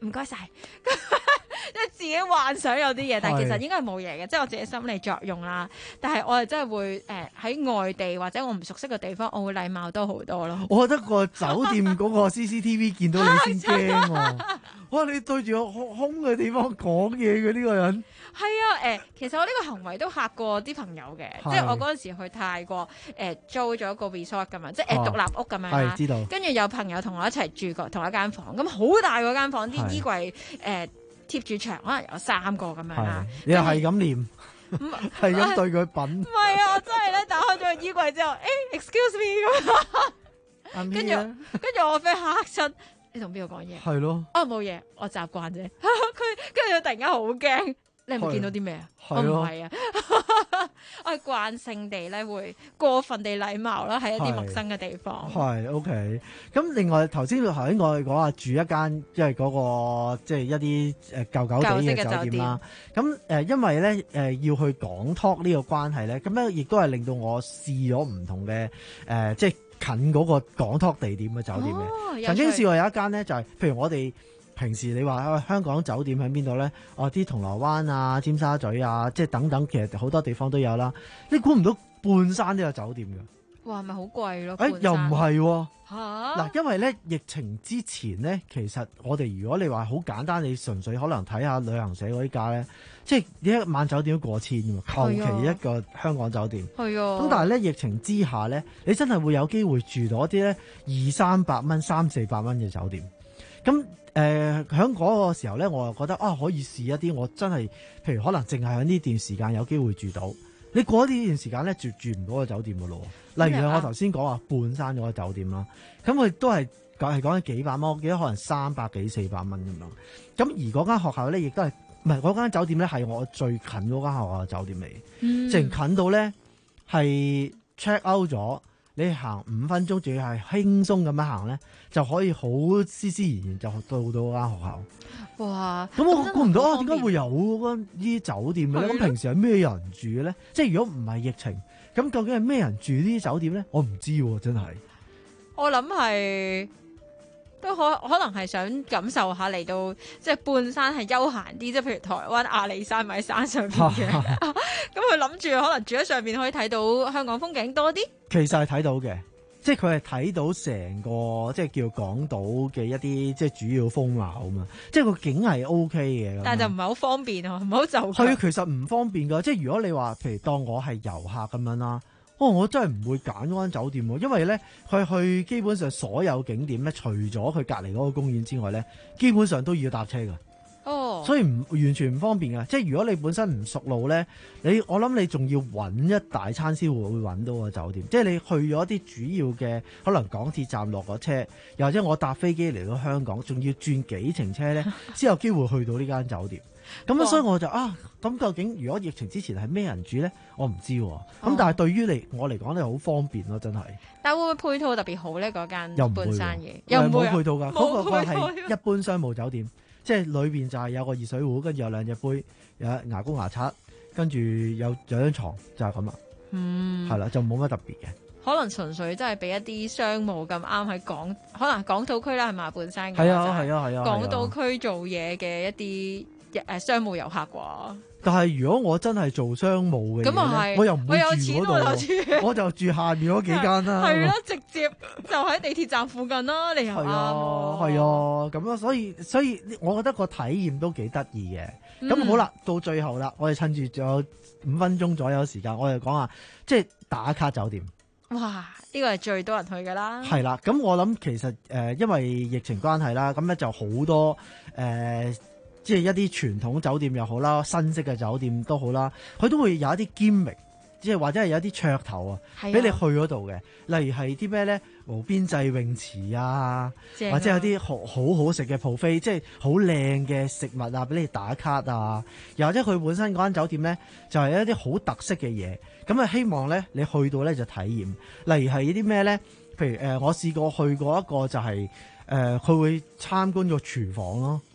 唔該晒。即係自己幻想有啲嘢，但係其實係應該係冇嘢嘅，即係我自己心理作用啦。但係我係真係會誒喺、外地或者我唔熟悉嘅地方，我會禮貌多好多咯。 我覺得個酒店嗰個 C C T V 見到你先驚喎！哇！你對住個空空嘅地方講嘢嘅呢個人， 係啊，誒、其實我呢個行為都嚇過啲朋友嘅， 係即係我嗰陣時去泰國誒、租咗個 resort 咁樣，即係誒、 哦獨立屋咁樣啦係知道跟住有朋友同我一齊住過同一間房，咁好大嗰間房，啲係衣櫃誒、貼住牆，可能有三個咁樣啦係。你又係咁念，係咁對佢品唔。係啊，我真係咧打開咗個衣櫃之後，誒、excuse me 咁， 跟跟住跟住我 friend 嚇親，你同邊個講嘢？ 係咯， 哦冇嘢，我習慣啫。佢跟住佢突然間好驚，你係咪見到啲咩啊？我唔係咯係啊，我係慣性地咧會過分地禮貌啦，喺一啲係陌生嘅地方。 係 OK。咁另外頭先頭先我哋講話住一間，即係嗰個即係一啲誒舊舊地嘅酒店啦。咁誒、呃，因為咧誒、呃、要去港 talk 呢個關係咧，咁咧亦都係令到我試咗唔同嘅誒、呃，即係近嗰個港 talk 地點嘅酒店嘅。 哦有曾經趣試過有一間咧，就係、譬如我哋。平時你話、啊、香港酒店喺邊度咧？哦，啲銅鑼灣啊、尖沙咀啊，即係等等，其實好多地方都有啦。你估唔到半山都有酒店㗎？ 哇，係咪好貴咯？ 誒、又唔係喎。 嚇嗱，因為咧疫情之前咧，其實我哋如果你話好簡單，你純粹可能睇下旅行社嗰啲價咧，即係一晚酒店都過千㗎嘛，求其一個香港酒店。 係啊。 咁但係咧疫情之下咧，你真係會有機會住到一啲咧二三百蚊、三四百蚊嘅酒店。咁誒喺嗰個時候咧，我又覺得啊，可以試一啲我真係，譬如可能淨係喺呢段時間有機會住到。你過咗呢段時間咧，住住唔到個酒店噶咯。例如我頭先講話半山嗰個酒店啦，咁佢都係講係講緊幾百蚊，我記得可能三百幾四百蚊咁樣。咁而嗰間學校咧，亦都係唔係嗰間酒店咧，係我最近嗰間學校嘅酒店嚟， 嗯直情近到咧係 check out 咗。你行五分鐘，仲要係輕鬆咁樣行咧，就可以好斯斯然然就到到嗰間學校。 哇！ 咁我估唔到啊，點解會有嗰呢啲酒店嘅咧？咁平時係咩人住嘅咧？即係如果唔係疫情，咁究竟係咩人住呢啲酒店咧？我唔知喎，真係。 我諗係都可可能係想感受下嚟到即係半山係休閒啲，即係譬如台灣阿里山咪喺山上邊嘅，咁佢諗住可能住喺上邊可以睇到香港風景多啲。 其實係睇到嘅，即係佢係睇到成個即係叫港島嘅一啲即係主要風貌啊嘛，即係個景係 O K 嘅。 但係就唔係好方便啊，唔好就係其實唔方便㗎，即係如果你話譬如當我係遊客咁樣啦。哦，我真係唔會揀嗰間酒店喎，因為咧佢去基本上所有景點咧，除咗佢隔離嗰個公園之外咧，基本上都要搭車㗎。 哦， 所以唔完全唔方便㗎。即係如果你本身唔熟路咧，你我諗你仲要揾一大餐先會會揾到個酒店。即係你去咗啲主要嘅可能港鐵站落個車，又或者我搭飛機嚟到香港，仲要轉幾程車咧，先有機會去到呢間酒店。咁啊，所以我就啊，咁究竟如果疫情之前係咩人住咧？我唔知喎。咁、哦、但係對於你我嚟講咧，好方便咯，真係。 但會唔會配套特別好咧？嗰間又唔會半山嘢又唔會冇配套㗎。嗰、嗰個係一般商務酒店，即係裏邊就係有個熱水壺，跟住有兩隻杯，有牙膏牙刷，跟住有有張床，就係咁啦。 嗯， 係啦，就冇乜特別嘅。 可能純粹真係俾一啲商務咁啱喺港，可能港島區啦，係嘛半山嘅。 係啊係啊係啊！ 港島區做嘢嘅一啲。誒商務遊客啩， 但係如果我真係做商務嘅嘢咧，我又唔會住嗰度，我就住下面嗰幾間啦。 係咯，直接就喺地鐵站附近啦。你又啱喎。 係啊，咁咯，所以所以我覺得個體驗都幾得意嘅。咁、嗯、好啦，到最後啦，我哋趁住仲有五分鐘左右時間，我哋講下即係打卡酒店。 哇！呢、呢個係最多人去㗎啦。 係啦，咁我諗其實誒、呃，因為疫情關係啦，咁咧就好多誒。呃即係一啲傳統酒店又好啦，新式嘅酒店都好啦，佢都會有一啲 gimmick，即係或者係有一啲噱頭啊，俾你去嗰度嘅。例如係啲咩咧，無邊際泳池啊，或者有啲好好好食嘅 buffet，即係好靚嘅食物啊，俾你打卡啊。又或者佢本身嗰間酒店咧，就係、是、一啲好特色嘅嘢，咁啊希望咧你去到咧就體驗。例如係啲咩咧，譬如誒、呃，我試過去過一個就係、是、誒，佢、呃、會參觀個廚房咯。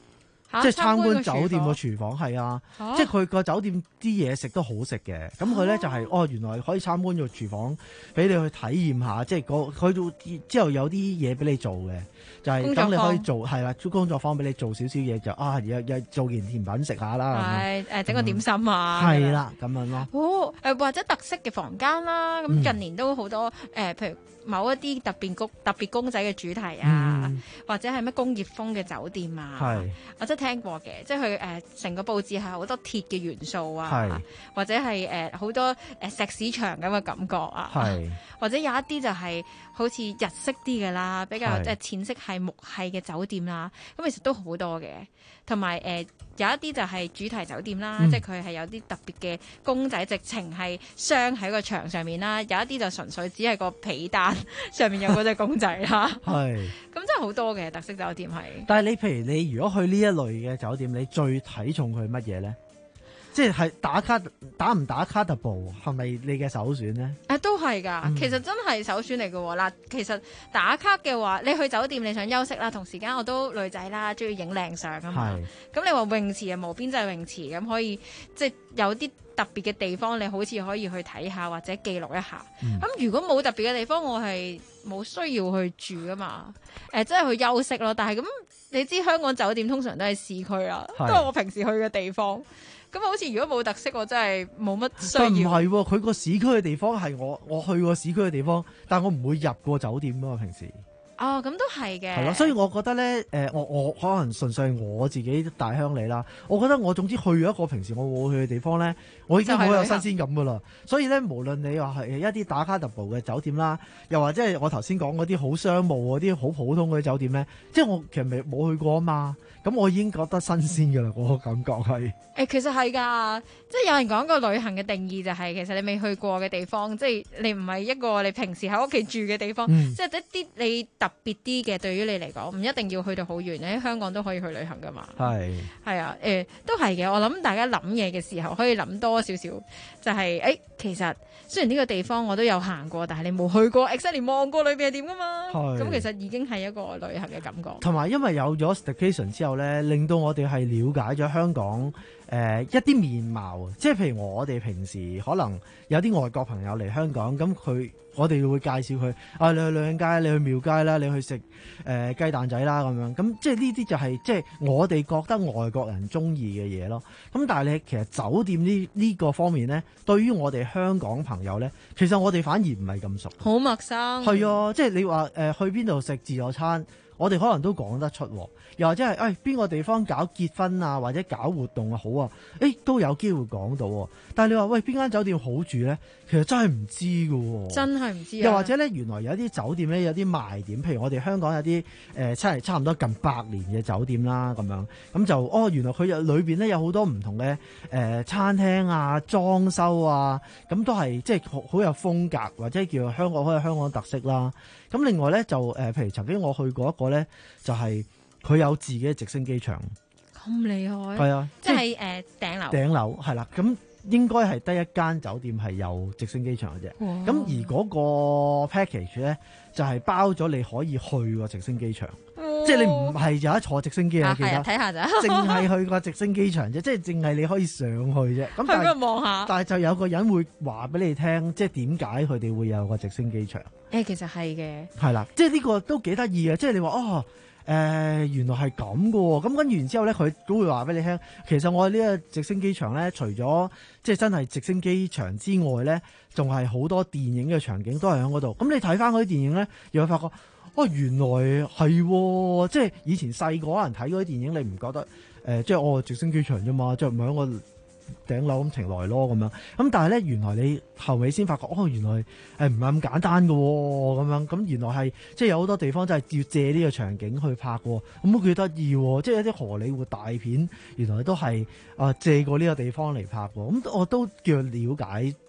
即係參觀個酒店個廚廚房係啊， 啊即係佢個酒店啲嘢食都好食嘅。咁佢咧就係、哦，原來可以參觀個廚房，俾你去體驗下，即係個佢都之後有啲嘢俾你做嘅，就係、是、等你可以做係啦，工作坊俾你做少少嘢就啊，又又做件甜品食下啦， 係誒整個點心啊， 係啦咁樣咯。 哦誒或者特色嘅房間啦，咁嗯近年都好多誒、呃，譬如某一啲特別公特別公仔嘅主題啊， 嗯或者係咩工業風嘅酒店啊， 係我真係聽過嘅，即係佢誒成個佈置係好多鐵嘅元素啊係， 或者係誒好多誒石屎牆咁嘅感覺啊， 係或者有一啲就係好似日式啲嘅啦，比較係誒淺色係木係嘅酒店啦，咁其實都好多嘅，同埋誒有一啲就係主題酒店啦， 嗯即係佢係有啲特別嘅公仔，直情係鑲喺個牆上面啦，有一啲就純粹只係個被單上面有嗰隻公仔啦， 係。 咁真係好多嘅特色酒店係。 但係你譬如你如果去呢一類嘅酒店，你最睇重佢乜嘢咧？即係打卡打唔打卡特步係咪你嘅首選咧？ 誒、都係㗎， 嗯其實真係首選嚟嘅喎。嗱，其實打卡嘅話，你去酒店你想休息啦，同時間我都女仔啦，中意影靚相啊嘛。咁你話泳池啊，無邊際泳池咁可以，即係有啲特別嘅地方，你好似可以去睇下或者記錄一下。咁、 嗯如果冇特別嘅地方，我係冇需要去住噶嘛。誒、即係去休息咯。但係咁，你知香港酒店通常都係市區啦，都係係我平時去嘅地方。咁好似如果冇特色，我真係冇乜需但唔要。 係喎，佢個市區嘅地方係我我去過市區嘅地方，但我唔會入過酒店㗎嘛，平時。 哦，咁都係嘅。 係咯，所以我覺得咧，誒、我我可能純粹係我自己大鄉里啦。我覺得我總之去咗一個平時我冇去嘅地方咧，我已經好有新鮮感噶啦。所以咧，無論你話係一啲打卡特步嘅酒店啦，又或者係我頭先講嗰啲好商務嗰啲好普通嗰啲酒店咧，即係我其實未冇去過啊嘛。咁我已經覺得新鮮噶啦，嗰、個感覺係。 誒、其實係㗎，即係有人講個旅行嘅定義就係、其實你未去過嘅地方，即係你唔係一個你平時喺屋企住嘅地方， 嗯即係一啲你特別啲嘅，對於你嚟講，唔一定要去到好遠，你喺香港都可以去旅行㗎嘛。 係係啊，誒、都係嘅。我諗大家諗嘢嘅時候，可以諗多少少，就係、誒、其實雖然呢個地方我都有行過，但係你冇去過，exactly 望過裏邊係點㗎嘛。 係咁其實已經係一個旅行嘅感覺。 同埋因為有咗 staycation 之後咧，令到我哋係了解咗香港誒、呃一啲面貌，即係譬如我哋平時可能有啲外國朋友嚟香港，咁佢我哋會介紹佢啊，你去女人街，你去廟街啦，你去食誒雞蛋仔啦咁樣，咁即係呢啲就係、即係我哋覺得外國人中意嘅嘢咯。咁但係你其實酒店呢呢、個方面咧，對於我哋香港朋友咧，其實我哋反而唔係咁熟， 好陌生。 係啊，即係你話誒、呃去邊度食自助餐，我哋可能都講得出喎。又或者係誒邊個地方搞結婚啊，或者搞活動啊好啊，誒都有機會講到喎。但係你話喂邊間酒店好住咧，其實真係唔知㗎喎。 真係唔知啊。 又或者咧，原來有啲酒店咧有啲賣點，譬如我哋香港有啲誒差差唔多近百年嘅酒店啦，咁樣咁就哦，原來佢有裏邊咧有好多唔同嘅誒、呃餐廳啊、裝修啊，咁都係即係好好有風格，或者叫香港好有香港特色啦。咁另外咧就誒、呃，譬如曾經我去過一個咧，就係、佢有自己嘅直升機場， 咁厲害。 係啊， 即係誒頂樓。 頂樓係啦，咁應該係得一間酒店係有直升機場嘅啫。 哇咁而嗰個 package 咧就係、包咗你可以去個直升機場，即係你唔係有得坐直升機啊，記得啊係啊睇下咋淨係去個直升機場啫，即係淨係你可以上去啫。咁但去嗰係度望下但係就有個人會話俾你聽，即係點解佢哋會有個直升機場。 誒，其實係嘅。 係啦，即係呢個都幾得意嘅，即係你話哦，誒、原來係咁嘅喎，咁跟住然之後咧，佢都會話俾你聽，其實我哋呢個直升機場咧，除咗即係真係直升機場之外咧，仲係好多電影嘅場景都係喺嗰度。咁你睇翻嗰啲電影咧，又會發覺，哦，原來係喎，即係以前細個可能睇嗰啲電影，你唔覺得誒、呃，即係我、哦、直升機場啫嘛，即係唔係喺個頂樓咁停來咯咁樣，咁但係咧原來你後尾先發覺，哦原來誒唔係咁簡單嘅喎，咁樣咁原來係即係有好多地方真係要借呢個場景去拍喎，咁都幾得意喎，即係一啲荷里活大片原來都係啊、呃、借過呢個地方嚟拍喎，咁我都叫了解多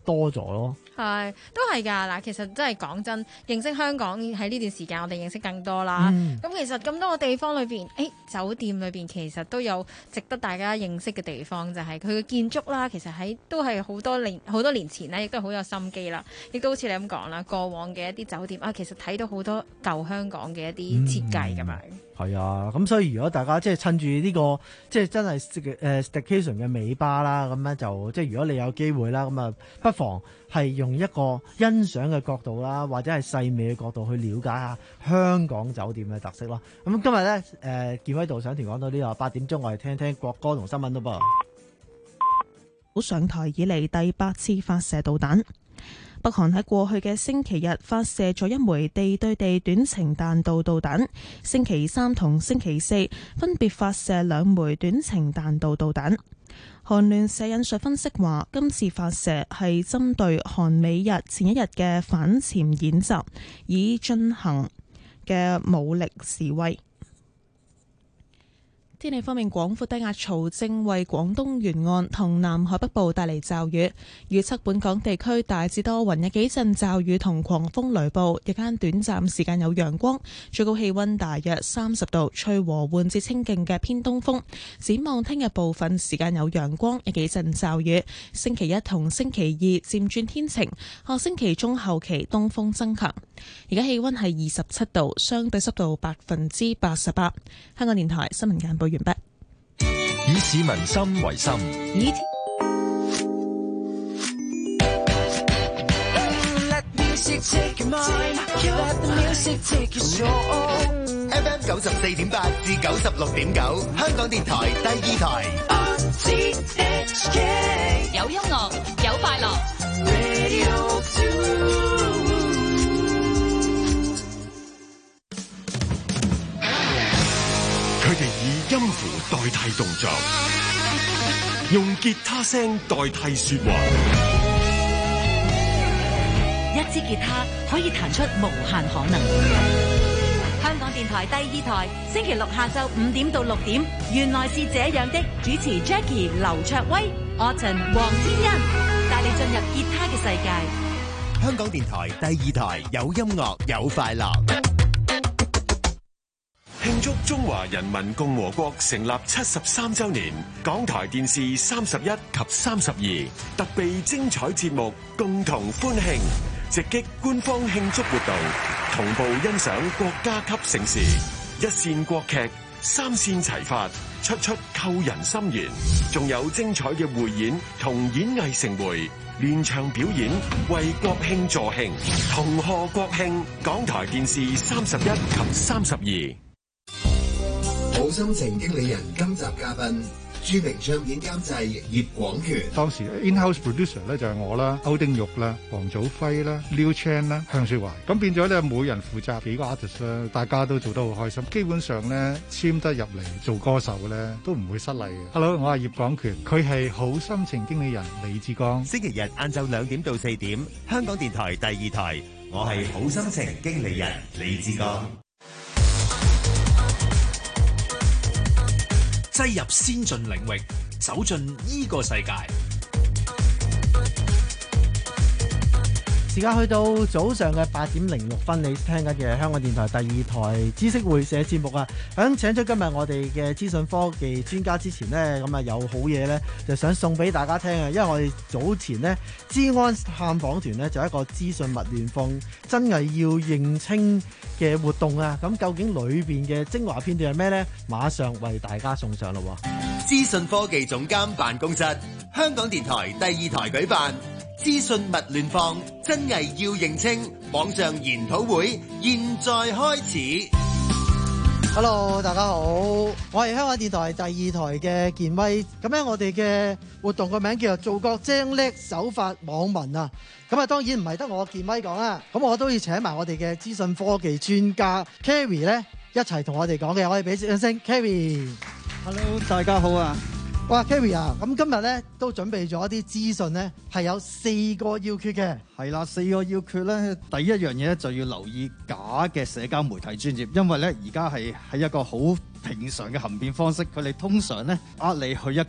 多咗咯。 係，都係㗎嗱。其實真係講真，認識香港喺呢段時間，我哋認識更多啦。咁、嗯、其實咁多個地方裏邊，誒、欸、酒店裏邊其實都有值得大家認識嘅地方，就係佢嘅建築啦。其實喺都係好多年好多年前呢，亦都好有心機啦。亦都好似你咁講啦，過往嘅一啲酒店啊，其實睇到好多舊香港嘅一啲設計咁樣。 係啊，咁所以如果大家即係趁住呢、這個即係真係誒 staycation 嘅尾巴啦，咁咧就即係如果你有機會啦，咁啊不妨係用一個欣賞嘅角度啦，或者係細微嘅角度去了解下香港酒店嘅特色咯。咁今日咧誒建威導賞團講到呢度，八點鐘我哋聽聽國歌同新聞咯噃。 好上台以嚟第八次發射導彈。北韓喺過去嘅星期日發射咗一枚地對地短程彈道導彈，星期三同星期四分別發射兩枚短程彈道導彈。韓聯社引述分析話，今次發射係針對韓美日前一日嘅反潛演習以進行嘅武力示威。天氣方面，廣闊低壓槽正為廣東沿岸同南海北部帶嚟驟雨，預測本港地區大致多雲，有幾陣驟雨同狂風雷暴，日間短暫時間有陽光，最高氣溫大約三十度，吹和緩至清勁嘅偏東風。展望聽日部分時間有陽光，有幾陣驟雨，星期一同星期二漸轉天晴，下星期中後期東風增強。而家氣溫係二十七度，相對濕度百分之八十八。香港電台新聞簡報完畢。 以市民心為心， 以 F M 九十四點八至九十六點九，香港電台第二台。 有音樂，有快樂。 佢哋以音符代替動作，用吉他聲代替說話。 一支吉他可以彈出無限可能。香港電台第二台，星期六下晝五點到六點，原來是這樣的。主持 Jackie、劉卓威、Autumn、黃天恩，帶你進入吉他嘅世界。 香港電台第二台，有音樂，有快樂。 慶祝中華人民共和國成立七十三週年，港台電視三十一及三十二特備精彩節目，共同歡慶，直擊官方慶祝活動，同步欣賞國家級盛事，一線國劇，三線齊發，出出扣人心弦，仲有精彩嘅匯演同演藝盛會，連場表演，為國慶助慶，同賀國慶。港台電視三十一及三十二。 好心情經理人今集嘉賓，著名唱片監製葉廣權。 當時 in-house producer 咧就係我啦，歐丁玉啦，黃祖輝啦 Liu Chan 啦，向雪懷。咁變咗咧，每人負責幾個 artist 啦，大家都做得好開心。基本上咧，簽得入嚟做歌手咧，都唔會失禮嘅。Hello， 我係葉廣權，佢係好心情經理人李志剛。 星期日晏晝兩點到四點，香港電台第二台，我係好心情經理人李志剛。 擠入先進領域，走進呢個世界。 時間去到早上嘅八點零六分，你聽緊嘅香港電台第二台知識會社節目啊！響請出今日我哋嘅資訊科技專家之前呢，咁啊有好嘢呢，就想送俾大家聽啊！因為我哋早前呢，資安探訪團呢，就一個資訊勿亂放真偽要認清嘅活動啊！咁究竟裏邊嘅精華片段係咩呢？馬上為大家送上咯！ 資訊科技總監辦公室，香港電台第二台舉辦資訊勿亂放，真偽要認清網上研討會，現在開始。 Hello， 大家好，我係香港電台第二台嘅健威。咁咧，我哋嘅活動個名叫做做個精叻守法網民啊。咁啊，當然唔係得我健威講啦。咁我都要請埋我哋嘅資訊科技專家 Carrie 咧一齊同我哋講嘅。我哋俾掌聲 Carrie。 Hello， 大家好啊。 哇 Carrie 啊，咁今日咧都準備咗一啲資訊咧，係有四個要訣嘅。 係啦，四個要訣咧，第一樣嘢咧就要留意假嘅社交媒體專頁，因為咧而家係喺一個好平常嘅行騙方式，佢哋通常咧呃你去一個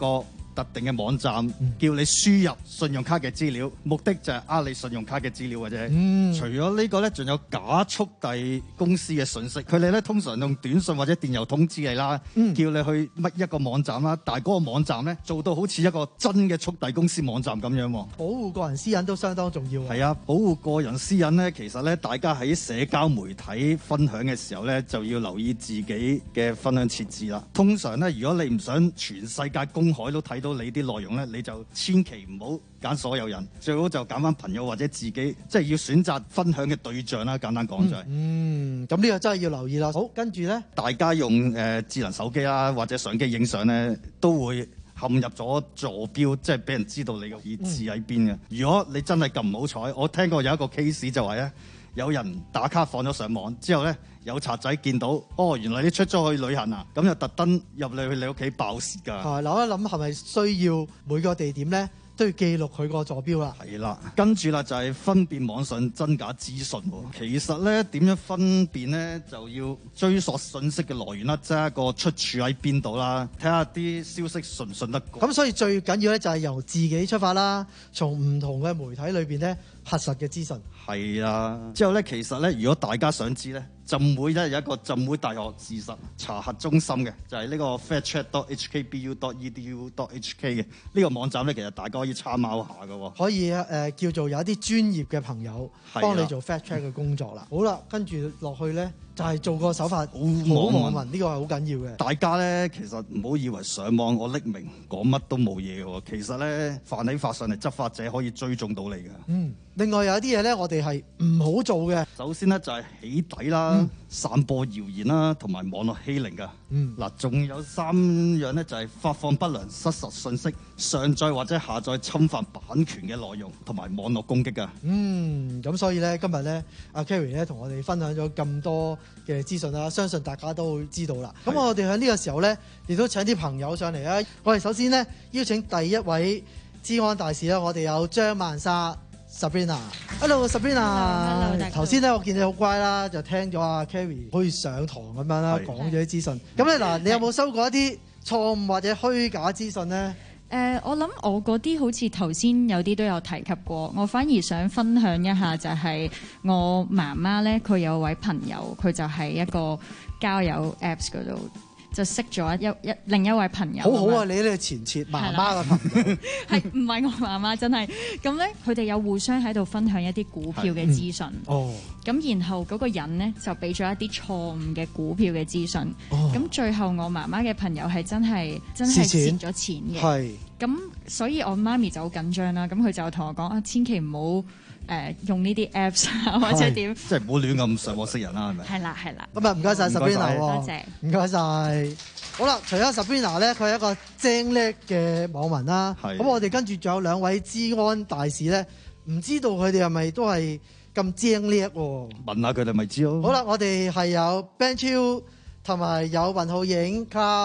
特定嘅網站，叫你輸入信用卡嘅資料，目的就係呃你信用卡嘅資料嘅啫。 嗯、 除咗呢個咧，仲有假速遞公司嘅信息，佢哋咧通常用短信或者電郵通知你啦， 嗯、 叫你去乜一個網站啦，但係嗰個網站咧做到好似一個真嘅速遞公司網站咁樣喎。 保護個人私隱都相當重要。 係啊，保護個人私隱咧，其實咧大家喺社交媒體分享嘅時候咧，就要留意自己嘅分享設置啦。通常咧，如果你唔想全世界公海都睇到你啲內容咧，你就千祈唔好揀所有人，最好就揀翻朋友或者自己，即係要選擇分享嘅對象啦。簡單講就係、是， 嗯，咁呢、嗯、個真係要留意啦。好，跟住咧， 大家用誒、呃、智能手機啦或者相機影相咧，都會陷入咗坐標，即係俾人知道你個位置喺邊嘅。如果你真係咁唔好彩，我聽過有一個 case 就係咧，有人打卡放咗上網之後咧，有賊仔見到，哦，原來你出咗去旅行啊，咁就特登入嚟去你屋企爆竊㗎。 係，諗一諗係咪需要每個地點咧都要記錄佢個坐標啦？ 係啦，跟住啦就係分辨網上真假資訊喎。其實咧點樣分辨咧，就要追溯信息嘅來源啦，即係一個出處喺邊度啦，睇下啲消息信唔信得過。 咁所以最緊要咧就係由自己出發啦，從唔同嘅媒體裏邊咧核實嘅資訊。 係啊，之後咧其實咧，如果大家想知咧，浸會咧有一個浸會大學事實查核中心嘅，就係、是、呢個 factcheck dot h k b u dot e d u dot h k 嘅呢個網站咧，其實大家可以參考下嘅喎。 可以誒、呃、叫做有一啲專業嘅朋友幫你做 fact check 嘅工作啦。好啦，跟住落去咧就係、是、做個手法好網民，呢個係好緊要嘅。 大家咧其實唔好以為上網我匿名講乜都冇嘢嘅喎，其實咧犯起法上嚟執法者可以追蹤到你嘅。 嗯，另外有一啲嘢咧，我哋係唔好做嘅。 首先咧就係起底啦、嗯、散播謠言啦，同埋網絡欺凌㗎。 嗯， 嗱，仲有三樣咧，就係發放不良失實信息、上載或者下載侵犯版權嘅內容，同埋網絡攻擊㗎。 嗯，咁所以咧，今日咧，阿 Kerry 咧同我哋分享咗咁多嘅資訊啦，相信大家都會知道啦。咁我哋喺呢個時候咧，亦都請啲朋友上嚟啦。我哋首先咧邀請第一位資安大使啦，我哋有張曼莎 Sabrina。Hello Sabrina。頭先咧我見你好乖啦，就聽咗阿 Kerry 好似上堂咁樣啦，講咗啲資訊。咁咧嗱，你有冇收過一啲錯誤或者虛假資訊咧？ 誒、呃，我諗我嗰啲好似頭先有啲都有提及過，我反而想分享一下就係我媽媽咧，佢有位朋友，佢就喺一個交友 Apps 嗰度就識咗一一另一位朋友。 好好啊，你呢個前設媽媽嘅朋友係唔係我媽媽真係咁咧？佢哋有互相喺度分享一啲股票嘅資訊。 嗯、哦。 咁然後嗰個人咧就俾咗一啲錯誤嘅股票嘅資訊。哦。咁最後我媽媽嘅朋友係真係真係蝕咗錢嘅。 係。 咁所以我媽咪就好緊張啦。咁佢就同我講啊，千祈唔好誒用呢啲 apps 啊，或者點。 即係唔好亂咁上網識人啦，係咪？ 係啦，係啦。 咁啊，唔該晒 Sabrina， 多謝。 唔該晒。好啦，除咗 Sabrina 咧，佢係一個精叻嘅網民啦。咁我哋跟住仲有兩位資安大使咧，唔知道佢哋係咪都係咁精叻喎？ 問下佢哋咪知咯。 好啦，我哋係有 Ben 超同埋有雲浩影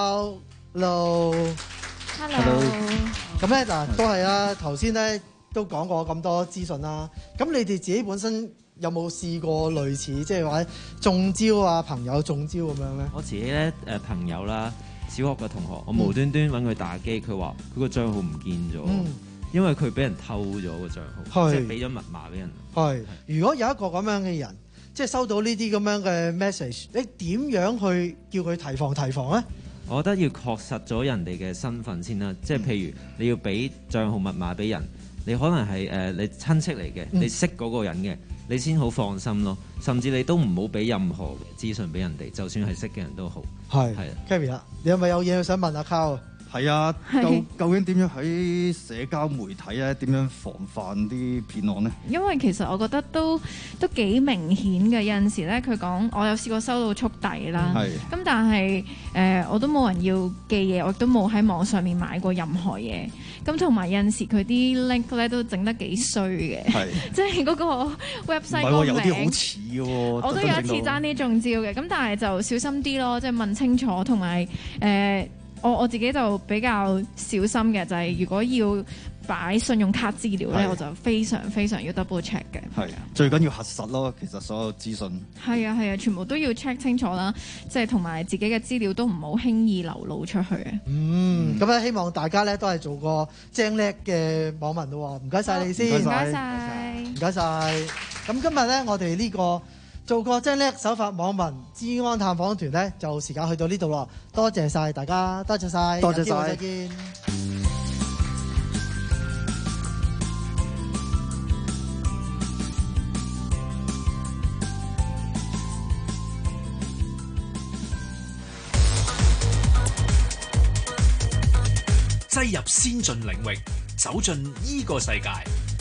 Carlo。 Hello。 咁咧嗱，都係啦。頭先咧都講過咁多資訊啦。咁你哋自己本身有冇試過類似即係話中招啊？朋友中招咁樣咧？ 我自己咧誒、呃、朋友啦，小學嘅同學，我無端端揾佢打機，佢話佢個帳號唔見咗，嗯、因為佢俾人偷咗個帳號，即係俾咗密碼俾人。 係，如果有一個咁樣嘅人，即係收到呢啲咁樣嘅 message，你點樣去叫佢提防提防咧？ 我覺得要確實咗人哋嘅身份先啦，即係譬如你要俾帳號密碼俾人，你可能係誒、呃、你親戚嚟嘅，嗯、你識嗰個人嘅，你先好放心咯。甚至你都唔好俾任何資訊俾人哋，就算係識嘅人都好。 係係 Kerry 啦，你係咪有嘢想問阿 Carl？ 係啊，究究竟點樣喺社交媒體咧？點樣防範啲騙案呢？ 因為其實我覺得都都幾明顯嘅。有陣時咧，佢講我有試過收到速遞啦，咁但係誒、呃、我都冇人要寄嘢，我都冇喺網上面買過任何嘢。咁同埋有陣時佢啲 link 咧都整得幾衰嘅，即係嗰個 website 個名。有啲好似嘅喎。我都有一次爭啲中招嘅，咁但係就小心啲咯，即係問清楚，同埋誒。我我自己就比較小心嘅，就係、是、如果要擺信用卡資料咧，我就非常非常要 double check 嘅。 係啊，最緊要核實咯。其實所有資訊係啊係啊，全部都要 check 清楚啦，即係同埋自己嘅資料都唔好輕易流露出去啊。 嗯，咁咧希望大家咧都係做個精叻嘅網民咯。唔該晒你先， 唔該晒， 唔該晒。咁今日咧，我哋呢個做個精叻守法網民資安探訪團咧，就時間去到呢度咯。多謝晒大家，多謝晒， 多謝晒， 再見。 擠入先進領域，走進呢個世界。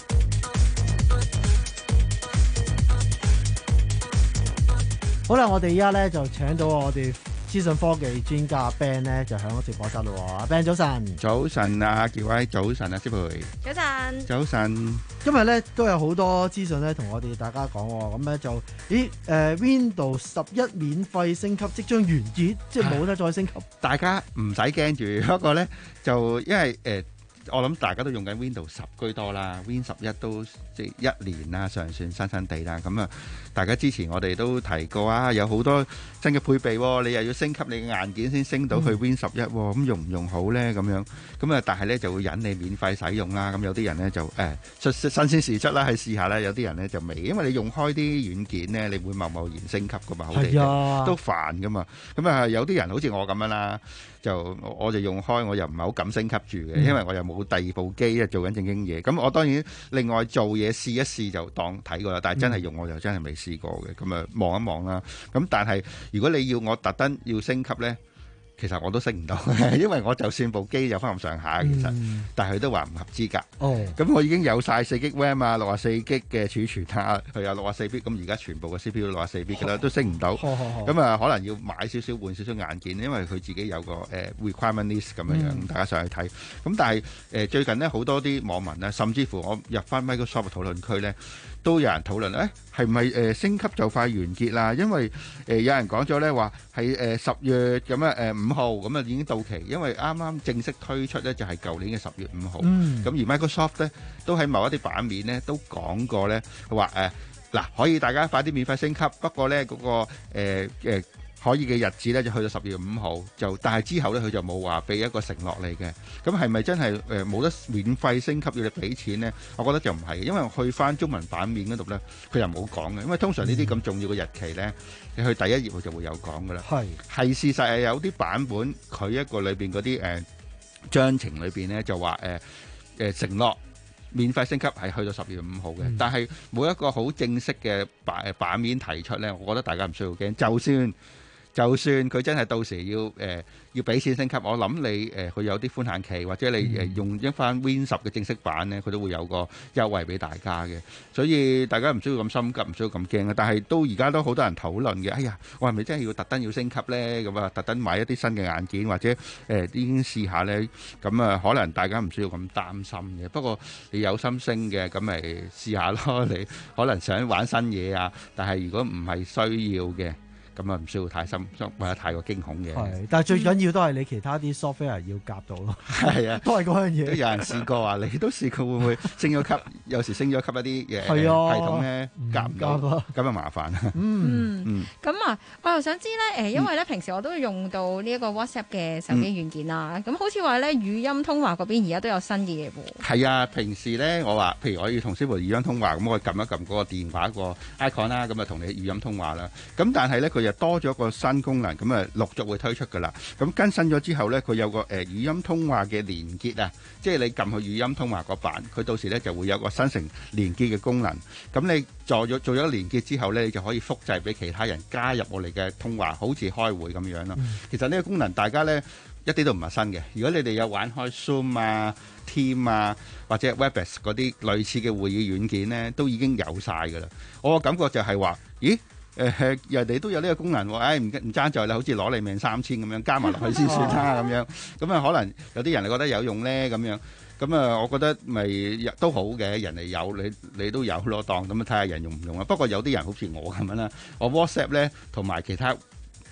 好啦，我哋依家咧就請到我哋資訊科技專家 Ben 咧，就響直播室咯。阿 Ben 早晨， 早晨啊，傑威，早晨啊，思培， 早晨， 早晨。 今日咧都有好多資訊咧，同我哋大家講喎。咁咧就，咦？誒、呃、Windows 十一免費升級即將完結，即係冇得再升級。 大家唔使驚住，不過咧就因為誒。呃我諗大家都用緊 Windows 十居多啦 ，Win 十一都即係一年啦，尚算新新地啦。咁啊，大家之前我哋都提過啊，有好多新嘅配備，你又要升級你嘅硬件先升到去 Win 十一，咁用唔用好咧？咁樣咁啊，但係咧就會引你免費使用啦。咁有啲人咧就誒出新鮮事出啦，去試下啦。有啲人咧就未，因為你用開啲軟件咧，你會貿貿然升級噶嘛，好哋嘅都煩噶嘛。咁啊，有啲人好似我咁樣啦。就我就用開，我又唔係好敢升級住嘅，因為我又冇第二部機啊，做緊正經嘢。咁我當然另外做嘢試一試就當睇過啦，但係真係用我就真係未試過嘅。咁啊望一望啦。咁但係如果你要我特登要升級呢，其實我都升唔到，因為我就算部機有翻咁上下，其實，嗯、但係佢都話唔合資格。哦，咁我已經有晒四 G RAM 啊，六十四 G 嘅儲存啊，佢有六十四 bit，咁而家全部嘅 C P U 六十四 bit 㗎啦，都升唔到。咁啊，可能要買少少換少少硬件，因為佢自己有個誒、呃、requirement list 咁樣樣，嗯、大家上去睇。咁但係誒、呃、最近呢，好多啲網民咧，甚至乎我入翻 Microsoft 討論區咧，都有人討論誒係咪誒升級就快完結啦？因為誒、呃、有人講咗咧話係誒十月咁啊誒五號咁啊已經到期，因為啱啱正式推出咧就係舊年嘅十月五號。咁、嗯、而 Microsoft 咧都喺某一啲版面咧都講過咧，話誒嗱可以大家快啲免費升級，不過咧嗰、那個誒誒。呃呃可以嘅日子咧就去到十月五號，就但係之後咧佢就冇話俾一個承諾你嘅。咁係咪真係誒冇得免費升級要你俾錢呢？我覺得就唔係，因為去翻中文版面嗰度咧，佢又冇講嘅。因為通常呢啲咁重要嘅日期咧，你去第一頁佢就會有講噶啦。係係事實係有啲版本佢一個裏邊嗰啲誒章程裏邊咧就話誒誒承諾免費升級係去到十月五號嘅，嗯、但係冇一個好正式嘅版版面提出咧，我覺得大家唔需要驚，就算。就算佢真係到時要誒、呃、要俾錢升級，我諗你誒佢、呃、有啲寬限期，或者你誒、呃、用一翻 Win 十嘅正式版咧，佢都會有個優惠俾大家嘅。所以大家唔需要咁心急，唔需要咁驚啊！但係都而家都好多人討論嘅。哎呀，我係咪真係要特登要升級咧？咁啊，特登買一啲新嘅硬件，或者誒、呃、已經試下咧。咁啊，可能大家唔需要咁擔心嘅。不過你有心升嘅，咁咪試下咯。你可能想玩新嘢啊，但係如果唔係需要嘅。咁啊，唔需要太深或者太過驚恐嘅。係，但係最緊要都係你其他啲 software 要夾到咯。係啊，都係嗰樣嘢。都有人試過啊，你都試過會唔會升咗級？有時升咗級一啲嘢系統咧夾唔到，咁啊麻煩啦。 嗯嗯。咁啊，我又想知咧，誒，因為咧平時我都用到呢一個 WhatsApp 嘅手機軟件啦。咁好似話咧語音通話嗰邊而家都有新嘅嘢喎。係啊，平時咧我話，譬如我要同師傅語音通話，咁我撳一撳嗰個電話個 icon 啦，咁啊同你語音通話啦。咁但係咧佢又多咗個新功能，咁啊陸續會推出噶啦。咁更新咗之後咧，佢有個誒語音通話嘅連結啊，即係你撳去語音通話嗰版，佢到時咧就會有個生成連結嘅功能。咁你做咗做咗連結之後咧，你就可以複製俾其他人加入我哋嘅通話，好似開會咁樣咯。嗯、其實呢個功能大家咧一啲都唔陌生嘅。如果你哋有玩開 Zoom 啊、Team 啊或者 Webex 嗰啲類似嘅會議軟件咧，都已經有晒噶啦。我個感覺就係話，咦？誒、呃、人哋都有呢個功能喎，誒唔唔爭在啦，好似攞你命三千咁樣加埋落去先算啦咁樣，咁啊可能有啲人係覺得有用咧咁樣，咁啊我覺得咪都好嘅，人哋有你你都有攞當，咁啊睇下人用唔用啊。不過有啲人好似我咁樣啦，我 WhatsApp 咧同埋其他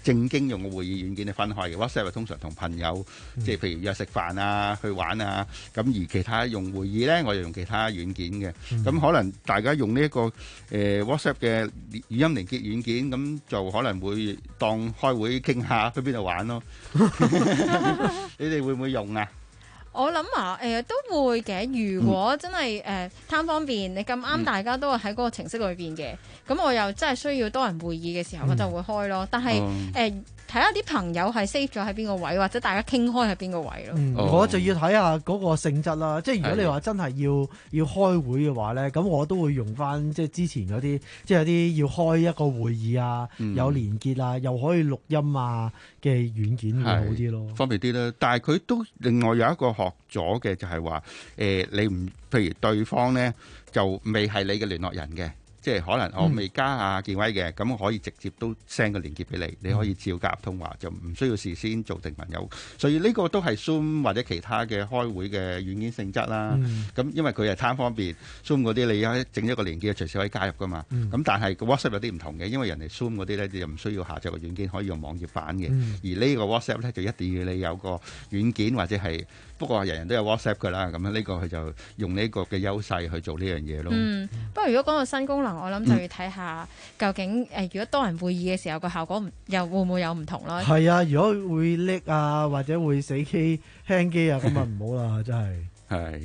正經用嘅會議軟件係分開嘅。WhatsApp 通常同朋友，即係譬如約食飯啊、去玩啊，咁而其他用會議咧，我就用其他軟件嘅。咁、嗯、可能大家用呢、這、一個誒、呃、WhatsApp 嘅語音連結軟件，咁就可能會當開會傾下去邊度玩咯。你哋會唔會用啊？ 我諗啊，誒、呃、都會嘅。如果真係誒貪方便，你咁啱大家都係喺嗰個程式裏邊嘅，咁、嗯、我又真係需要多人會議嘅時候，嗯、我就會開咯。但係誒睇下啲朋友係 save 咗喺邊個位，或者大家傾開喺邊個位咯、 嗯。我就要睇下嗰個性質啦。即係如果你話真係要要開會嘅話咧，咁我都會用翻即係之前嗰啲，即係有啲要開一個會議啊，嗯、有連結啊，又可以錄音啊嘅軟件會好啲咯， 方便啲啦。但係佢都另外有一個學咗嘅就係話，誒、呃、你唔譬如對方咧就未係你嘅聯絡人嘅，即係可能我未加阿建威嘅，咁、嗯、可以直接都 send 個連結俾你，你可以照加入通話，就唔需要事先做定朋友。所以呢個都係 Zoom 或者其他嘅開會嘅軟件性質啦。咁、嗯、因為佢係貪方便 ，Zoom 嗰啲你一整一個連結隨時可以加入噶嘛。咁、嗯、但係 WhatsApp 有啲唔同嘅，因為人哋 Zoom 嗰啲咧就唔需要下載個軟件，可以用網頁版嘅、嗯。而呢個 WhatsApp 咧就一定要你有個軟件或者係。不過人人都有 WhatsApp 㗎啦，咁樣呢個佢就用呢個嘅優勢去做呢樣嘢咯。 嗯，不過如果講到新功能，我諗就要睇下究竟誒、嗯呃，如果多人會議嘅時候個效果唔又會唔會有唔同咯？ 係啊，如果會叻啊，或者會死機輕機啊，咁啊唔好啦，真係。係。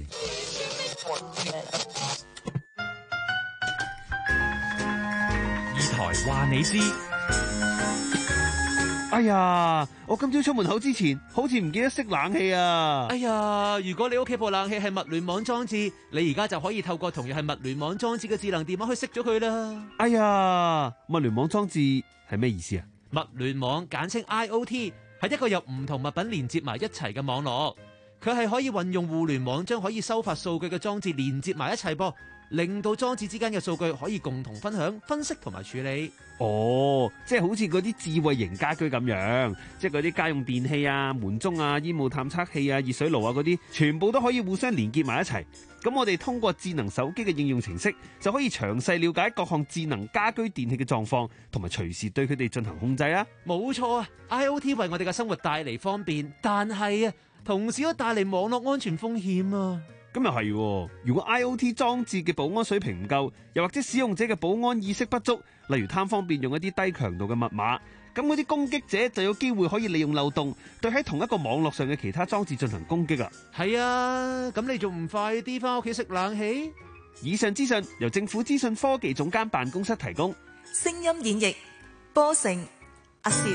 二台話你知。 哎呀，我今朝出門口之前，好似唔記得熄冷氣啊！ 哎呀，如果你屋企部冷氣係物聯網裝置，你而家就可以透過同樣係物聯網裝置嘅智能電話去熄咗佢啦。 哎呀，物聯網裝置係咩意思啊？ 物聯網簡稱 I O T， 係一個由唔同物品連接埋一齊嘅網絡，佢係可以運用互聯網將可以收發數據嘅裝置連接埋一齊噃，令到裝置之間嘅數據可以共同分享、分析同埋處理。 哦，即係好似嗰啲智慧型家居咁樣，即係嗰啲家用電器啊、門鐘啊、煙霧探測器啊、熱水爐啊嗰啲，全部都可以互相連結埋一齊。咁我哋通過智能手機嘅應用程式，就可以詳細了解各項智能家居電器嘅狀況，同埋隨時對佢哋進行控制啊。 冇錯啊 ，I O T 為我哋嘅生活帶嚟方便，但係啊，同時都帶嚟網絡安全風險啊。 咁又係，如果 I O T 裝置嘅保安水平唔夠，又或者使用者嘅保安意識不足，例如貪方便用一啲低強度嘅密碼，咁嗰啲攻擊者就有機會可以利用漏洞，對喺同一個網絡上嘅其他裝置進行攻擊啊！ 係啊，咁你仲唔快啲翻屋企熄冷氣？ 以上資訊由政府資訊科技總監辦公室提供。 聲音演繹，波成阿攝。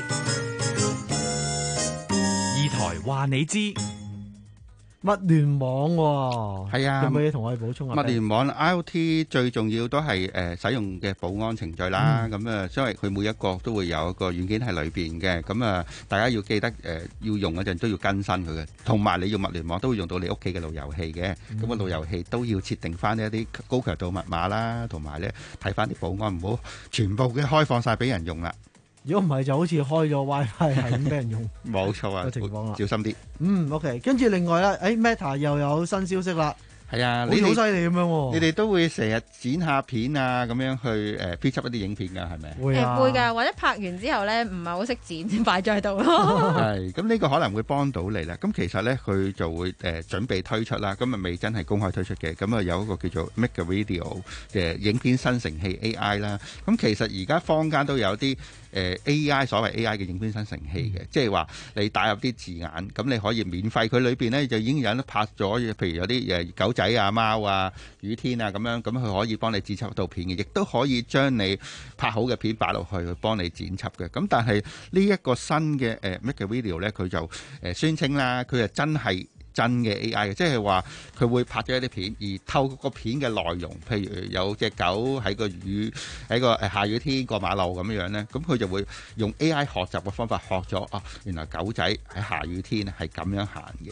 二台話你知。 物聯網喎， 係啊， 有冇嘢同我哋補充啊？ 物聯網 I O T 最重要都係誒、呃、使用嘅保安程序啦。咁、嗯、啊，因為佢每一個都會有一個軟件喺裏邊嘅。咁啊，大家要記得誒、呃、要用嗰陣都要更新佢嘅。同埋你用物聯網都會用到你屋企嘅路由器嘅。咁、嗯、個路由器都要設定翻一啲高強度密碼啦，同埋咧睇翻啲保安，唔好全部嘅開放晒俾人用啦。 如果唔係就好似開咗 WiFi 係咁俾人用， 冇錯啊， 個情況啦， 小心啲。 嗯 ，OK， 跟住另外咧，誒、哎、Meta 又有新消息啦。 係啊， 你好犀利咁樣喎！ 你哋都會成日剪下片啊，咁樣去誒編輯一啲影片㗎，係咪？ 會啊，會㗎，或者拍完之後咧，唔係好識剪，擺咗喺度咯。 係，咁呢個可能會幫到你啦。咁其實咧，佢就會誒、呃、準備推出啦。咁啊未真係公開推出嘅。咁啊有一個叫做 Make a Video 嘅影片生成器 A I 啦。咁其實而家坊間都有啲誒、呃、A I 所謂 A I 嘅影片生成器嘅，即係話你打入啲字眼，咁你可以免費，佢裏邊咧就已經有得拍咗，譬如有啲誒狗仔啊、貓啊、雨天啊咁樣，咁佢可以幫你剪輯一套片嘅，亦都可以將你拍好嘅片擺落去，去幫你剪輯嘅。咁但係呢一個新嘅誒 Make a Video 咧，佢就誒宣稱啦，佢係真係真嘅 A I 嘅，即係話佢會拍咗一啲片，而透過個片嘅內容，譬如有隻狗喺個雨喺個誒下雨天過馬路咁樣咧，咁佢就會用 A I 學習嘅方法學咗啊，原來狗仔喺下雨天係咁樣行嘅。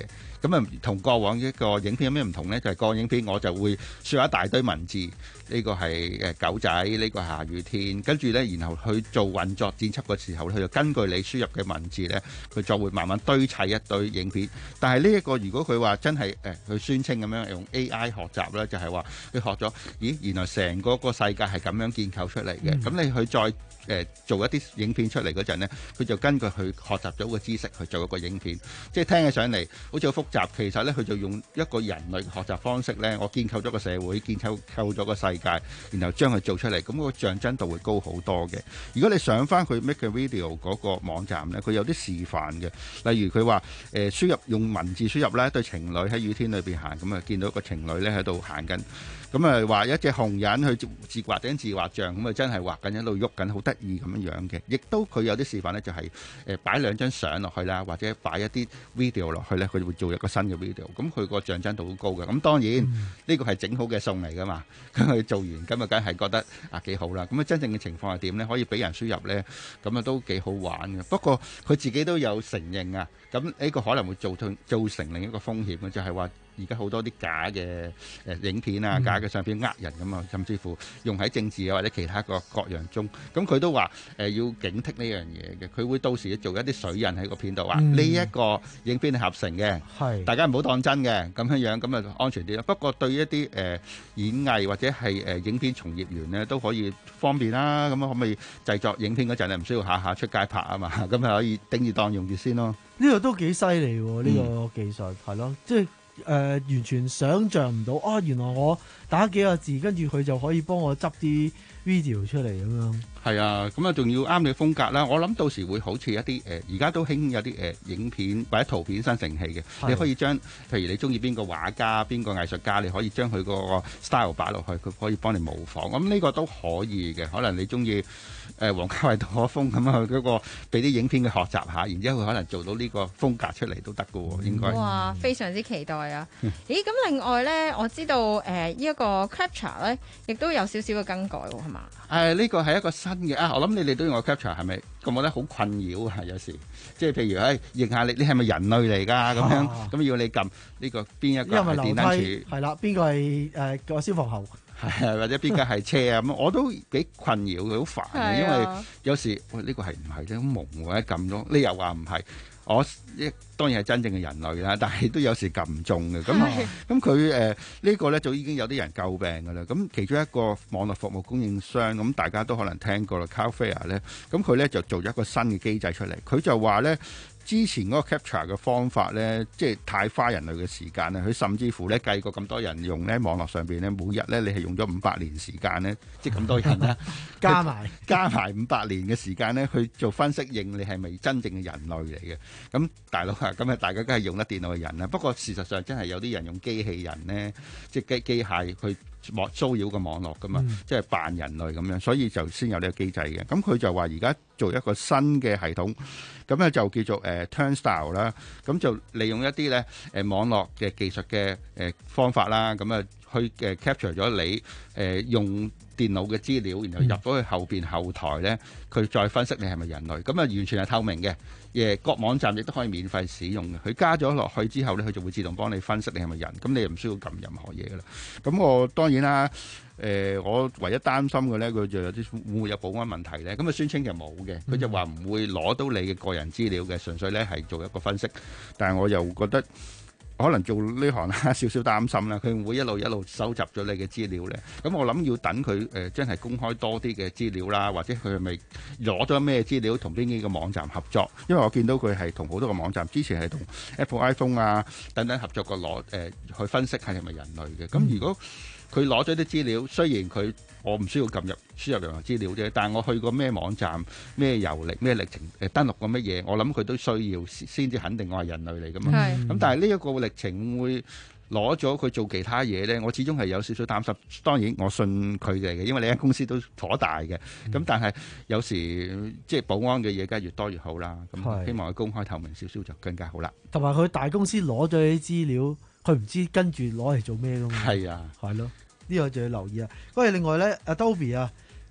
咁啊，同過往一個影片有咩唔同呢？就係、是、過往影片我就會輸入一大堆文字，呢、這個係誒狗仔，呢、這個係下雨天，跟住呢，然後去做運作剪輯嘅時候，佢就根據你輸入嘅文字呢，佢就會慢慢堆砌一堆影片。但係呢一個如果佢話真係誒佢宣稱咁樣用 A I 學習呢，就係話佢學咗，咦，原來成個個世界係咁樣建構出嚟嘅。咁、嗯、你去再誒、呃、做一啲影片出嚟嗰陣呢，佢就根據佢學習咗個知識去做一個影片，即係聽起上嚟好似好複雜，其實呢，佢就用一個人類學習方式呢，我建構咗個社會，建構構咗個世界，然後將佢做出嚟，咁、那個像真度會高好多嘅。如果你上翻佢 Make a Video 嗰個網站呢，佢有啲示範嘅，例如佢話誒輸入用文字輸入呢，對情侶喺雨天裏邊行，咁啊見到一個情侶呢喺度行緊。咁啊話一隻紅人去自畫頂自畫像，咁啊真係畫緊一路喐緊，好得意咁樣樣嘅。亦都佢有啲示範呢，就係誒擺兩張相落去啦，或者擺一啲 video 落去呢，佢會做一個新嘅 video。咁佢個像真度好高嘅。咁當然呢個係整好嘅餸嚟噶嘛。咁佢做完咁啊，梗係覺得啊幾好啦。咁啊真正嘅情況係點呢？可以俾人輸入呢，咁啊都幾好玩嘅。不過佢自己都有承認啊。咁呢個可能會造成造成另一個風險嘅，就係話而家好多啲假嘅誒影片啊、假嘅相片呃人咁啊，甚至乎用喺政治啊或者其他個各樣中。咁佢都話誒要警惕呢樣嘢嘅，佢會到時做一啲水印喺個片度話呢一個影片係合成嘅，係大家唔好當真嘅咁樣樣，咁啊安全啲咯。不過對於一啲誒演藝或者係誒影片從業員咧都可以方便啦。咁啊可唔可以製作影片嗰陣咧唔需要下下出街拍啊嘛？咁啊可以頂住檔用住先咯。 呢個都幾犀利喎！呢、呢個技術係咯，即係。誒、呃、完全想像唔到啊！原來我打幾個字，跟住佢就可以幫我執啲 video 出嚟咁樣。 係啊，咁啊仲要啱你風格啦。我諗到時會好似一啲誒，而、呃、家都興有啲誒、呃、影片或者圖片生成器嘅，你可以將譬如你中意邊個畫家、邊個藝術家，你可以將佢個 style 擺落去，佢可以幫你模仿。咁呢個都可以嘅。可能你中意誒王家衛、杜可風咁啊，嗰、那個俾啲影片嘅學習下，然之後佢可能做到呢個風格出嚟都得㗎喎，應該。 哇！非常之期待啊！咦，咁另外咧，我知道誒呢一個 Capture 咧，亦都有少少嘅更改喎，係嘛？ 誒呢個係一個新嘅啊！我諗你哋都用個 Capture 係咪？咁我覺得好困擾啊！有時即係譬如誒認下你，你係咪人類嚟㗎？咁樣咁要你撳呢個邊一個係電燈柱？ 係啦，邊個係誒個消防喉？ 係啊，或者邊個係車啊？咁我都幾困擾嘅，好煩嘅，因為有時喂呢個係唔係咧？好蒙喎，一撳咗，你又話唔係。我一當然係真正嘅人類啦，但係都有時撳唔中嘅。咁咁佢誒呢個咧就已經有啲人詬病㗎啦。咁其中一個網絡服務供應商，咁大家都可能聽過啦 Cloudflare 咧，咁佢咧就做咗一個新嘅機制出嚟。佢就話咧，之前嗰個 capture 嘅方法咧，即係太花人類嘅時間啦。佢甚至乎咧計過咁多人用咧，網絡上邊咧，每日咧你係用咗五百年時間咧，即係咁多人啦，加埋加埋五百年嘅時間咧去做分析，認你係咪真正嘅人類嚟嘅？咁大佬啊，咁啊大家梗係用得電腦嘅人啦。不過事實上真係有啲人用機器人咧，即係機機械去莫騷擾個網絡噶嘛，嗯、即係扮人類咁樣，所以就先有呢個機制嘅。咁佢就話而家做一個新嘅系統，咁咧就叫做誒、呃、Turnstile 啦。咁就利用一啲咧誒網絡嘅技術嘅誒、呃、方法啦，咁啊去誒 capture 咗你誒、呃、用電腦嘅資料，然後入咗去後邊後台咧，佢再分析你係咪人類。咁啊完全係透明嘅。誒各網站亦都可以免費使用嘅，佢加咗落去之後咧，佢就會自動幫你分析你係咪人，咁你又唔需要撳任何嘢噶啦。咁我當然啦，誒、呃、我唯一擔心嘅咧，佢就有啲會唔會有保安問題咧？咁啊宣稱就冇嘅，佢就話唔會攞到你嘅個人資料嘅，純粹咧係做一個分析。但係我又覺得，可能做呢行啦，少少擔心啦，佢唔會一路一路收集咗你嘅資料咧。咁我諗要等佢誒、呃、真係公開多啲嘅資料啦，或者佢係咪攞咗咩資料同邊幾個網站合作？因為我見到佢係同好多個網站，之前係同 Apple iPhone 啊等等合作過攞誒去分析係係咪人類嘅。咁、嗯、如果佢攞咗啲資料，雖然佢我唔需要撳入輸入任何資料啫，但係我去過咩網站、咩遊歷、咩歷程誒登錄過乜嘢，我諗佢都需要先至肯定我係人類嚟㗎嘛。咁、嗯、但係呢一個歷程會攞咗佢做其他嘢咧，我始終係有少少擔心。當然我信佢哋嘅，因為你間公司都頗大嘅。咁、嗯、但係有時即係保安嘅嘢，梗係越多越好啦。咁希望佢公開透明少少就更加好啦。 同埋佢大公司攞咗啲資料，佢唔知跟住攞嚟做咩㗎嘛。係啊，係咯。呢個就要留意啊！嗰另外咧 ，Adobe 啊，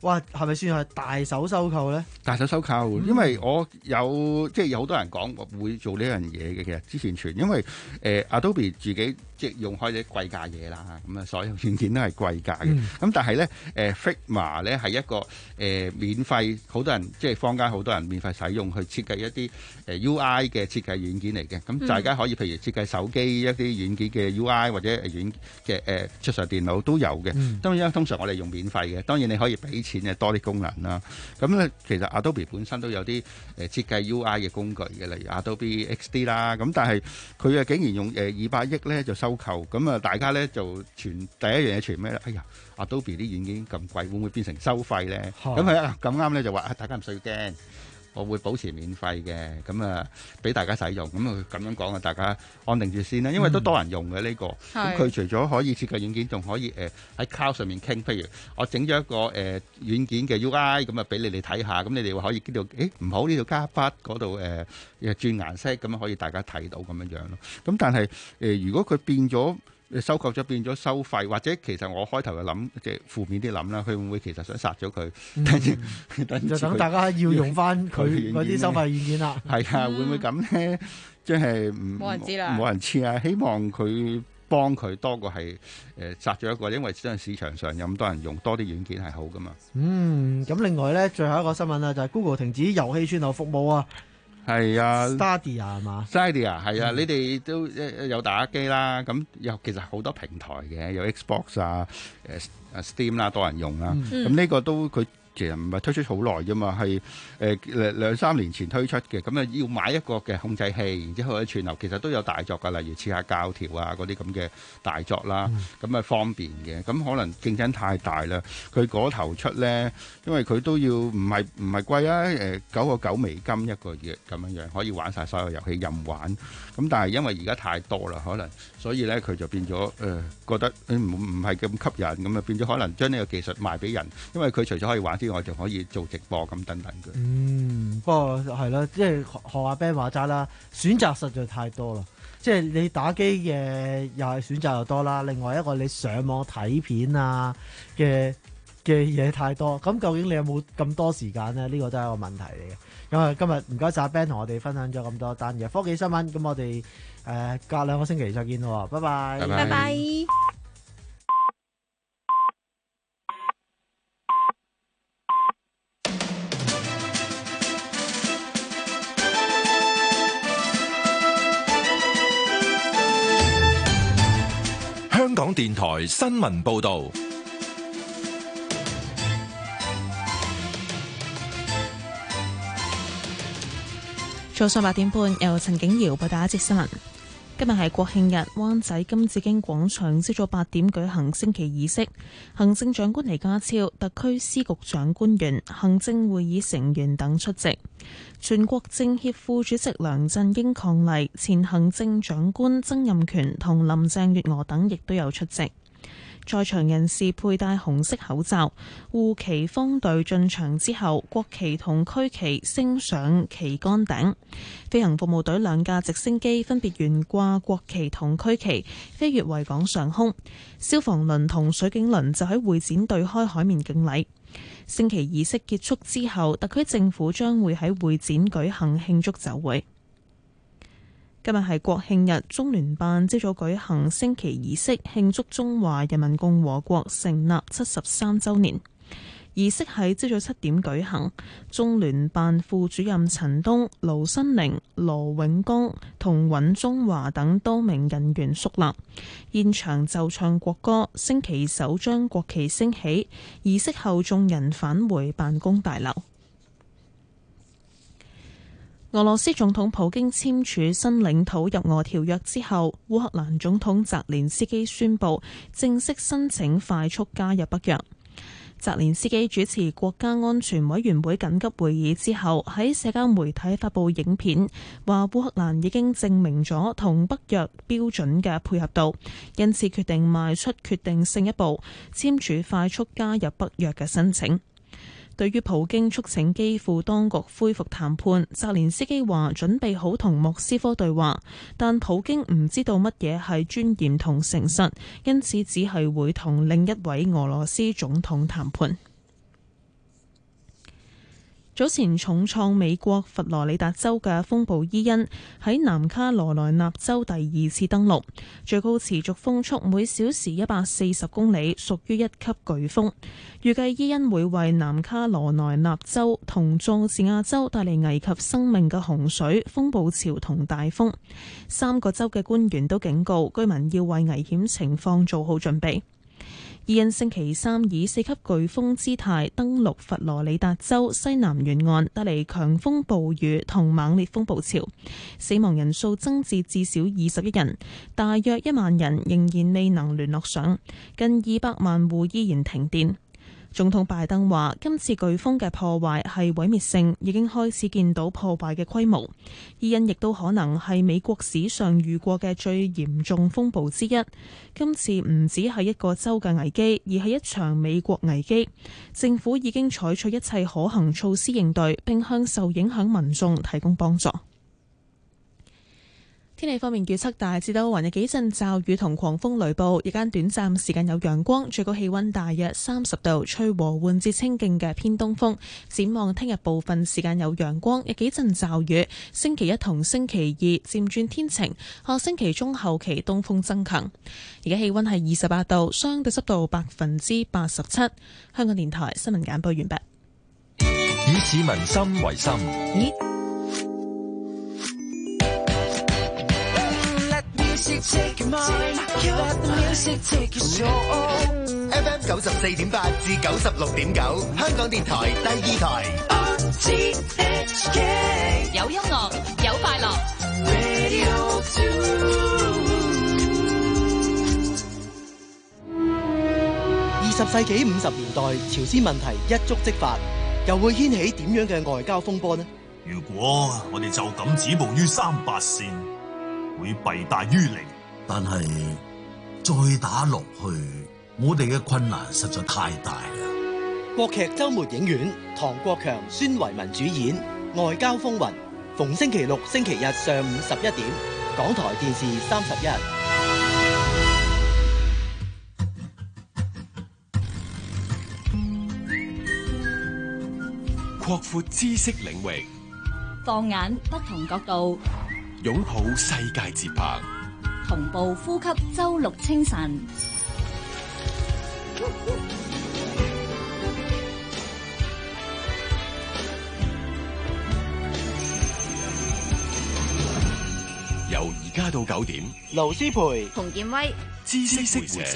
哇，係咪算係大手收購咧？ 大手收購， 嗯、 因為我有即係有好多人講會做呢樣嘢嘅，其實之前傳，因為誒、呃、Adobe 自己即係用開啲貴價嘢啦，咁啊所有軟件都係貴價嘅。咁、嗯、但係咧誒 Figma 咧係一個誒、呃、免費，好多人即係坊間好多人免費使用去設計一啲誒 U I 嘅設計軟件嚟嘅。咁大家可以譬如設計手機一啲軟件嘅 U I 或者軟嘅誒桌上電腦都有嘅。嗯、當然通常我哋用免費嘅，當然你可以俾錢嘅多啲功能啦。咁咧其實 Adobe 本身都有啲誒設計 U I 嘅工具嘅，例如 Adobe X D 啦。咁但係佢啊竟然用誒二百億咧就收購，咁啊大家咧就傳第一樣嘢傳咩咧？哎呀 Adobe 啲軟件咁貴，會唔會變成收費咧？咁係啊咁啱咧就話啊大家唔需要驚。我會保持免費嘅，咁啊俾大家使用，咁啊咁樣講啊，大家安定住先啦，因為都多人用嘅呢、呢個。咁佢、嗯、除咗可以設計軟件，仲可以誒喺、呃、cloud 上面傾。譬如我整咗一個誒、呃、軟件嘅 U I，咁啊俾你哋睇下，咁你哋可以知道，誒唔好呢度加筆嗰度誒誒轉顏色，咁樣可以大家睇到咁樣樣咯。咁但係誒、呃、如果佢變咗。收購咗變咗收費，或者其實我開頭就諗即係負面啲諗啦，佢會唔會其實想殺咗佢？ 嗯、等就等大家要用翻佢嗰啲收費軟件啦。係啊， 會唔會咁咧？即係唔冇人知啦， 冇人知啊！希望佢幫佢多過係誒殺咗一個，因為真係市場上有咁多人用，多啲軟件係好噶嘛。 嗯，咁另外咧，最後一個新聞啦，就係 Google 停止遊戲串流服務啊。 係啊 Stadia 係嘛 Stadia 係啊，嗯、你哋都有打機啦，咁有其實好多平台嘅，有 Xbox 啊、誒誒 Steam 啦，多人用啦，咁呢、嗯、個都佢。其實唔係推出好耐啫嘛，係誒兩兩三年前推出嘅，咁啊要買一個嘅控制器，然之後喺串流，其實都有大作噶，例如切下教條啊嗰啲咁嘅大作啦，咁啊、嗯、方便嘅，咁可能競爭太大啦，佢嗰頭出咧，因為佢都要唔係唔係貴啊，誒九個九美金一個月咁樣樣，可以玩晒所有遊戲任玩，咁但係因為而家太多啦，可能所以咧佢就變咗誒、呃、覺得唔唔係咁吸引，咁啊變咗可能將呢個技術賣俾人，因為佢除咗可以玩之外，仲可以做直播咁等等嘅。 嗯，不過係啦，即係學阿 Ben 話齋啦，選擇實在太多啦。即係你打機嘅又係選擇又多啦，另外一個你上網睇片啊嘅嘅嘢太多。咁究竟你有冇咁多時間呢？呢、呢個都係一個問題嚟嘅。咁啊，今日唔該晒 Ben 同我哋分享咗咁多單嘅科技新聞。咁我哋誒、呃、隔兩個星期再見咯。拜拜。 拜拜。拜拜。 香港電台新聞報道， 早上八點半由陳景瑤報道一節新聞。今日係國慶日，灣仔金紫荊廣場朝早八點舉行升旗儀式，行政長官李家超、特區司局長官員、行政會議成員等出席。全國政協副主席梁振英伉儷，前行政長官曾蔭權同林鄭月娥等亦都有出席。在場人士佩戴紅色口罩，護旗方隊進場之後，國旗同區旗升上旗杆頂。飛行服務隊兩架直升機分別懸掛國旗同區旗，飛越維港上空。消防輪同水警輪就喺會展對開海面敬禮。升旗儀式結束之後，特區政府將會喺會展舉行慶祝酒會。今日係國慶日，中聯辦朝早舉行升旗儀式，慶祝中華人民共和國成立七十三週年。儀式喺朝早七點舉行，中聯辦副主任陳東、盧新寧、羅永剛同尹中華等多名人員肅立，現場奏唱國歌，升旗手將國旗升起。儀式後，眾人返回辦公大樓。俄羅斯總統普京簽署新領土入俄條約之後，烏克蘭總統澤連斯基宣布正式申請快速加入北約。澤連斯基主持國家安全委員會緊急會議之後，喺社交媒體發布影片，話烏克蘭已經證明咗同北約標準嘅配合度，因此決定邁出決定性一步，簽署快速加入北約嘅申請。對於普京促請基輔當局恢復談判，澤連斯基話準備好同莫斯科對話，但普京唔知道乜嘢係尊嚴同誠實，因此只係會同另一位俄羅斯總統談判。 早前重創美國佛羅里達州嘅風暴伊恩喺南卡羅來納州第二次登陸，最高持續風速每小時一百四十公里，屬於一級颶風。預計伊恩會為南卡羅來納州同佐治亞州帶嚟危及生命嘅洪水、風暴潮同大風。三個州嘅官員都警告居民要為危險情況做好準備。伊恩星期三以四級颶風姿態登陸佛羅里達州西南沿岸，帶嚟強風暴雨同猛烈風暴潮，死亡人數增至至少二十一人，大約一萬人仍然未能聯絡上，近二百萬戶依然停電。總統拜登話：今次颶風嘅破壞係毀滅性，已經開始見到破壞嘅規模。伊恩亦都可能係美國史上遇過嘅最嚴重風暴之一。今次唔止係一個州嘅危機，而係一場美國危機。政府已經採取一切可行措施應對，並向受影響民眾提供幫助。天氣方面預測大致多雲，有幾陣驟雨同狂風雷暴，日間短暫時間有陽光，最高氣溫大約三十度，吹和緩至清勁嘅偏東風。展望聽日部分時間有陽光，有幾陣驟雨。星期一同星期二漸轉天晴，下星期中後期東風增強。而家氣溫係二十八度，相對濕度百分之八十七。香港電台新聞簡報完畢。 以市民心為心。 咦 F M 九十四點八至九十六點九，香港電台第二台。 有音樂，有快樂。 二十世紀五十年代，朝鮮問題一觸即發，又會掀起點樣嘅外交風波呢？ 如果我哋就咁止步於三八線，會弊大於利。 但係再打落去，我哋嘅困難實在太大啦。 國劇周末影院，唐國強、孫維民主演《外交風雲》，逢星期六、星期日上午十一點，港台電視三十一。 擴闊知識領域， 放眼不同角度， 擁抱世界節拍， 同步呼吸周六清晨。 由而家到九點， 盧思培、 洪建威， 知識會社。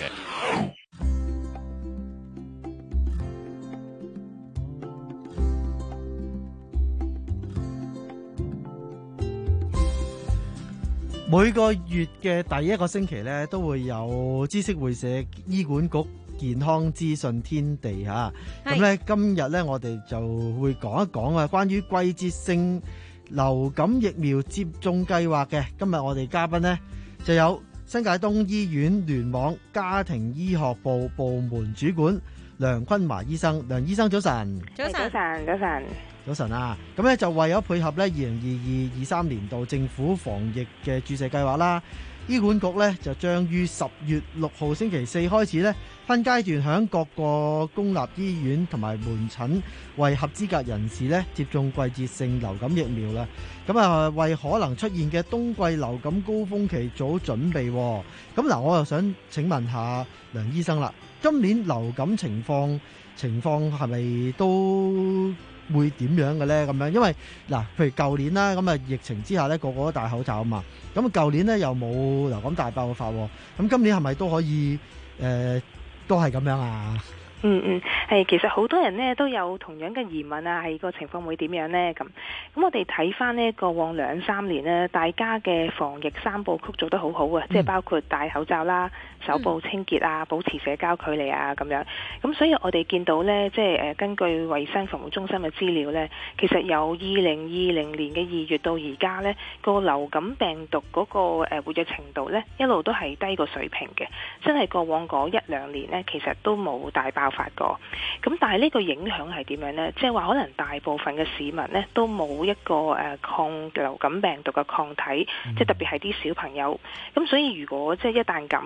每個月嘅第一個星期咧，都會有知識會社醫管局健康資訊天地嚇。咁咧今日咧，我哋就會講一講啊，關於季節性流感疫苗接種計劃嘅。今日我哋嘉賓呢，就有新界東醫院聯網家庭醫學部部門主管梁坤華醫生。梁醫生早晨。 早晨，早晨，早晨。 早晨啊！咁咧就為咗配合咧二零二二二三年度政府防疫嘅注射計劃啦，醫管局咧就將於十月六號星期四開始咧，分階段響各個公立醫院同埋門診為合資格人士咧接種季節性流感疫苗啦。咁啊，為可能出現嘅冬季流感高峰期做好準備。咁嗱，我又想請問下梁醫生啦，今年流感情況情況係咪都會點樣嘅咧？咁樣，因為嗱，譬如舊年啦，咁啊疫情之下咧，個個都戴口罩啊嘛。咁啊，舊年咧又冇流感大爆發，咁今年係咪都可以？誒、呃，都係咁樣啊？ 嗯嗯，係，其實好多人呢都有同樣嘅疑問啊，係個情況會點樣呢？咁咁我哋睇翻呢過往兩三年呢，大家嘅防疫三部曲做得好好啊，嗯、即係包括戴口罩啦、手部清潔啊、保持社交距離啊咁樣。咁所以我哋見到呢，即係誒根據衛生防護中心嘅資料呢，其實由二零二零年嘅二月到而家呢，個流感病毒嗰個誒活躍程度呢，一路都係低過水平嘅，真係過往嗰一兩年呢，其實都冇大爆發過。咁但係呢個影響係點樣呢？即係話可能大部分嘅市民呢都冇一個誒抗流感病毒嘅抗體，即係特別係啲小朋友。咁所以如果即係一旦感染咗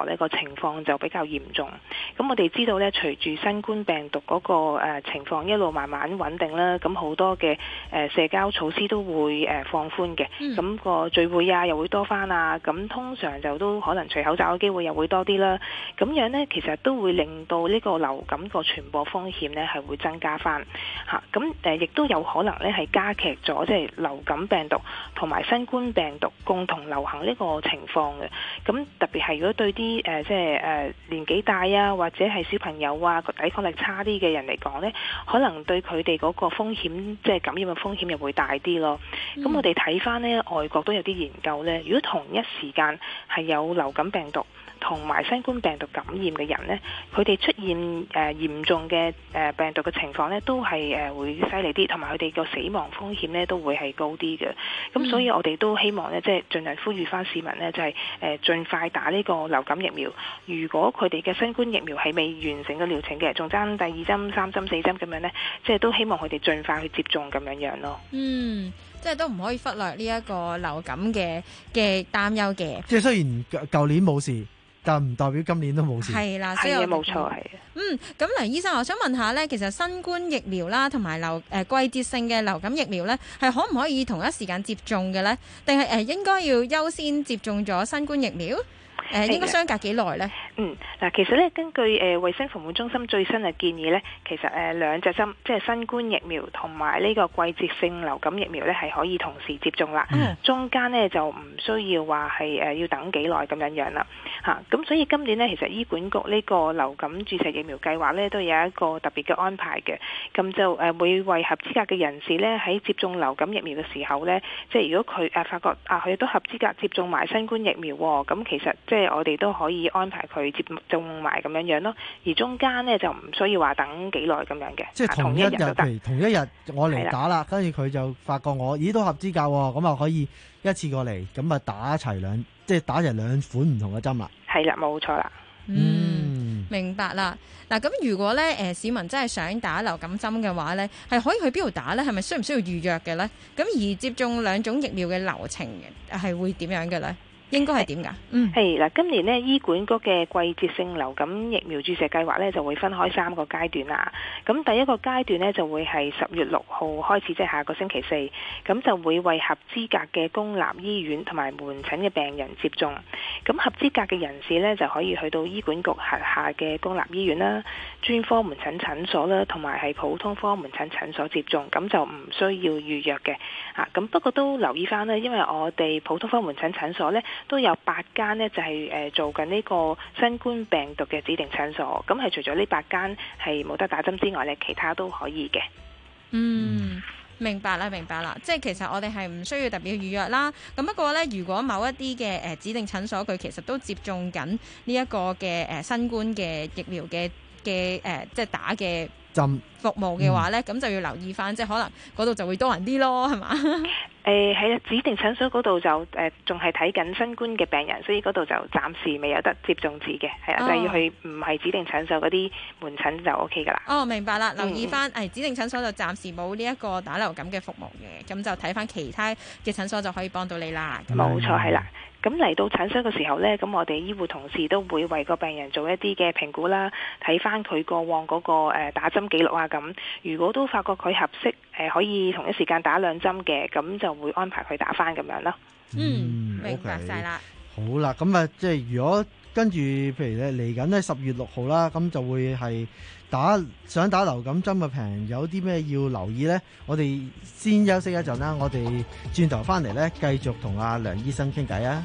國呢個情況就比較嚴重。咁我哋知道呢，隨住新冠病毒嗰個誒情況一路慢慢穩定啦，咁好多嘅誒社交措施都會誒放寬嘅，咁、嗯、個聚會啊又會多翻啊，咁通常就都可能除口罩嘅機會又會多啲啦。咁樣呢，其實都會令到呢個流感個傳播風險呢係會增加翻嚇。咁誒亦都有可能呢係加劇咗即係流感病毒同埋新冠病毒共同流行呢個情況嘅。咁特別係如果對啲誒即係誒年紀大啊或者係小朋友啊個抵抗力差啲嘅人嚟講呢，可能對佢哋嗰個風險即係感染嘅風險又會大啲咯。咁、嗯、我哋睇翻呢，外國都有啲研究呢，如果同一時間係有流感病毒同埋新冠病毒感染嘅人呢，佢哋出現誒、呃、嚴重嘅誒、呃、病毒嘅情況呢，都係誒、呃、會犀利啲，同埋佢哋個死亡風險呢都會係高啲嘅。咁、嗯、所以我哋都希望呢，即係盡量呼籲翻市民呢，就係誒盡快打呢個流感疫苗。如果佢哋嘅新冠疫苗係未完成嘅療程嘅，仲爭第二針、三針、四針咁樣呢，即係都希望佢哋盡快去接種咁樣樣咯。 嗯，即係都唔可以忽略呢一個流感嘅嘅擔憂嘅。 即係雖然舊年冇事，但唔代表今年都冇事。 係啦，所以冇錯係。 嗯，咁黎醫生，我想問下呢，其實新冠疫苗啦，同埋流誒、呃、季節性嘅流感疫苗呢，係可唔可以同一時間接種嘅呢？定係誒應該要優先接種咗新冠疫苗？誒、呃、應該相隔幾耐呢？ 嗯，嗱，其實咧根據誒衛生防護中心最新嘅建議咧，其實誒、呃、兩隻針，即係新冠疫苗同埋呢個季節性流感疫苗咧，係可以同時接種啦。嗯、中間咧就唔需要話係誒要等幾耐咁樣樣啦。嚇、啊，咁所以今年呢，其實醫管局呢個流感注射疫苗計劃咧，都有一個特別嘅安排嘅。咁就誒會為合資格嘅人士咧，喺接種流感疫苗嘅時候咧，即係如果佢誒發覺啊，佢都合資格接種埋新冠疫苗喎，咁其實即係我哋都可以安排佢接種埋咁樣樣咯。而中間咧就唔需要話等幾耐咁樣嘅。 即係同一日，譬如同一日我嚟打啦，跟住佢就發覺我咦都合資格喎，咁啊可以一次過嚟，咁啊打齊兩，即係打齊兩款唔同嘅針啦。 係啦，冇錯啦。 嗯，明白啦。嗱，咁如果咧誒、呃、市民真係想打流感針嘅話咧，係可以去邊度打咧？係咪需唔需要預約嘅咧？咁而接種兩種疫苗嘅流程係會點樣嘅咧？應該係點㗎？嗯，係嗱，今年呢，醫管局嘅季節性流感疫苗注射計劃咧就會分開三個階段啦。咁第一個階段呢，就會係十月六號開始，即係下個星期四，咁就會為合資格嘅公立醫院同埋門診嘅病人接種。咁合資格嘅人士呢，就可以去到醫管局轄下嘅公立醫院啦、專科門診診所啦，同埋係普通科門診診所接種。咁就唔需要預約嘅。啊，咁不過都留意翻啦，因為我哋普通科門診診所呢，都有八間呢，就係誒做緊呢個新冠病毒嘅指定診所，咁係除咗呢八間係冇得打針之外呢，其他都可以嘅。嗯，明白啦，明白啦，即係其實我哋係唔需要特別預約啦。咁不過呢，如果某一啲嘅誒指定診所佢其實都接種緊呢一個嘅誒新冠嘅疫苗嘅嘅誒即係打嘅針服務嘅話呢，咁、嗯、就要留意翻，即係可能嗰度就會多人啲咯，係嘛？誒係啊，指定診所嗰度就誒仲係睇緊新冠嘅病人，所以嗰度就暫時未有得接種字嘅，係啊，就要去唔係指定診所嗰啲門診就 O K 噶啦。哦，明白啦，留意翻誒、嗯、指定診所就暫時冇呢一個打流感嘅服務嘅，咁就睇翻其他嘅診所就可以幫到你啦。冇錯，係啦。咁嚟到診所嘅時候呢，咁我哋醫護同事都會為個病人做一啲嘅評估啦，睇翻佢過往嗰個誒打針記錄啊，咁如果都發覺佢合適誒可以同一時間打兩針嘅，咁就會安排佢打翻咁樣咯。嗯，明白晒啦。好啦，咁啊，即係如果跟住譬如咧嚟緊呢十月六號啦，咁就會係打想打流感針嘅病人有啲咩要留意呢？我哋先休息一陣啦，我哋轉頭翻嚟呢，繼續同阿梁醫生傾偈啊！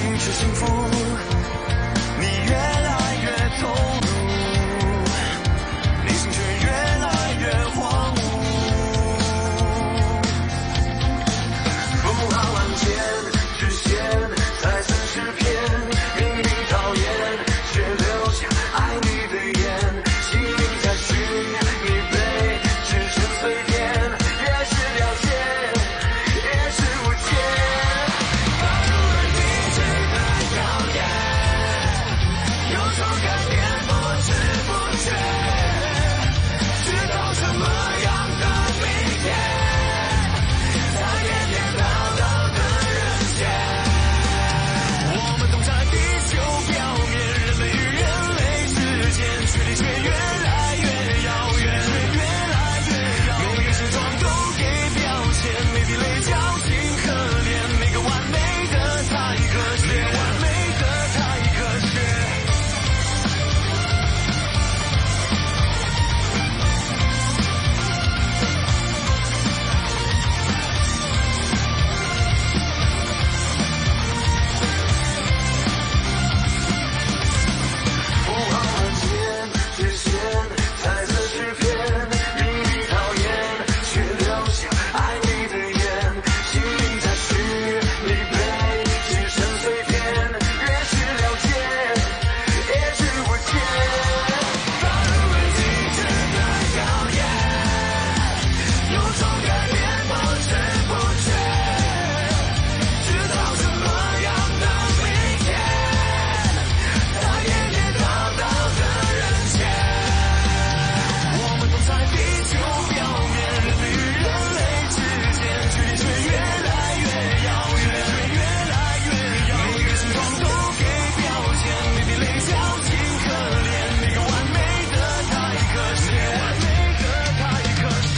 致幸福，你越来越投入，内心却越来越荒芜。不好往前，直线才算是骗，明明讨厌，却留下爱你的眼，心里在虚，你被只剩碎片，越是了解，越是无解。突然停止的考验，有种改变不知不觉，知道什么样的明天，它颠颠倒倒的人间。我们总在地球表面，人类与人类之间，距离却越来越遥远，越来越遥远。每个形状都给标签，没地雷较劲可怜，每个完美的太可惜，完美的太可惜。不好往前，直线才算是骗，明明讨厌，却留下爱你的眼，心里在虚，你被只剩碎片，越是了解，越是无解。突然停止的考验，有种改变不知不觉，知道什么样的明天，它颠颠倒倒的人间。我们总在地球表面，人类与人类之间，距离却越来越遥远，越来越遥远。每个形状都给标签，没地雷较劲可怜，每个完美的太可惜，完美的太可惜。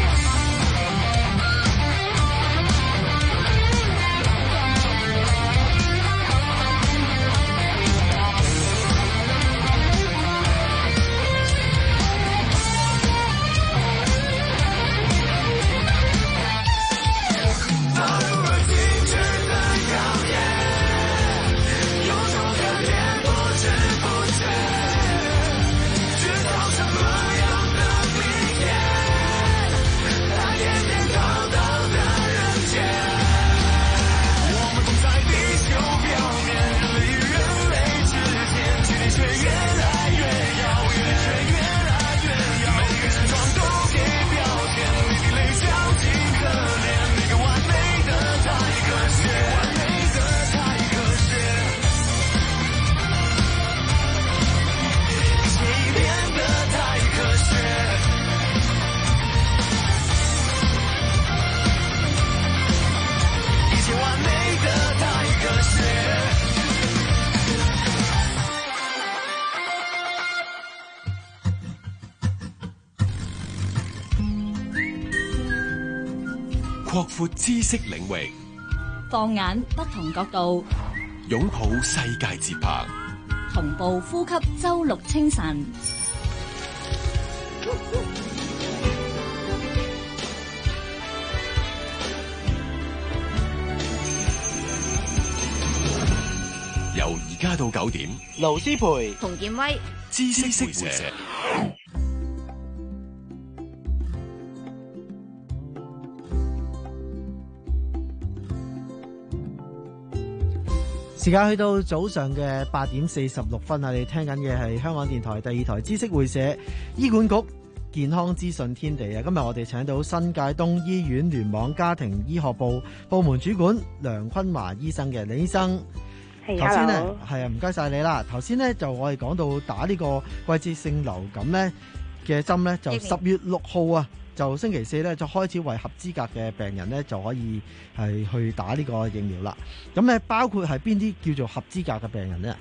突然停止的考验，有种改变不知不觉，知道什么样的明天，它颠颠倒倒的人间。我们总在地球表面，人类与人类之间，距离却越来越遥远，越来越遥远。每个形状都给标签，没地雷较劲可怜，每个完美的太可惜，完美的太可惜。一切已变得太可惜，一切完美的太可惜。 擴闊知識領域， 放眼不同角度， 擁抱世界節拍。 同步呼吸周六清晨。 由而家到九點， 盧思培、 洪建威， 知識會社。 時間去到早上嘅八點四十六分啊！你聽緊嘅係香港電台第二台知識會社醫管局健康資訊天地啊！今日我哋請到新界東醫院聯網家庭醫學部部門主管梁坤華醫生嘅，李醫生。 係頭先咧 hello 係啊，唔該晒你啦。頭先咧就我哋講到打呢個季節性流感咧嘅針咧，就十月六號啊。就星期四咧，就開始為合資格嘅病人咧，就可以係去打呢個疫苗啦。咁咧，包括係邊啲叫做合資格嘅病人咧？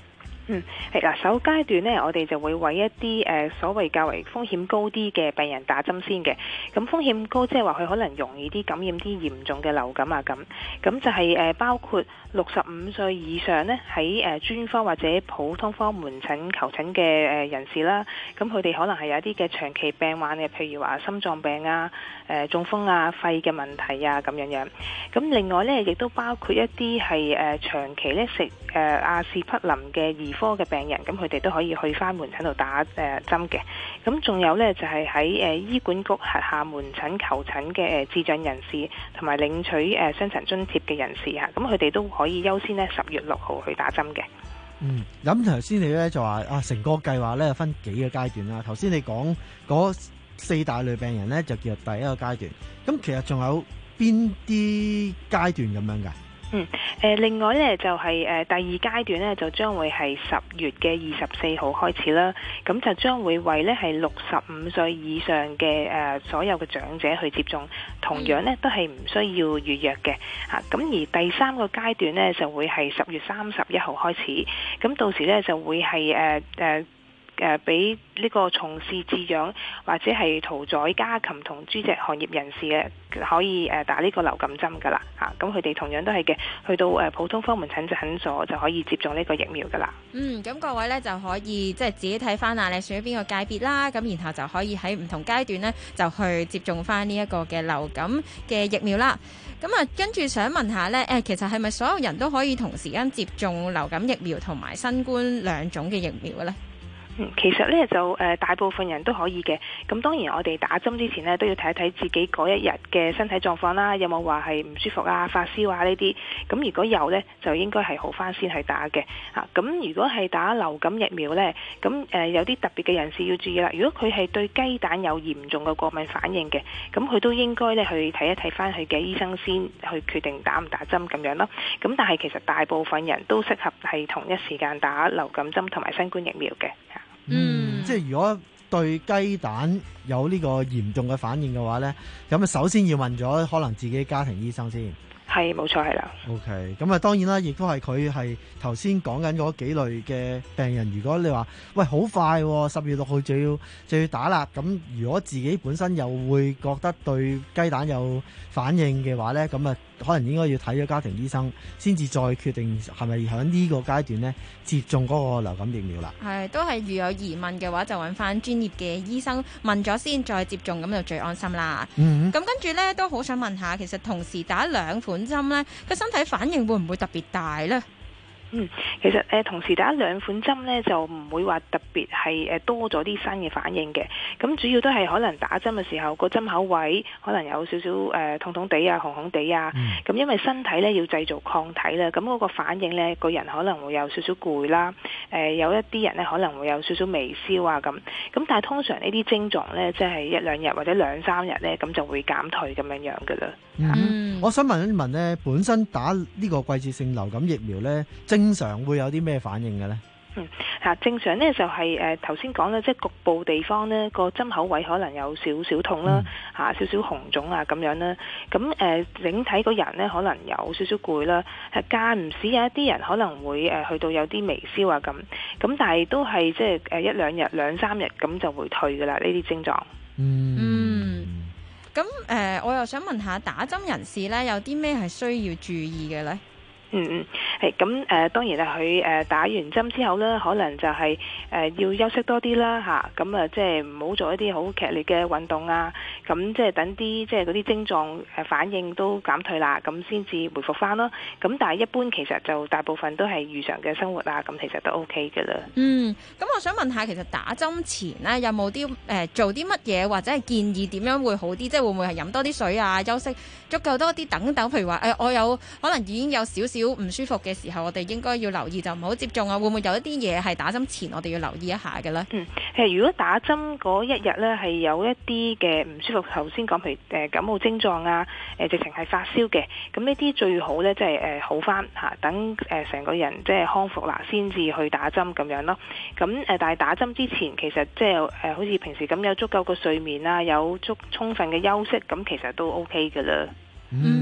嗯，係嗱，首階段呢，我哋就會為一啲誒、呃、所謂較為風險高啲嘅病人打針先嘅。咁風險高，即係話佢可能容易啲感染啲嚴重嘅流感啊咁。咁就係、是、誒、呃、包括六十五歲以上呢，喺誒、呃、專科或者普通科門診求診嘅誒人士啦。咁佢哋可能係有一啲嘅長期病患嘅，譬如話心臟病啊、誒、呃、中風啊、肺嘅問題啊咁樣樣。咁另外呢，亦都包括一啲係誒長期咧食誒阿士匹林嘅兒科嘅病人，咁佢哋都可以去翻門診度打誒、呃、針嘅。咁仲有呢，就係喺誒醫管局轄下門診求診嘅誒智障人士，同埋領取誒傷殘津貼嘅人士嚇，咁佢哋都可以優先呢十月六號去打針嘅。 嗯，咁頭先你咧就話啊，成個計劃咧分幾個階段啦。頭先你講嗰四大類病人咧就叫做第一個階段，咁其實仲有邊啲階段咁樣㗎？ 嗯，誒、呃、另外咧就係、是、誒、呃、第二階段咧就將會係十月嘅二十四號開始啦，咁就將會為咧係六十五歲以上嘅誒、呃、所有嘅長者去接種，同樣咧都係唔需要預約嘅嚇。咁、啊、而第三個階段咧就會係十月三十一號開始，咁到時咧就會係誒誒。呃呃誒俾呢個從事飼養或者係屠宰家禽同豬隻行業人士嘅可以誒打呢個流感針㗎啦嚇，咁佢哋同樣都係嘅，去到誒普通科門診診所就可以接種呢個疫苗㗎啦。 嗯，咁各位呢就可以即係自己睇翻啊，你屬於邊個界別啦，咁然後就可以喺唔同階段呢就去接種翻呢一個嘅流感嘅疫苗啦。咁啊，跟住想問下呢，誒其實係咪所有人都可以同時間接種流感疫苗同埋新冠兩種嘅疫苗嘅呢？ 嗯，其實咧就誒、呃、大部分人都可以嘅。咁當然我哋打針之前呢，都要睇一睇自己嗰一日嘅身體狀況啦，有冇話係唔舒服啊、發燒啊呢啲。咁如果有呢，就應該係好返先去打嘅。啊，咁如果係打流感疫苗呢，咁誒、呃、有啲特別嘅人士要注意啦。如果佢係對雞蛋有嚴重嘅過敏反應嘅，咁佢都應該咧去睇一睇返佢嘅醫生先，去決定打唔打針咁樣咯。咁但係其實大部分人都適合係同一時間打流感針同埋新冠疫苗嘅。 嗯，即係如果對雞蛋有呢個嚴重嘅反應嘅話呢，咁啊首先要問咗可能自己家庭醫生先。 係，冇錯係啦。 OK，咁啊當然啦，亦都係佢係頭先講緊嗰幾類嘅病人。如果你話喂好快十月六號就要就要打啦，咁如果自己本身又會覺得對雞蛋有反應嘅話呢，咁啊可能應該要睇咗家庭醫生先至再決定係咪喺呢個階段呢接種嗰個流感疫苗啦。 係，都係如有疑問嘅話就揾翻專業嘅醫生問咗先再接種，咁就最安心啦。 嗯， 咁跟住呢都好想問下，其實同時打兩款針呢，個身體反應會唔會特別大呢？ 嗯，其實誒、呃、同時打兩款針咧，就唔會話特別係誒多咗啲新嘅反應嘅。咁主要都係可能打針嘅時候個針口位可能有少少誒、呃、痛痛地啊、紅紅地啊。咁、嗯、因為身體咧要製造抗體啦，咁嗰個反應咧，個人可能會有少少攰啦。誒、呃、有一啲人咧可能會有少少微燒啊咁。咁但係通常呢啲症狀咧，即係一兩日或者兩三日咧，咁就會減退咁樣樣㗎啦。 嗯，我想問一問咧，本身打呢個季節性流感疫苗咧，正常會有啲咩反應嘅咧？ 嗯，嚇正常咧就係誒頭先講啦，即係局部地方咧個針口位可能有少少痛啦，嚇、嗯、少少紅腫啊咁樣啦。咁誒、呃、整體個人咧可能有少少攰啦，係間唔時有一啲人可能會誒去到有啲微燒啊咁。咁但係都係即係誒一兩日兩三日咁就會退㗎啦呢啲症狀。 嗯。 嗯。咁誒、呃，我又想問下打針人士咧，有啲咩係需要注意嘅咧？ 嗯嗯，係咁誒，當然係佢誒打完針之後咧，可能就係、是、誒、呃、要休息多啲啦嚇，咁啊即係唔好做一啲好劇烈嘅運動啊，咁即係等啲即係嗰啲症狀誒反應都減退啦，咁先至回復翻咯。咁但係一般其實就大部分都係如常嘅生活啊，咁其實都 OK 嘅啦。 嗯，咁我想問下，其實打針前咧有冇啲誒做啲乜嘢，或者係建議點樣會好啲？即係會唔會係飲多啲水啊、休息足夠多啲等等？譬如話誒、呃，我有可能已經有少少唔舒服嘅時候，我哋應該要留意就唔好接種啊。會唔會有一啲嘢係打針前我哋要留意一下嘅咧？ 嗯，誒如果打針嗰一日咧係有一啲嘅唔舒服，頭先講譬如誒感冒症狀啊，誒直情係發燒嘅，咁呢啲最好咧即係誒好翻嚇，等誒成個人即係康復啦，先至去打針咁樣咯。咁誒但係打針之前其實即係誒好似平時咁有足夠嘅睡眠啊，有足充分嘅休息，咁其實都 OK 嘅啦。 嗯。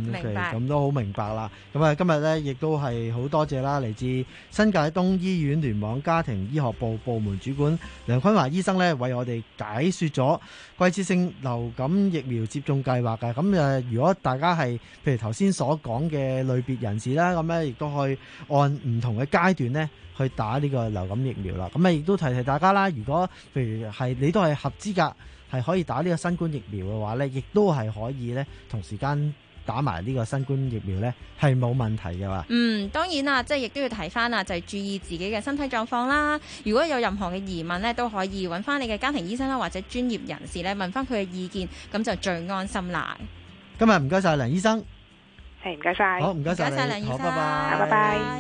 明白咁都好明白啦。咁啊，今日咧亦都係好多謝啦，嚟自新界東醫院聯網家庭醫學部部門主管梁坤華醫生咧，為我哋解說咗季節性流感疫苗接種計劃嘅。咁誒，如果大家係譬如頭先所講嘅類別人士啦，咁咧亦都可以按唔同嘅階段咧去打呢個流感疫苗啦。咁啊，亦都提提大家啦，如果譬如係你都係合資格，係可以打呢個新冠疫苗嘅話咧，亦都係可以咧同時間打埋呢個新冠疫苗咧，係冇問題嘅嘛。 嗯，當然啦，即係亦都要提翻啦，就係注意自己嘅身體狀況啦。如果有任何嘅疑問咧，都可以揾翻你嘅家庭醫生啦，或者專業人士咧問翻佢嘅意見，咁就最安心啦。 今日唔該晒梁醫生， 係唔該晒， 好唔該晒梁醫生， 好，拜拜， 拜拜。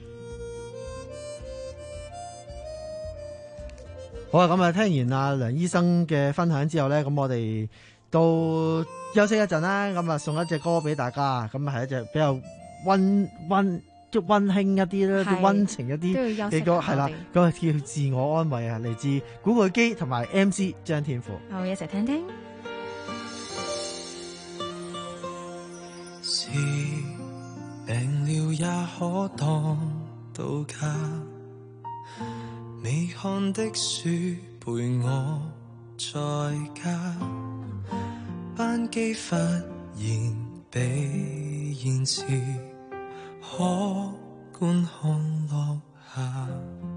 好啊，咁啊，聽完阿梁醫生嘅分享之後呢，咁我哋都休息一陣啦。咁啊，送一隻歌俾大家，咁係一隻比較温温即温馨一啲啦，啲温情一啲嘅歌，係啦，嗰個叫自我安慰啊，嚟自古巨基同埋 M C 張天賦。 好，一齊聽聽。 是病了也可當到假。你看的書陪我在家，班機忽然被延遲，可觀看落下。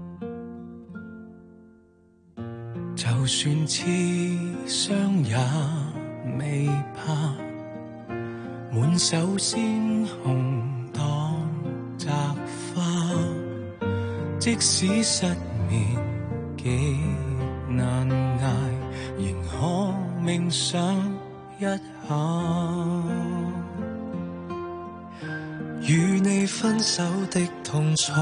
就算刺傷也未怕，滿手鮮紅當摘花，即使失眠幾難捱，仍可冥想一下。與你分手的痛楚，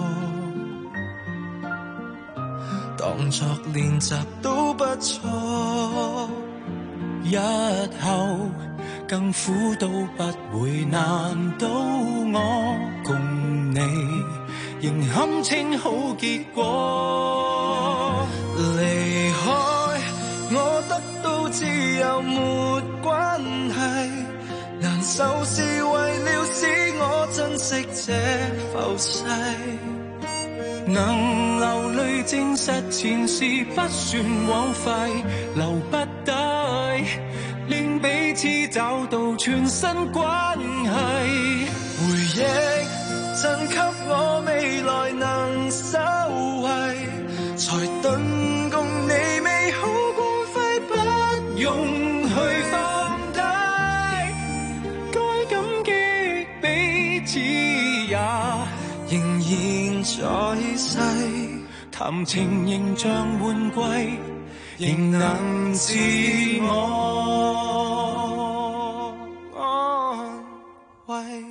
當作練習都不錯，日後更苦都不會難到我，共你仍堪稱好結果。離開我得到自由沒關係，難受是為了使我珍惜這浮世，能流淚證實前事不算枉費，留不低令彼此找到全新關係，回憶贈給我未來能收穫，才頓共你美好光輝不用去放低，該感激彼此也仍然在世，談情仍像換季，仍能自我安慰。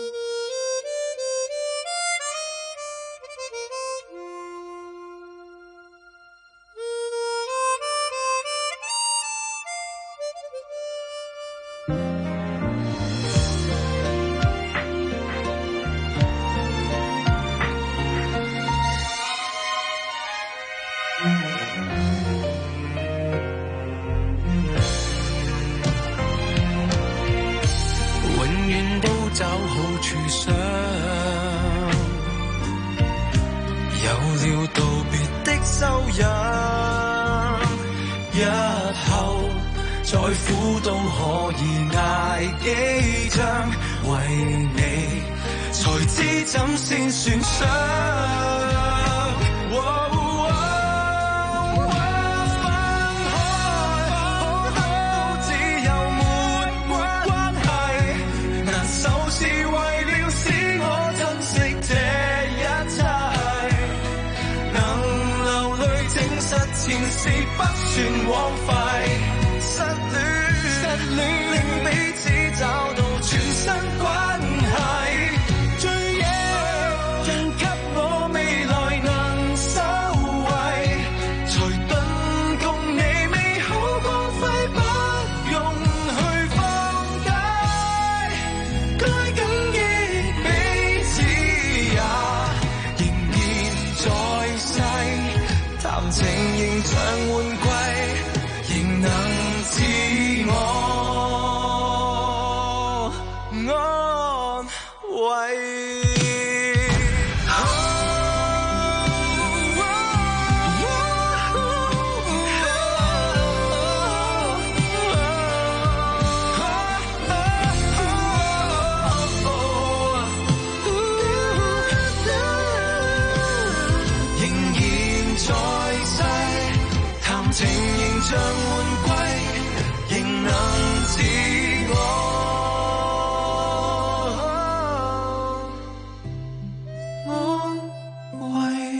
找好處想，有了道別的收養，日後再苦都可以捱幾仗，為你才知怎先算傷。哦前事不算枉費，失戀失戀令彼此找到全新關係，最野讓給我未來能收穫，才頓共你美好光輝不用去放低，該感激彼此也仍然在世，談情仍像換季，仍能自我像換季，仍能自我安慰。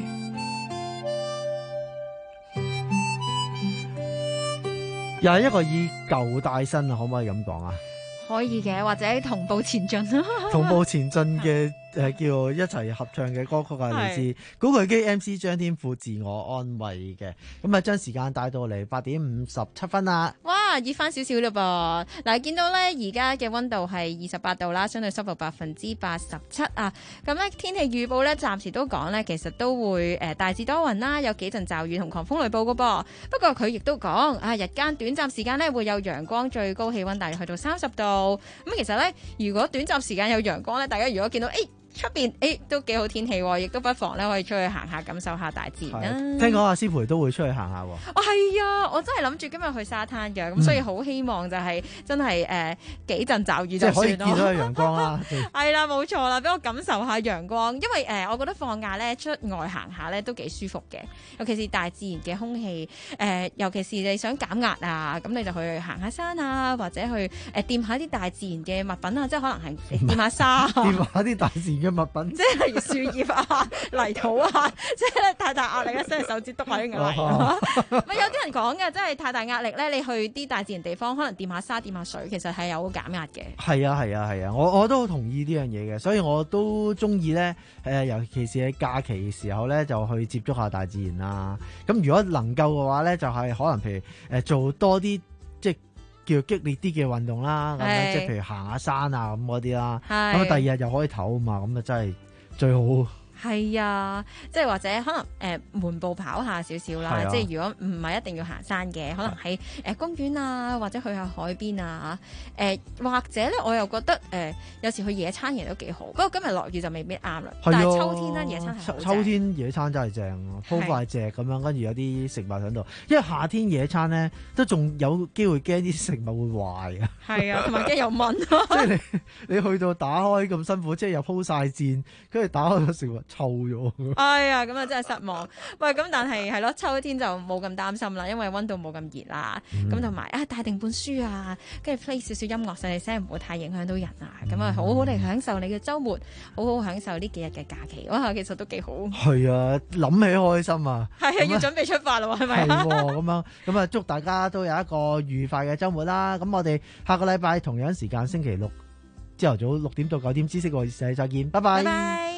又係一個以舊帶新啊，可唔可以咁講啊？ 可以嘅，或者同步前進啦。 同步前進嘅誒叫一齊合唱嘅歌曲啊，嚟自古巨基 M C 張天賦自我安慰嘅。咁啊，將時間帶到嚟八點五十七分啦。 哇，熱翻少少嘞噃！嗱，見到咧而家嘅溫度係二十八度啦，相對濕度百分之八十七啊。咁咧天氣預報咧暫時都講咧，其實都會誒大致多雲啦，有幾陣驟雨同狂風雷暴噶噃。不過佢亦都講啊，日間短暫時間咧會有陽光，最高氣溫大約去到三十度。咁其實咧，如果短暫時間有陽光咧，大家如果見到誒，出邊誒都幾好天氣喎，亦都不妨咧可以出去行下，感受下大自然啦。 聽講阿師培都會出去行下喎。 哦，係啊，我真係諗住今日去沙灘嘅，咁、嗯、所以好希望就係真係誒、呃、幾陣驟雨就算咯。 即係可以見到陽光啦。 係啦，冇錯啦，俾我感受下陽光，因為誒、呃、我覺得放假咧出外行下咧都幾舒服嘅，尤其是大自然嘅空氣，誒、呃、尤其是你想減壓啊，咁你就去行下山啊，或者去誒掂、呃、下啲大自然嘅物品啊，即係可能係掂下沙， 掂下啲大自然嘅物品， 即係例如樹葉啊、泥土啊，即係太大壓力咧，伸隻手指篤下啲泥啊。咪有啲人講嘅，即係太大壓力咧，你去啲大自然地方，可能掂下沙、掂下水，其實係有減壓嘅。 係啊，係啊，係啊，我我都好同意呢樣嘢嘅，所以我都中意咧誒，尤其是喺假期嘅時候咧，就去接觸下大自然啦。咁如果能夠嘅話咧，就係、是、可能譬如誒做多啲即係叫激烈啲嘅運動啦，咁樣即係譬如行下山啊咁嗰啲啦。咁啊，第二日又可以唞啊嘛，咁啊真係最好。 係啊，即係或者可能誒緩、呃、步跑下少少啦，啊、即係如果唔係一定要行山嘅，可能喺誒、呃、公園啊，或者去下海邊啊，誒、呃、或者咧我又覺得誒、呃、有時去野餐嘢都幾好。不過今日落雨就未必啱啦，啊、但係秋天咧野餐係好正。 秋天野餐真係正啊，鋪塊席咁樣，跟住有啲食物喺度。因為夏天野餐咧都仲有機會驚啲食物會壞啊。 係啊，同埋驚有蚊。 即係你你去到打開咁辛苦，即係又鋪晒墊，跟住打開個食物。臭咗， 哎呀，咁啊真係失望。喂，咁但係係咯，秋天就冇咁擔心啦，因為溫度冇咁熱啦。咁同埋啊，帶定本書啊，跟住 play 少少音樂細細聲，唔會太影響到人啊。咁啊、嗯，好好地享受你嘅週末，好好享受呢幾日嘅假期。哇，其實都幾好。係啊，諗起開心啊。係啊， 要準備出發咯，係咪？ 係咁樣，咁啊，祝大家都有一個愉快嘅週末啦。咁我哋下個禮拜同樣時間星期六朝頭早六點到九點知識喎，再見，拜拜。拜拜。